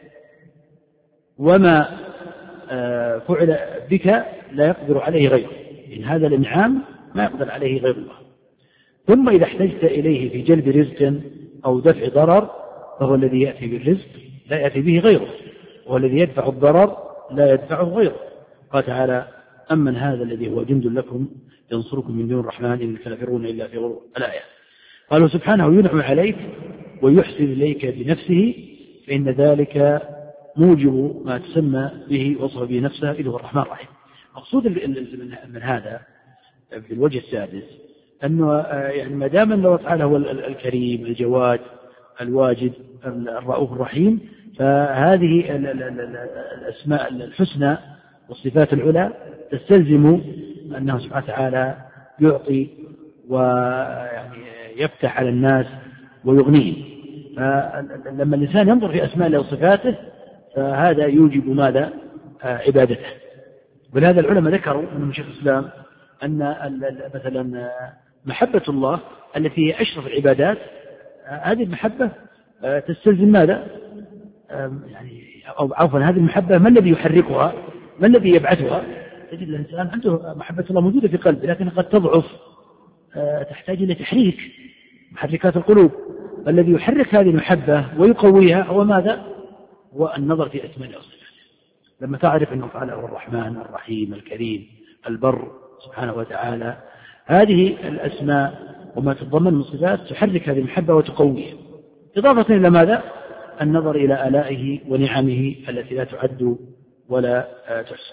وما فعل بك لا يقدر عليه غيره. إن هذا الإنعام ما يقدر عليه غير الله. ثم إذا احتجت إليه في جلب رزق أو دفع ضرر فهو الذي يأتي بالرزق لا يأتي به غيره، وهو الذي يدفع الضرر لا يدفعه غيره. قال تعالى أمن هذا الذي هو جند لكم ينصركم من دون الرحمن إن الكافرون إلا في غرور. الآية. قالوا سبحانه ينعم عليك ويحسن إليك بنفسه، فإن ذلك موجب ما تسمى به وصف به نفسه إذ هو الرحمن الرحيم. مقصود من هذا في الوجه السادس أنه يعني ما دام الله تعالى هو الكريم الجواد الواجد الرؤوف الرحيم، فهذه الأسماء الحسنى والصفات العلى تستلزم أنه سبحانه وتعالى يعطي ويعني يفتح على الناس ويغنيهم. فلما الإنسان ينظر في أسماء الله وصفاته فهذا يوجب ماذا؟ عبادته. ولهذا العلماء ذكروا من شيخ الإسلام أن مثلا محبة الله التي هي أشرف العبادات، هذه المحبة تستلزم ماذا؟ يعني أو عفوا هذه المحبة ما الذي يحركها؟ ما الذي يبعثها؟ تجد الإنسان عنده محبة الله موجودة في قلبه لكن قد تضعف، تحتاج إلى تحريك محركات القلوب. الذي يحرك هذه المحبة ويقويها هو ماذا؟ هو النظر في أسماء الله وصفاته. لما تعرف أنه تعالى هو الرحمن الرحيم الكريم البر سبحانه وتعالى، هذه الأسماء وما تتضمن من صفات تحرك هذه المحبة وتقويها، إضافة إلى ماذا؟ النظر إلى آلائه ونعمه التي لا تعد ولا تحصى.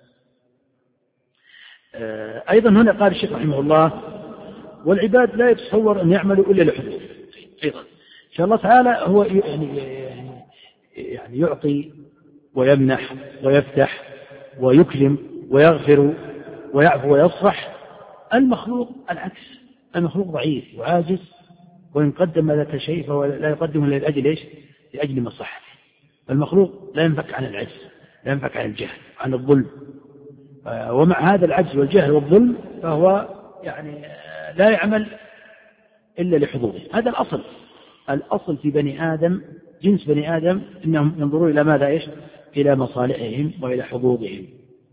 أيضا هنا قال الشيخ رحمه الله: والعباد لا يتصور أن يعملوا إلا لحدود. أيضا إن شاء الله تعالى هو يعني يعني يعطي ويمنح ويفتح ويكرم ويغفر ويعفو ويصفح. المخلوق العكس، المخلوق ضعيف وعاجز، وإن قدم ذات شيء فهو لا يقدم إلا لأجل إيش؟ لأجل مصلحته. المخلوق لا ينفك عن العجز، لا ينفك عن الجهل عن الظلم، ومع هذا العجز والجهل والظلم فهو يعني لا يعمل إلا لحظوظه. هذا الأصل. الأصل في بني آدم، جنس بني آدم، إنهم ينظرون إلى ماذا؟ إيش؟ إلى مصالحهم وإلى حظوظهم.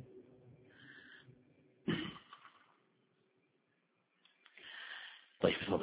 طيب فضل.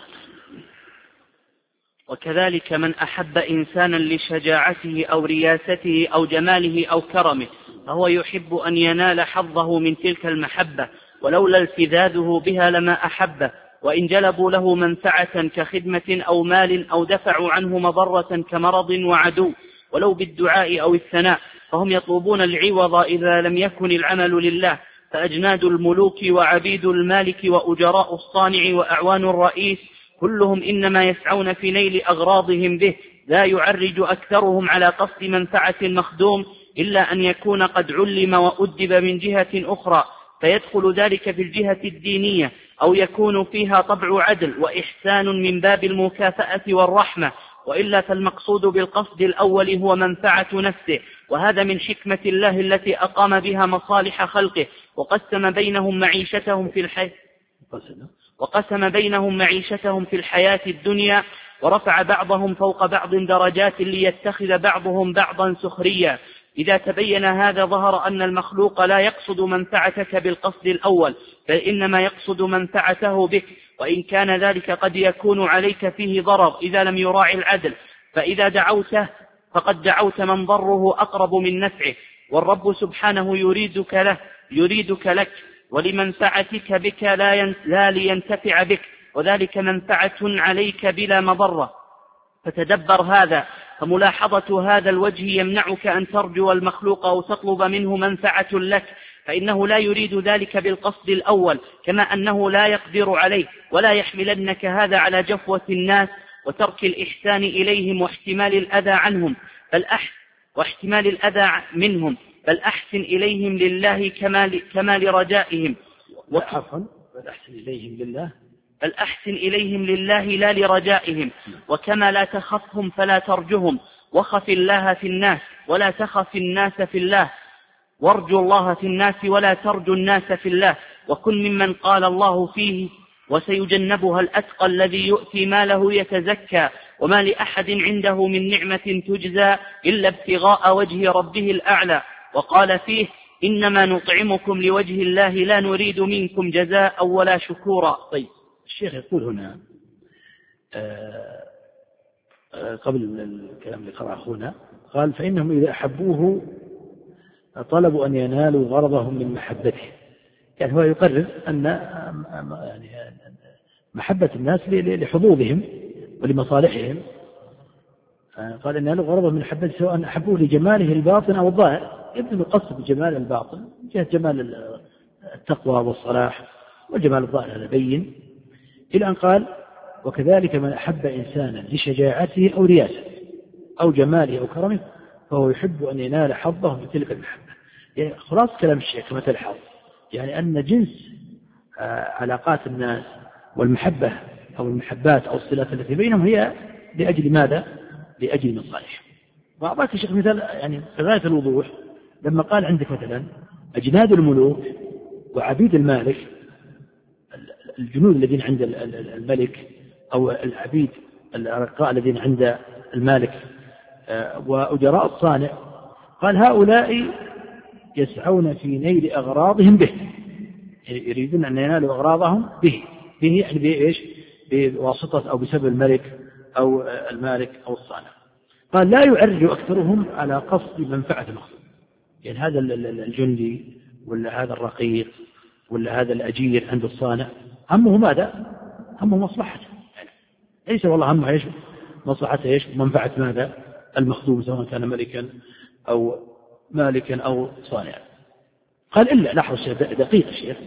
وكذلك من أحب إنسانا لشجاعته أو رياسته أو جماله أو كرمه فهو يحب أن ينال حظه من تلك المحبة، ولولا التذاذه بها لما أحبه. وإن جلبوا له منفعة كخدمة أو مال أو دفعوا عنه مضرة كمرض وعدو ولو بالدعاء أو الثناء، فهم يطلبون العوض إذا لم يكن العمل لله. فأجناد الملوك وعبيد المالك وأجراء الصانع وأعوان الرئيس كلهم إنما يسعون في نيل أغراضهم به، لا يعرج أكثرهم على قصد منفعة المخدوم إلا أن يكون قد علم وأدب من جهة أخرى، فيدخل ذلك في الجهة الدينية، أو يكون فيها طبع عدل وإحسان من باب المكافأة والرحمة، وإلا فالمقصود بالقصد الأول هو منفعة نفسه. وهذا من حكمة الله التي أقام بها مصالح خلقه، وقسم بينهم معيشتهم في الحياة وقسم بينهم معيشتهم في الحياة الدنيا، ورفع بعضهم فوق بعض درجات ليتخذ بعضهم بعضا سخريا. إذا تبين هذا ظهر أن المخلوق لا يقصد منفعتك بالقصد الأول، بل إنما يقصد منفعته بك، وإن كان ذلك قد يكون عليك فيه ضرر إذا لم يراعي العدل. فإذا دعوته فقد دعوت من ضره أقرب من نفعه، والرب سبحانه يريدك له يريدك لك ولمنفعتك بك لا, لا لينتفع بك، وذلك منفعة عليك بلا مضرة. فتدبر هذا، فملاحظة هذا الوجه يمنعك أن ترجو المخلوق أو تطلب منه منفعة لك، فإنه لا يريد ذلك بالقصد الأول، كما أنه لا يقدر عليه. ولا يحملنك هذا على جفوة الناس وترك الإحسان إليهم واحتمال الأذى عنهم بل أحسن واحتمال الأذى منهم بل أحسن إليهم لله كما كما لرجائهم عفوا بل أحسن إليهم لله بل أحسن إليهم لله لا لرجائهم. وكما لا تخفهم فلا ترجهم، وخف الله في الناس ولا تخف الناس في الله، وارجو الله في الناس ولا ترجو الناس في الله. وكن ممن قال الله فيه: وسيجنبها الأتقى الذي يؤتي ماله يتزكى وما لأحد عنده من نعمة تجزى إلا ابتغاء وجه ربه الأعلى. وقال فيه: إنما نطعمكم لوجه الله لا نريد منكم جزاء ولا شكورا. طيب الشيخ يقول هنا آه آه قبل الكلام اللي قرأ أخونا، قال: فإنهم إذا أحبوه طلبوا أن ينالوا غرضهم من محبته. يعني هو يقرر أن يعني محبة الناس لحظوظهم ولمصالحهم، قال أن ينالوا غرضهم من محبته سواء أحبوه لجماله الباطن أو الظاهر. يبدو القصد بجمال الباطن جهة جمال التقوى والصلاح والجمال الظاهر هذا بين، إلى أن قال وكذلك من أحب إنسانا لشجاعته أو رياسته أو جماله أو كرمه فهو يحب أن ينال حظه من تلك المحبة. يعني خلاص كلام الشيخ كما تلحظ يعني أن جنس علاقات الناس والمحبة أو المحبات أو الصلات التي بينهم هي لأجل ماذا؟ لأجل مصالح. وأعطاك الشيخ مثال يعني بغاية الوضوح لما قال عندك مثلا أجناد الملوك وعبيد المالك، الجنود الذين عند الملك أو العبيد الأرقاء الذين عند المالك وأجراء الصانع، قال هؤلاء يسعون في نيل أغراضهم به، يريدون أن ينالوا أغراضهم به به يعني بإيش؟ بواسطة أو بسبب الملك أو المالك أو الصانع. قال لا يعرج أكثرهم على قصد منفعة المخلوق، يعني هذا الجندي ولا هذا الرقيق ولا هذا الأجير عند الصانع همه ماذا؟ همه مصلحته، يعني ليس والله همه إيش؟ مصلحته إيش؟ منفعة ماذا؟ المخدوم سواء كان ملكا أو مالكا أو صانعا. قال إلا، لاحظ الشيخ دقيق الشيخ،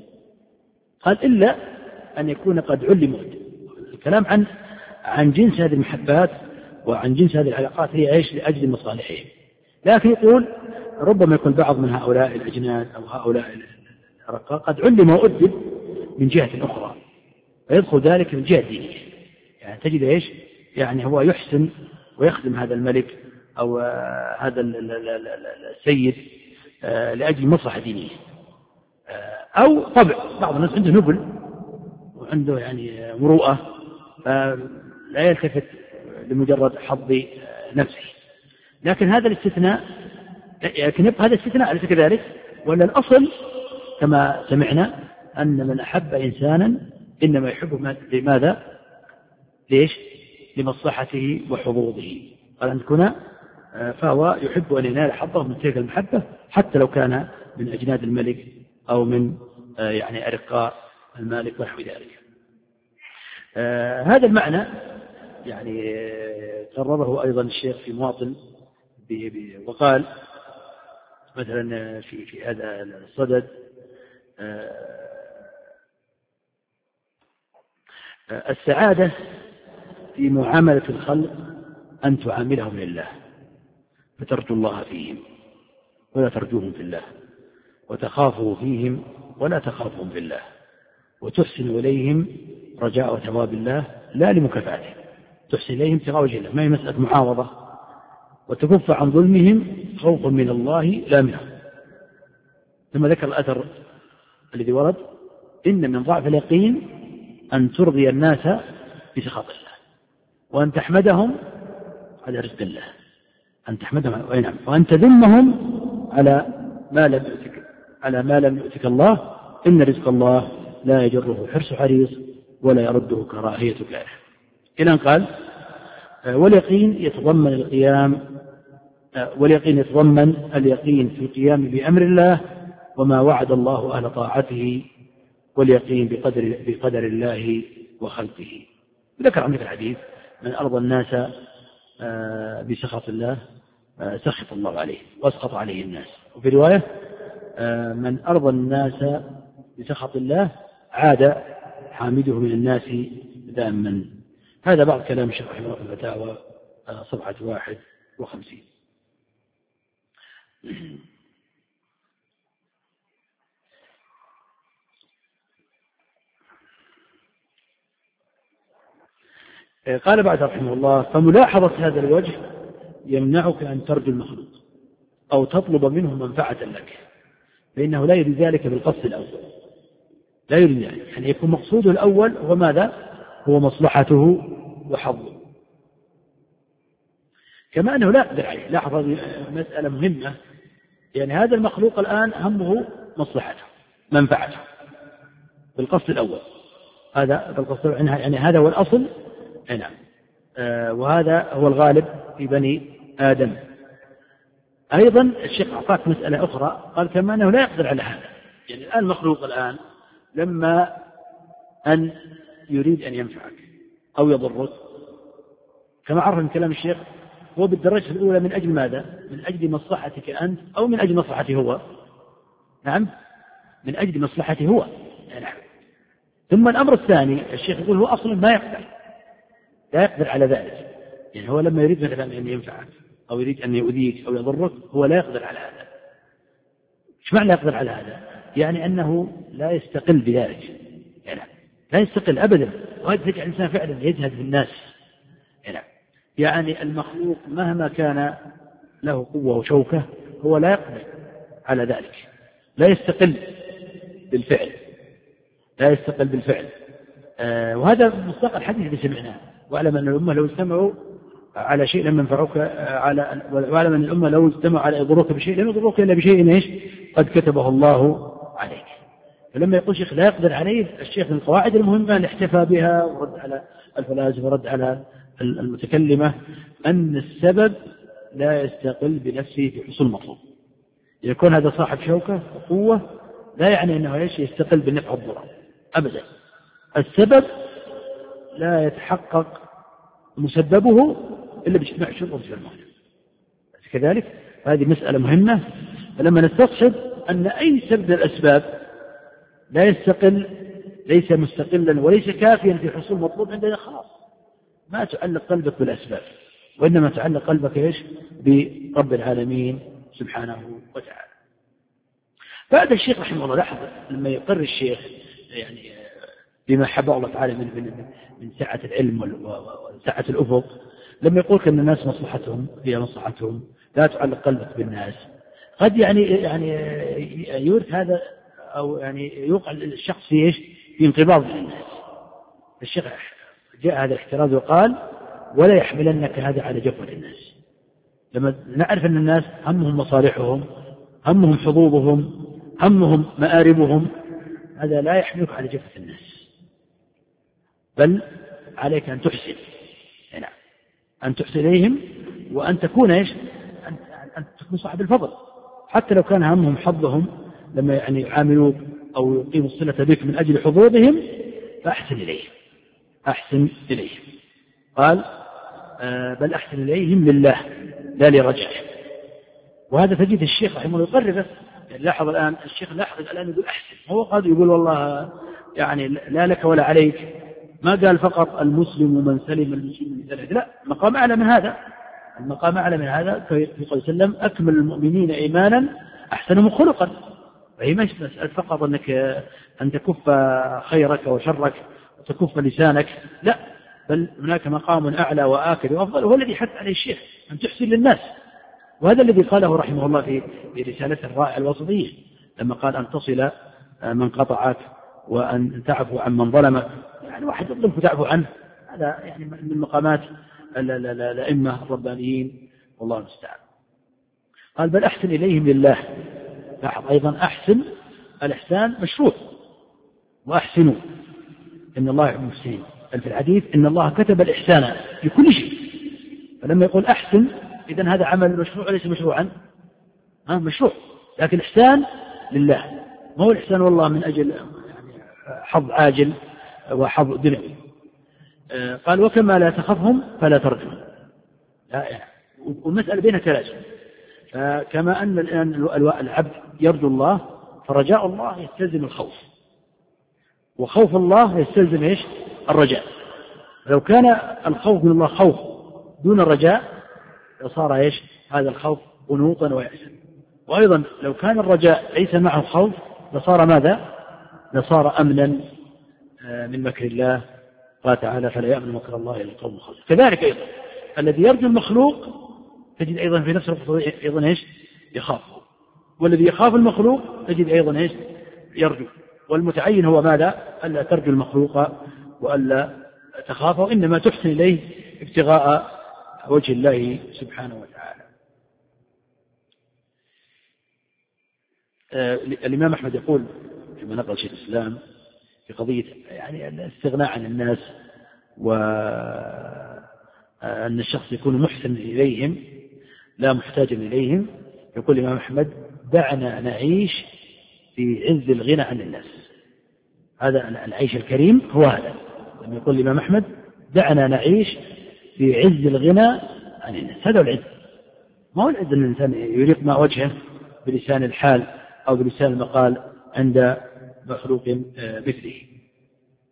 قال إلا أن يكون قد علم. الكلام عن عن جنس هذه المحبات وعن جنس هذه العلاقات هي إيش؟ لأجل مصالحهم. لكن يقول ربما يكون بعض من هؤلاء الأجناد أو هؤلاء الرقاق قد علم وأدب من جهة أخرى ويدخل ذلك من جهة دينية، يعني تجد إيش؟ يعني هو يحسن ويخدم هذا الملك أو هذا السيد لأجل مصلحة دينية، أو طبع بعض الناس عنده نبل وعنده يعني مروءة لا يلتفت لمجرد حظ نفسه. لكن هذا الاستثناء، لكن يبقى هذا الاستثناء أليس كذلك؟ ولا الأصل كما سمعنا أن من أحب إنسانا إنما يحبه لماذا؟ ليش؟ لمصلحته وحظوظه. قال أن كنا فهو يحب أن ينال حظه من تلك المحبة حتى لو كان من أجناد الملك أو من يعني أرقاء المالك ونحو ذلك. هذا المعنى يعني قرره أيضا الشيخ في مواطن وقال مثلا في في هذا الصدد السعادة في معاملة الخلق أن تعاملهم لله فترجو الله فيهم ولا ترجوهم في الله، وتخافوا فيهم ولا تخافهم في الله، وتحسن إليهم رجاء ثواب الله لا لمكافاته، تحسن إليهم ابتغاء وجه الله، ما هي مسألة معاوضة، وتكف عن ظلمهم خوفا من الله لا منهم. ثم ذكر الأثر الذي ورد إن من ضعف اليقين أن ترضي الناس بسخط الله وأن تحمدهم على رزق الله، أن تحمدهم أي نعم، وأن تذمهم على ما لم يؤتك على ما لم يؤتك الله، إن رزق الله لا يجره حرص حريص ولا يرده كراهية كاره. إلى أن قال واليقين يتضمن القيام واليقين يتضمن اليقين في القيام بأمر الله وما وعد الله أهل طاعته، واليقين بقدر بقدر الله وخلقه. ذكر عندك الحديث من أرضى الناس بسخط الله سخط الله عليه واسقط عليه الناس، وفي رواية من أرضى الناس بسخط الله عاد حامده من الناس ذاما. هذا بعض كلام الشيخ رحمه الله في الفتاوى صفحة واحد وخمسين. قال بعد رحمه الله فملاحظة هذا الوجه يمنعك أن ترجو المخلوق أو تطلب منه منفعة لك، فإنه لا يريد ذلك بالقصد الأول، لا يريد ذلك، يعني يكون مقصوده الأول هو ماذا؟ هو مصلحته وحظه، كما أنه لا يقدر عليه. لاحظ مسألة مهمة، يعني هذا المخلوق الآن همه مصلحته منفعته بالقصد الأول، هذا بالقصد الأول يعني هذا هو الأصل. نعم، آه وهذا هو الغالب في بني آدم. أيضا الشيخ أعطاك مسألة أخرى، قال كما أنه لا يقدر على هذا، يعني الآن المخلوق الآن لما أن يريد أن ينفعك أو يضرك كما عرف من كلام الشيخ هو بالدرجة الأولى من أجل ماذا؟ من أجل مصلحتك أنت أو من أجل مصلحته هو؟ نعم، من أجل مصلحته هو. يعني ثم الأمر الثاني الشيخ يقول هو أصلا ما يقدر لا يقدر على ذلك، يعني هو لما يريد مثلا أن ينفعك أو يريد أن يؤذيك أو يضرك هو لا يقدر على هذا. إيش معنى لا يقدر على هذا؟ يعني أنه لا يستقل بذلك، يعني لا يستقل أبدا، وهذا يجعل الإنسان فعلا يجهد في الناس. يعني المخلوق مهما كان له قوة وشوكة هو لا يقدر على ذلك، لا يستقل بالفعل، لا يستقل بالفعل. آه وهذا مصداق الحديث اللي سمعناه، واعلم أن الأمة لو اجتمعوا على شيء لم ينفعوك، على واعلم أن الأمة لو اجتمعوا على يضروك بشيء لم يضروك إلا بشيء إيش قد كتبه الله عليك. فلما يقول الشيخ لا يقدر عليه، الشيخ من القواعد المهمة اللي احتفى بها ورد على الفلاسفة ورد على المتكلمة أن السبب لا يستقل بنفسه في حصول المطلوب. يكون هذا صاحب شوكة وقوة لا يعني أنه يستقل بالنفع والضرر أبدا. السبب لا يتحقق مسببه إلا باجتماع الشروط والموانع. كذلك هذه مسألة مهمة. فلما نستصحب أن أي سبب من الأسباب لا يستقل، ليس مستقلا وليس كافيا في حصول المطلوب عندنا، خلاص ما تعلق قلبك بالأسباب، وإنما تعلق قلبك إيش برب العالمين سبحانه وتعالى. بعد الشيخ رحمه الله لاحظ لما يقر الشيخ يعني بما حبه الله تعالى من من من سعة العلم وسعة الأفق، لما يقول أن الناس مصلحتهم هي مصلحتهم لا تعلق قلبك بالناس، قد يعني يعني يورث هذا أو يعني يوقع الشخص في إيش في انقباض الناس. الشيخ جاء هذا الاحتراز وقال ولا يحملنك هذا على جفوة الناس. لما نعرف أن الناس همهم مصالحهم، همهم حظوظهم، همهم مآربهم، هذا لا يحملك على جفوة الناس، بل عليك أن تحسن، يعني أن تحسن إليهم وأن تكون إيش أن, أن تكون صاحب الفضل، حتى لو كان همهم حظهم لما يعني يعاملوك أو يقيموا الصلة بك من أجل حظوظهم فأحسن إليهم، أحسن إليهم. قال آه بل أحسن إليهم لله لا لرجعه. وهذا تجد الشيخ رحمه الله يقرره. يعني لاحظ الآن الشيخ لاحظ الآن يقول أحسن، هو قد يقول والله يعني لا لك ولا عليك، ما قال فقط المسلم من سلم المسلم من ذلك، لا، مقام أعلى من هذا، المقام أعلى من هذا. في قوله وسلم أكمل المؤمنين إيمانا أحسنهم خلقا. فهي مش مسألة فقط أنك أن تكف خيرك وشرك وتكف لسانك، لا، بل هناك مقام أعلى وآكد وأفضل، وهو الذي حث عليه الشيخ أن تحسن للناس. وهذا الذي قاله رحمه الله في رسالته الرائعة الوسطية لما قال أن تصل من قطعك وأن تعفو عن من ظلمك. يعني واحد يظلمك تعفو عنه، هذا يعني من مقامات الأئمة الربانيين والله المستعان. قال بل أحسن إليهم لله. لاحظ أيضا أحسن، الإحسان مشروع، وأحسنوا إن الله يحب المحسنين. في الحديث إن الله كتب الإحسان في كل شيء. فلما يقول أحسن إذن هذا عمل مشروع وليس مشروعا، ها مشروع، لكن الإحسان لله، ما هو الإحسان والله من أجل يعني حظ عاجل وحظ دنيوي. قال وكما لا تخافهم فلا ترجهم. يعني والمسألة بينها تلازم. فكما أن الآن العبد يرجو الله فرجاء الله يستلزم الخوف، وخوف الله يستلزم إيش الرجاء. لو كان الخوف من الله خوف دون الرجاء صار إيش هذا الخوف قنوطا ويأسا. وأيضا لو كان الرجاء ليس معه خوف لصار ماذا؟ لصار أمنا من مكر الله. قال تعالى فلا يأمن مكر الله إلا القوم الخاسرون. كذلك أيضا الذي يرجو المخلوق تجد أيضا في نفس الوقت أيضا إيش يخاف، والذي يخاف المخلوق تجد أيضا إيش يرجو. والمتعين هو ماذا؟ ألا ترجو المخلوق وألا تخافه، إنما تحسن إليه ابتغاء وجه الله سبحانه وتعالى. آه الإمام أحمد يقول كما نقل شيخ الإسلام في قضية يعني الاستغناء عن الناس وأن الشخص يكون محسن إليهم لا محتاجا إليهم. يقول الإمام أحمد دعنا نعيش في عز الغنى عن الناس. هذا العيش الكريم هو هذا. لما يقول الإمام أحمد دعنا نعيش في عز الغنى عن الناس، هذا هو العز. ما هو العز أن الإنسان يريق ما وجهه بلسان الحال أو بلسان المقال عند مخلوق مثله.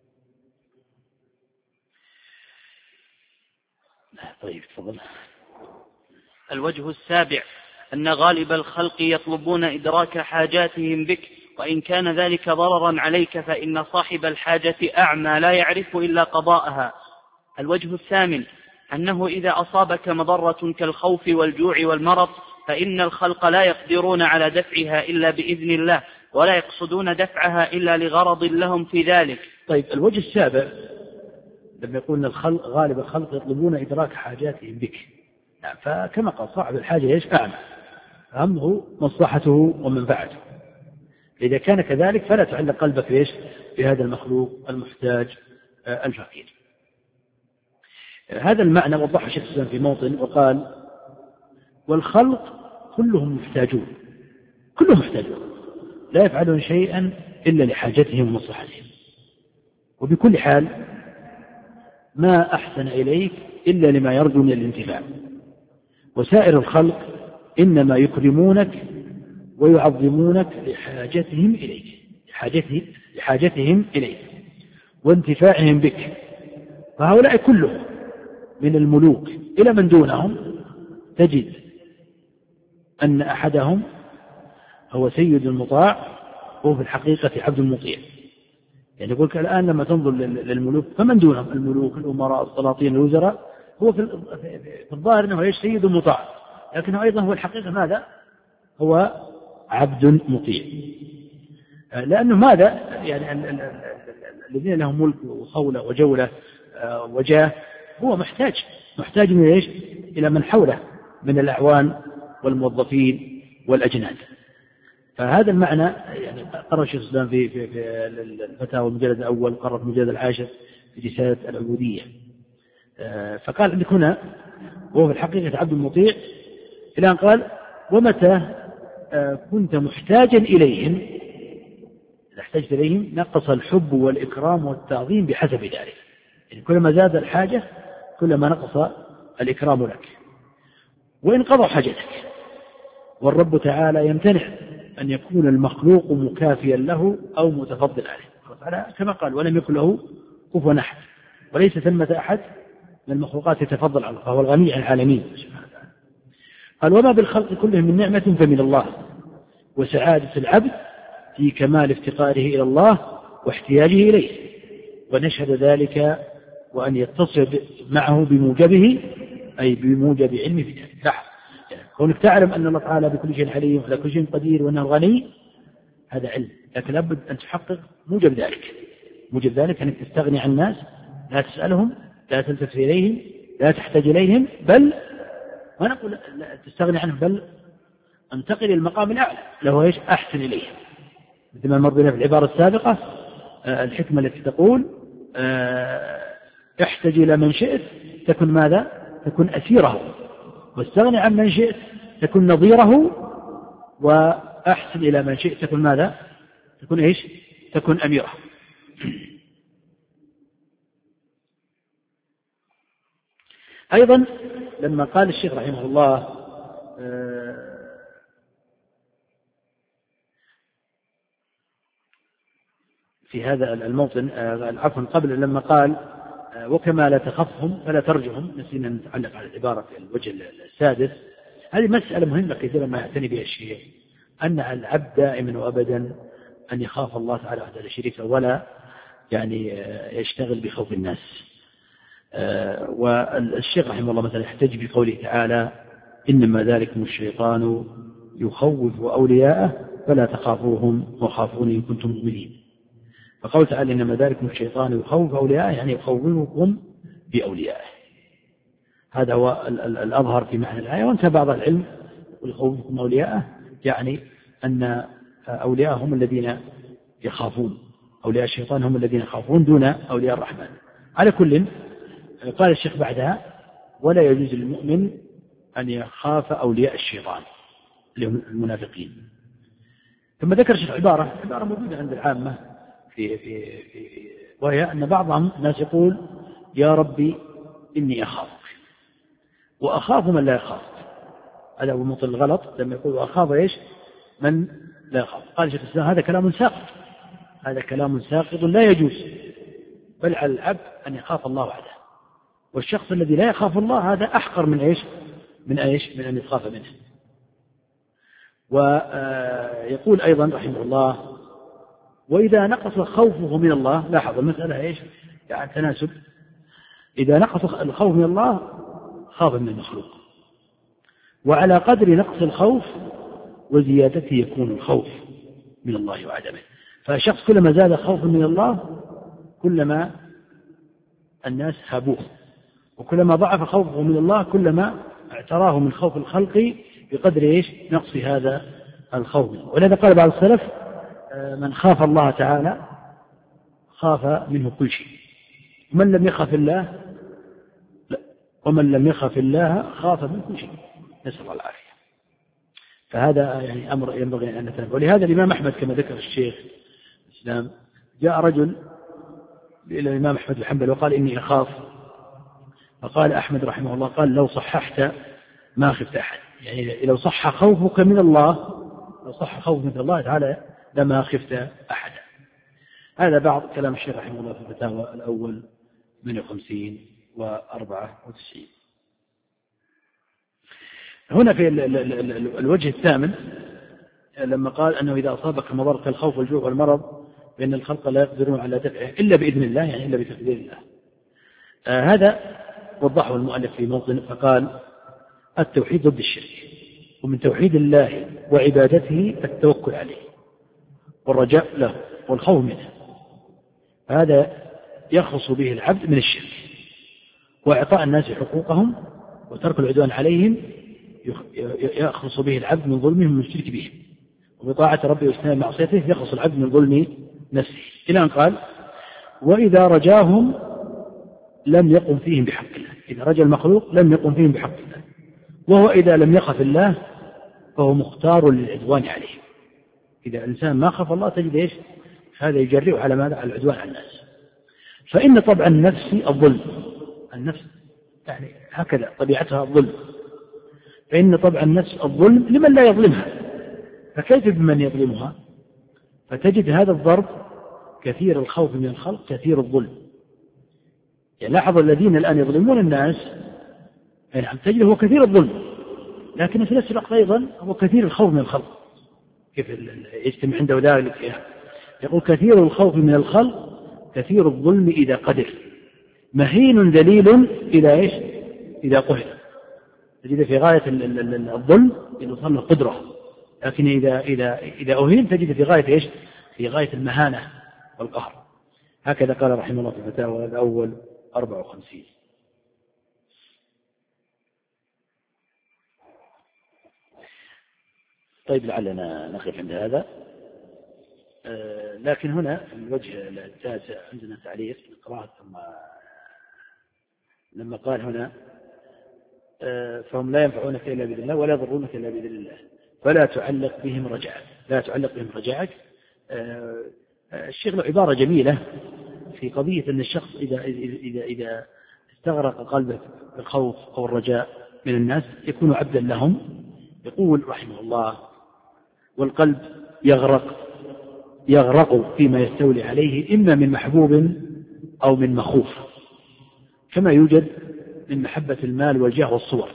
طيب تفضل. الوجه السابع أن غالب الخلق يطلبون إدراك حاجاتهم بك، وإن كان ذلك ضررا عليك فإن صاحب الحاجة أعمى لا يعرف إلا قضاءها. الوجه الثامن أنه إذا أصابك مضرة كالخوف والجوع والمرض فإن الخلق لا يقدرون على دفعها إلا بإذن الله، ولا يقصدون دفعها إلا لغرض لهم في ذلك. طيب الوجه السابع لما يقول الخلق غالب الخلق يطلبون إدراك حاجاتهم بك، يعني فكما قال صاحب الحاجة إيش؟ أعمى، أهمه مصلحته ومنفعته. إذا كان كذلك فلا تعلق قلبك إيش بهذا المخلوق المحتاج الفقير. هذا المعنى وضحه شيخ الإسلام في موطن وقال: والخلق كلهم محتاجون، كلهم محتاجون لا يفعلون شيئا إلا لحاجتهم ومصلحتهم، وبكل حال ما أحسن إليك إلا لما يرجو من الانتفاع، وسائر الخلق إنما يكرمونك ويعظمونك لحاجتهم إليك لحاجتهم, لحاجتهم إليك وانتفاعهم بك. فهؤلاء كلهم من الملوك إلى من دونهم تجد أن أحدهم هو سيد المطاع وهو في الحقيقة عبد المطيع. يعني يقولك الآن لما تنظر للملوك فمن دونهم الملوك الأمراء السلاطين الوزراء هو في الظاهر أنه هو سيد مطاع، لكنه أيضا هو الحقيقة ماذا؟ هو عبد مطيع. لأنه ماذا؟ يعني الذين لهم ملك وخولة وجولة وجاه هو محتاج محتاج من إيش؟ إلى من حوله من الأعوان والموظفين والأجناد. فهذا المعنى يعني قرر شيخ الإسلام في في في الفتاوى المجلد الأول، قرر في المجلد العاشر في رسالة العبودية. فقال عندك هنا وهو في الحقيقة عبد مطيع، إلى أن قال: ومتى كنت محتاجا إليهم إذا احتجت إليهم نقص الحب والإكرام والتعظيم بحسب ذلك. يعني كلما زاد الحاجة كلما نقص الإكرام لك وإن قضوا حاجتك. والرب تعالى يمتنع أن يكون المخلوق مكافيا له أو متفضل عليه، كما قال: ولم يكن له كفوا أحد، وليس ثمة أحد من المخلوقات يتفضل عليه، فهو الغني عن العالمين. قال: وما بالخلق كلهم من نعمة فمن الله، وسعادة العبد في كمال افتقاره إلى الله واحتياجه إليه، ونشهد ذلك وأن يتصل معه بموجبه أي بموجب علمه في ذلك. لاحظ يعني كونك تعلم أن الله تعالى بكل شيء عليم وعلى كل شيء قدير وأنه غني، هذا علم، لكن لابد أن تحقق موجب ذلك. موجب ذلك أنك تستغني عن الناس، لا تسألهم، لا تلتفت إليهم، لا تحتاج إليهم، بل ما نقول تستغني عنهم، بل انتقل المقام الأعلى له إيش؟ أحسن إليهم. مثل ما مر بنا في العبارة السابقة الحكمة التي تقول: احتج إلى من شئت تكن ماذا؟ تكن أسيره، واستغني عن من شئت تكن نظيره، وأحسن إلى من شئت تكن ماذا؟ تكن إيش؟ تكن أميره. أيضا لما قال الشيخ رحمه الله في هذا الموطن عفوا قبل لما قال: وكما لا تخفهم فلا ترجهم، نسينا نتعلق على العبارة في الوجه السادس. هذه مسألة مهمة كثيرا ما يعتني بها الشيء، أن العبد دائما وأبدا أن يخاف الله تعالى وحده لا شريك له، ولا يعني يشتغل بخوف الناس. والشيخ رحمه الله مثلا يحتج بقوله تعالى: إنما ذلكم الشيطان يخوف أولياءه فلا تخافوهم وخافوني إن كنتم مؤمنين. فقول تعالى: إنما ذلكم الشيطان يخوف أولياءه، يعني يخوفكم بأوليائه. هذا هو الأظهر في معنى الآية. وانتهى بعض العلم يخوفكم أولياءه يعني أن أولياء هم الذين يخافون، أولياء الشيطان هم الذين يخافون دون أولياء الرحمن. على كل قال الشيخ بعدها: ولا يجوز للمؤمن أن يخاف أولياء الشيطان المنافقين. ثم ذكر الشيخ عبارة عبارة موجودة عند العامة في في في وهي أن بعضهم الناس يقول: يا ربي إني أخافك، وأخاف من لا يخاف. هذا هو المطل الغلط لما يقول أخاف إيش؟ من لا يخاف. قال الشيخ الإسلام: هذا كلام ساقط، هذا كلام ساقط لا يجوز، بل على العبد أن يخاف الله وحده والشخص الذي لا يخاف الله هذا أحقر من إيش من إيش من أن يخاف منه. ويقول أيضا رحمه الله: وإذا نقص خوفه من الله، لاحظ المسألة إيش يعني تناسب، إذا نقص الخوف من الله خاف من المخلوق، وعلى قدر نقص الخوف وزيادته يكون الخوف من الله وعدمه. فالشخص كلما زاد خوفا من الله كلما الناس هابوه، وكلما ضعف خوفه من الله كلما اعتراه من خوف الخلق بقدر إيش نقص هذا الخوف. ولذا قال بعض السلف: من خاف الله تعالى خاف منه كل شيء، ومن لم يخف الله لا ومن لم يخف الله خاف من كل شيء، نسأل الله العافية. فهذا يعني أمر ينبغي أن نتنبه. ولهذا الإمام أحمد كما ذكر الشيخ الإسلام، جاء رجل إلى الإمام أحمد بن حنبل وقال: إني أخاف. فقال أحمد رحمه الله: قال لو صححت ما خفت أحد، يعني لو صح خوفك من الله، لو صح خوفك من الله تعالى لما خفت أحدا. هذا بعض كلام الشيخ رحمه الله في الفتاوى الأول ثمانية وخمسين وأربعة وتسعين. هنا في الوجه الثامن لما قال أنه إذا أصابك مضر كالخوف والجوع والمرض فإن الخلق لا يقدرون على دفعه إلا بإذن الله، يعني إلا بتقدير الله. آه هذا وضحه المؤلف في موطن فقال: التوحيد ضد الشرك، ومن توحيد الله وعبادته التوكل عليه والرجاء له والخوف منه. هذا يخلص به العبد من الشرك، وإعطاء الناس حقوقهم وترك العدوان عليهم يخلص به العبد من ظلمهم ومن الشرك بهم، وبطاعة ربه واجتناب معصيته يخلص العبد من ظلم نفسه. إلى أن قال: وإذا رجاهم لم يقم فيهم بحق الله، إذا رجا المخلوق لم يقم فيهم بحق الله، وهو إذا لم يخف الله فهو مختار للعدوان عليه. إذا الإنسان ما خف الله تجد إيش هذا يجرئه على ماذا؟ على العدوان على الناس. فإن طبع النفس الظلم، النفس يعني هكذا طبيعتها الظلم، فإن طبع النفس الظلم لمن لا يظلمها، فكيف بمن يظلمها؟ فتجد هذا الضرب كثير الخوف من الخلق كثير الظلم. يعني لاحظ الذين الآن يظلمون الناس يعني تجد هو كثير الظلم، لكن في نفس الوقت أيضا هو كثير الخوف من الخلق. كيف يجتمع عنده ذلك؟ يقول: كثير الخوف من الخلق كثير الظلم إذا قدر، مهين ذليل إذا إيش إذا قهر. تجد في غاية الظلم إذا صار له قدرة، لكن إذا إذا إذا أهين تجد في غاية إيش في غاية المهانة والقهر. هكذا قال رحمه الله في الفتاوى الأول أربعة وخمسين. طيب لعلنا نقف عند هذا. آه لكن هنا في الوجه التاسع عندنا تعليق قراءة ثم لما قال هنا: آه فهم لا ينفعونك إلا بإذن الله ولا يضرونك إلا بإذن الله فلا تعلق بهم رجعك، لا تعلق بهم رجعك. آه الشيخ له عبارة جميلة في قضية أن الشخص إذا إذا إذا استغرق قلبه الخوف أو الرجاء من الناس يكون عبدا لهم. يقول رحمه الله: والقلب يغرق يغرق فيما يستولي عليه إما من محبوب أو من مخوف، كما يوجد من محبة المال والجاه والصور.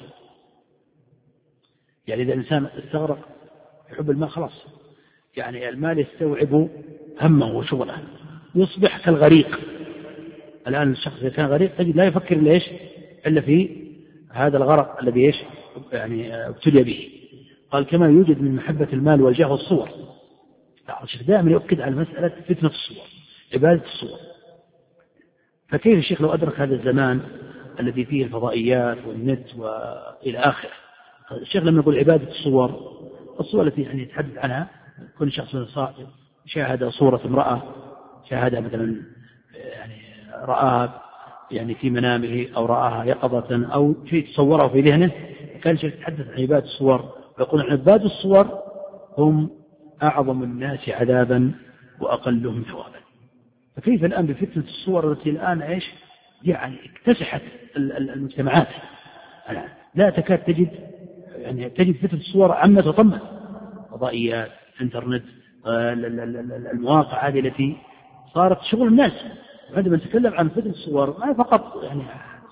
يعني إذا الإنسان استغرق يحب المال خلاص، يعني المال يستوعب همه وشغله، يصبح كالغريق. الآن الشخص إذا كان غريق تجد لا يفكر إلا إيش إلا في هذا الغرق الذي إيش يعني ابتلي به. قال: كما يوجد من محبة المال والجاه والصور. الشيخ دائما يؤكد على مسألة فتنة الصور، عبادة الصور. فكيف الشيخ لو أدرك هذا الزمان الذي فيه الفضائيات والنت وإلى آخره؟ الشيخ لما يقول عبادة الصور، الصور التي يعني يتحدث عنها كل شخص شاهد صورة امرأة، شاهدها مثلا يعني رآها يعني في منامه أو رآها يقظة أو شيء تصوره في ذهنه، كان الشيخ يتحدث عن عبادة الصور ويقول عن عبادة الصور هم أعظم الناس عذابا وأقلهم ثوابا. فكيف الآن بفتنة الصور التي الآن إيش يعني اكتسحت المجتمعات؟ لا تكاد تجد يعني تجد فتنة الصور عامة وطمة، فضائيات، انترنت، المواقع هذه التي صارت شغل الناس. عندما نتكلم عن فتنة الصور ما فقط يعني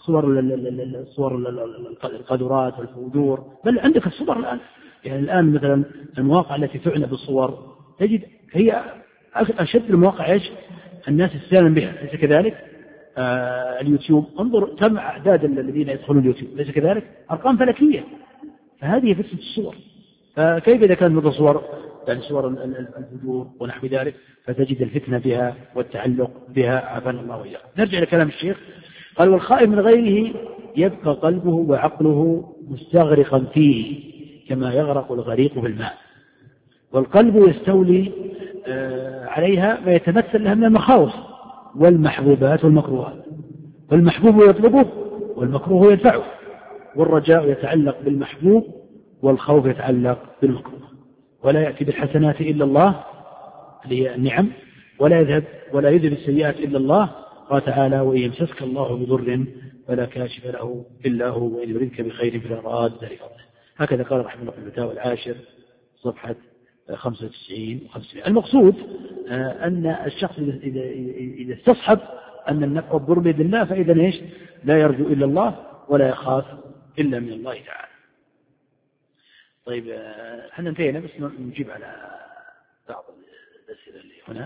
صور الصور القدرات والفجور، بل عندك الصور الآن. يعني الآن مثلا المواقع التي تعنى بالصور تجد هي أشد المواقع إيش الناس استخداما بها، ليس كذلك؟ آه اليوتيوب، انظر كم أعداد الذين يدخلون اليوتيوب، ليس كذلك؟ أرقام فلكية. فهذه فتنة الصور. فكيف إذا كان مثل صور يعني صور الفجور ونحو ذلك، فتجد الفتنة بها والتعلق بها، عافانا الله وإياكم. نرجع لكلام الشيخ، قال: والخائف من غيره يبقى قلبه وعقله مستغرقا فيه كما يغرق الغريق في الماء، والقلب يستولي عليها ما يتمثل لها من المخاوف والمحبوبات والمكروهات، والمحبوب يطلبه والمكروه يدفعه، والرجاء يتعلق بالمحبوب والخوف يتعلق بالمكروه، ولا يأتي بالحسنات إلا الله اللي هي النعم، ولا يذهب ولا يذهب السيئات إلا الله. قال تعالى: وإن يمسسك الله بضر فلا كاشف له إلا هو، وإن يردك بخير فلا راد ذلك. هكذا قال رحمه الله في الفتاوى العاشر صفحة خمسة وتسعين وخمسمائة. المقصود أن الشخص إذا إذا استصحب أن النفع والضر بيد الله، فإذا إيش لا يرجو إلا الله ولا يخاف إلا من الله تعالى. طيب احنا انتهينا، بس نجيب على بعض الأسئلة اللي هنا.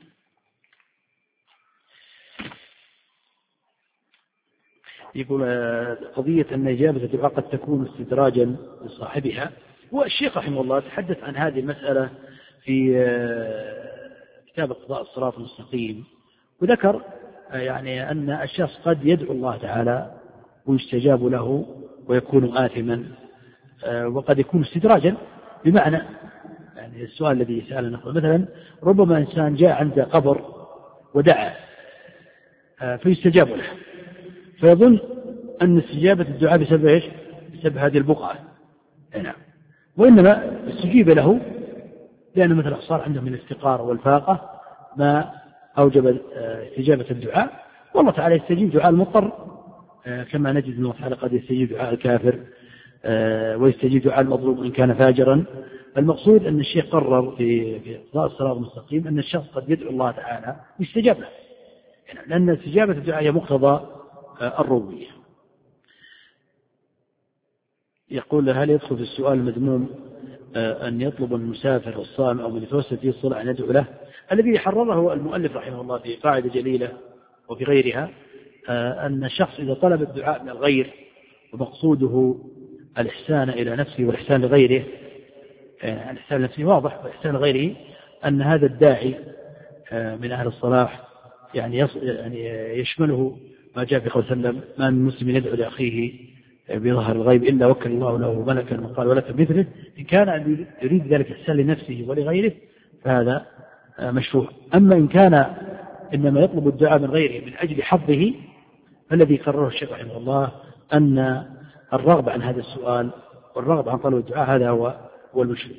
يقول: قضية أن إجابة الدعاء قد تكون استدراجا لصاحبها، والشيخ رحمه الله تحدث عن هذه المسألة في كتاب اقتضاء الصراط المستقيم، وذكر يعني أن الشخص قد يدعو الله تعالى ويستجاب له ويكون آثما، وقد يكون استدراجا، بمعنى يعني السؤال الذي يسألنا مثلا: ربما إنسان جاء عند قبر ودعا فيستجاب له، فيظن أن استجابة الدعاء بسبب إيش؟ بسبب هذه البقعة. نعم. وإنما استجيب له لأن مثلا صار عنده من الافتقار والفاقة ما أوجب استجابة الدعاء، والله تعالى يستجيب دعاء المضطر، كما نجد أنه تعالى قد يستجيب دعاء الكافر ويستجيب دعاء المظلوم إن كان فاجرا. المقصود أن الشيخ قرر في في اقتضاء الصراط المستقيم أن الشخص قد يدعو الله تعالى ويستجاب له، لأن استجابة الدعاء هي مقتضى الربوبية. يقول: هل يدخل في السؤال المذموم أن يطلب المسافر والصائم أو من يتوسل فيه الصلاة أن يدعو له؟ الذي حرره المؤلف رحمه الله في قاعدة جليلة وفي غيرها أن الشخص إذا طلب الدعاء من الغير ومقصوده الإحسان إلى نفسه والإحسان لغيره، الإحسان لنفسه واضح والإحسان لغيره، أن هذا الداعي من أهل الصلاح يعني يشمله ما جاء في قول وسلم: ما من مسلم يدعو لأخيه بظهر الغيب إلا وكل الله له ملكا وقال ولك مثله. إن كان يريد ذلك الإحسان لنفسه ولغيره فهذا مشروع. أما إن كان إنما يطلب الدعاء من غيره من أجل حظه، فالذي قرره الشيخ رحمه الله أن الرغبة عن هذا السؤال والرغبة عن طلب الدعاء هذا هو هو المشروع.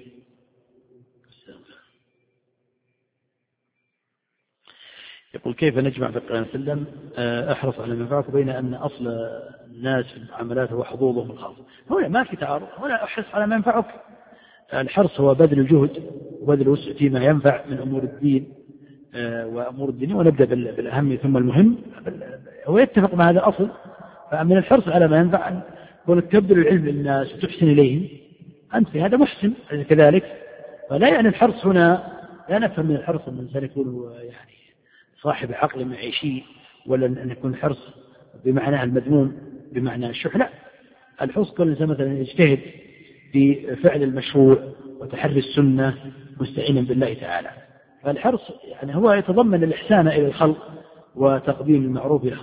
يقول: كيف نجمع في القرآن وسلم احرص على منفعك بين أن أصل الناس في المعاملات هو حظوظهم الخاصة؟ هنا ما في تعارض، هنا احرص على منفعك. الحرص هو بذل الجهد وبذل الوسع فيما ينفع من أمور الدين وأمور الدنيا، ونبدأ بالأهم ثم المهم. هو يتفق مع هذا الأصل. فمن الحرص على ما ينفع كونك تبذل العلم للناس وتحسن إليهم، أنت في هذا محسن كذلك. فلا يعني الحرص هنا لا نفهم من الحرص أن الإنسان يكون يعني صاحب عقل معيشي، ولا أن يكون حرص بمعنى المذموم بمعنى الشح. لا، الحرص كل إنسان مثلا يجتهد في فعل المشروع وتحري السنة مستعينا بالله تعالى. فالحرص يعني هو يتضمن الإحسان إلى الخلق وتقديم المعروف له.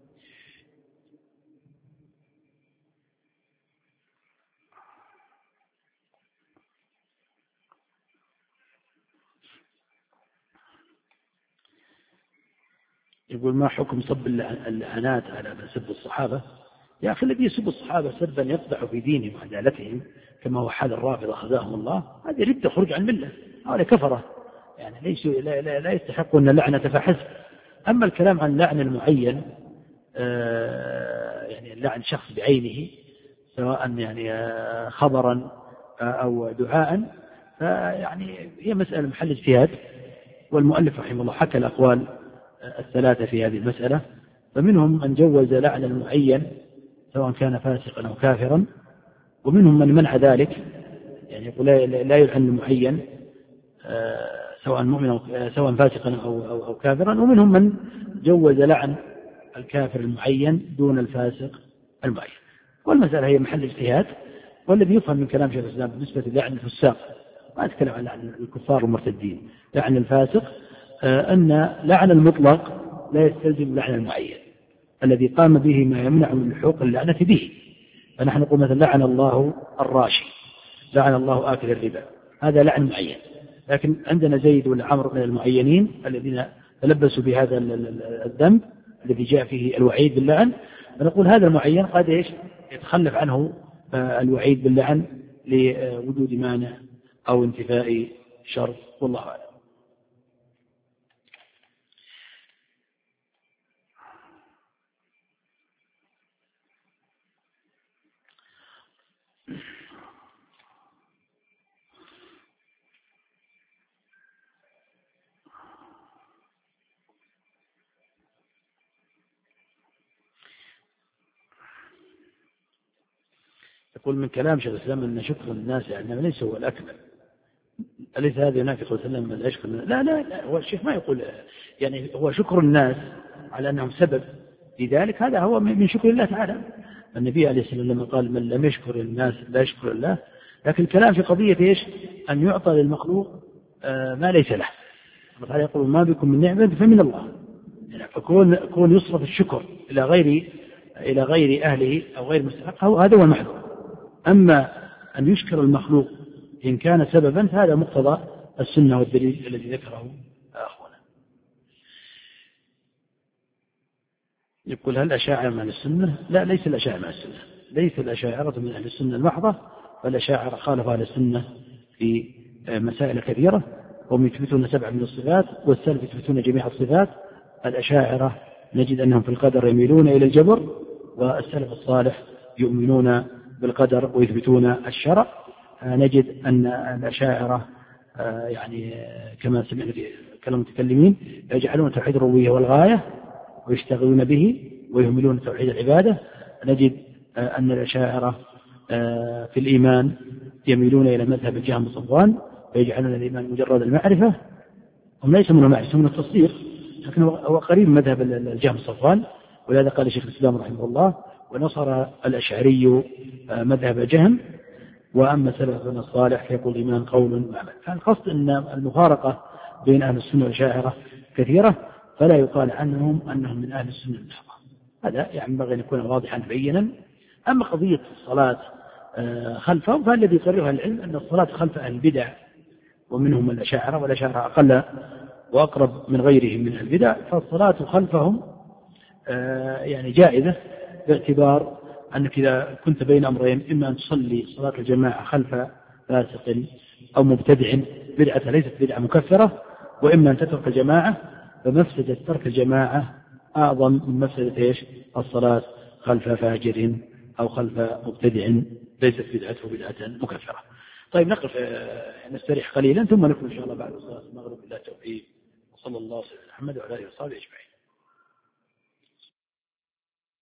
يقول: ما حكم صب اللعنات على من سب الصحابة؟ يا أخي، الذي يسب الصحابة سبا يقدح في دينهم وعدالتهم كما هو حال الرافضة خذاهم الله، هذه ردة خروج عن ملة، هؤلاء كفرة يعني ليسوا لا, لا, لا يستحقون اللعنة فحسب. أما الكلام عن لعن المعين آه يعني لعن شخص بعينه سواء يعني آه خبرا آه أو دعاء، فيعني هي مسألة محل اجتهاد، والمؤلف رحمه الله حكى الأقوال الثلاثة في هذه المسألة، فمنهم من جوز لعن المعين سواء كان فاسقا أو كافرا، ومنهم من منع ذلك، يعني يقول لا يلعن المعين سواء مؤمن أو سواء فاسقا أو, أو, أو كافرا، ومنهم من جوز لعن الكافر المعين دون الفاسق المعين. والمسألة هي محل اجتهاد، والذي يفهم من كلام شيخ الإسلام بالنسبة للعن الفساق، ما أتكلم عن لعن الكفار والمرتدين، لعن الفاسق أن لعن المطلق لا يستلزم لعن المعين الذي قام به ما يمنع من حقوق اللعنة به. فنحن نقول مثلا لعن الله الراشي، لعن الله آكل الربا، هذا لعن معين. لكن عندنا زيد والعمر من المعينين الذين تلبسوا بهذا الذنب الذي جاء فيه الوعيد باللعن، فنقول هذا المعين قد إيش يتخلف عنه الوعيد باللعن لوجود مانع أو انتفاء شر، والله أعلم. يقول من كلام شيخ الإسلام أن شكر الناس يعني ليس هو الأكمل، أليس هذا ينافق صلى الله عليه وسلم من يشكر؟ لا لا لا، هو الشيخ ما يقول يعني هو شكر الناس على أنهم سبب في ذلك، هذا هو من شكر الله تعالى. النبي عليه الصلاة والسلام قال من لم يشكر الناس لا يشكر الله. لكن الكلام في قضية إيش؟ أن يعطى للمخلوق ما ليس له. الله تعالى يقول ما بكم من نعمة فمن الله، يعني فكون كون يصرف الشكر إلى غير إلى غير أهله أو غير مستحقه هذا هو المحذور. أما أن يشكر المخلوق إن كان سببا فهذا مقتضى السنة والدليل الذي ذكره أخونا. يقول هل الأشاعرة من السنة؟ لا، ليس الأشاعرة من السنة، ليس الأشاعرة من أهل السنة المحضة، فالأشاعرة خالف أهل السنة في مسائل كثيرة، هم يثبتون سبع من الصفات والسلف يثبتون جميع الصفات. الأشاعرة نجد أنهم في القدر يميلون إلى الجبر، والسلف الصالح يؤمنون بالقدر ويثبتون الشرع. نجد أن الأشاعرة يعني كما سمعنا في كلام المتكلمين يجعلون توحيد الربوبية والغاية ويشتغلون به ويهملون توحيد العبادة. نجد أن الأشاعرة في الإيمان يميلون إلى مذهب الجهم والصفوان ويجعلون الإيمان مجرد المعرفة، هم ليس من المعرفة من التصديق، لكن هو قريب من مذهب الجهم والصفوان. ولهذا قال شيخ الإسلام رحمه الله ونصر الأشعري مذهب الجهم، وأما سلفنا الصالح فيقول الإيمان قول وعمل. فالقصد أن المفارقة بين أهل السنة والأشاعرة كثيرة، فلا يقال عنهم أنهم من أهل السنة المحضة. هذا يعني ينبغي أن يكون واضحا بينا. أما قضية الصلاة خلفهم فالذي يقررها العلم أن الصلاة خلف أهل البدع ومنهم الأشاعرة، والأشاعرة أقل وأقرب من غيرهم من البدع، فالصلاة خلفهم يعني جائزة باعتبار أنك إذا كنت بين أمرين إما أن تصلي صلاة الجماعة خلف فاسق أو مبتدع بدعة ليست بدعة مكفرة، وإما أن تترك الجماعة، فمفسدة ترك الجماعة أعظم من مفسدة إيش؟ الصلاة خلف فاجر أو خلف مبتدع ليست بدعته بدعة مكفرة. طيب نقف نستريح قليلا ثم نكمل إن شاء الله بعد صلاة المغرب. بالله التوفيق، وصلى الله على محمد وعلى آله وصحبه أجمعين.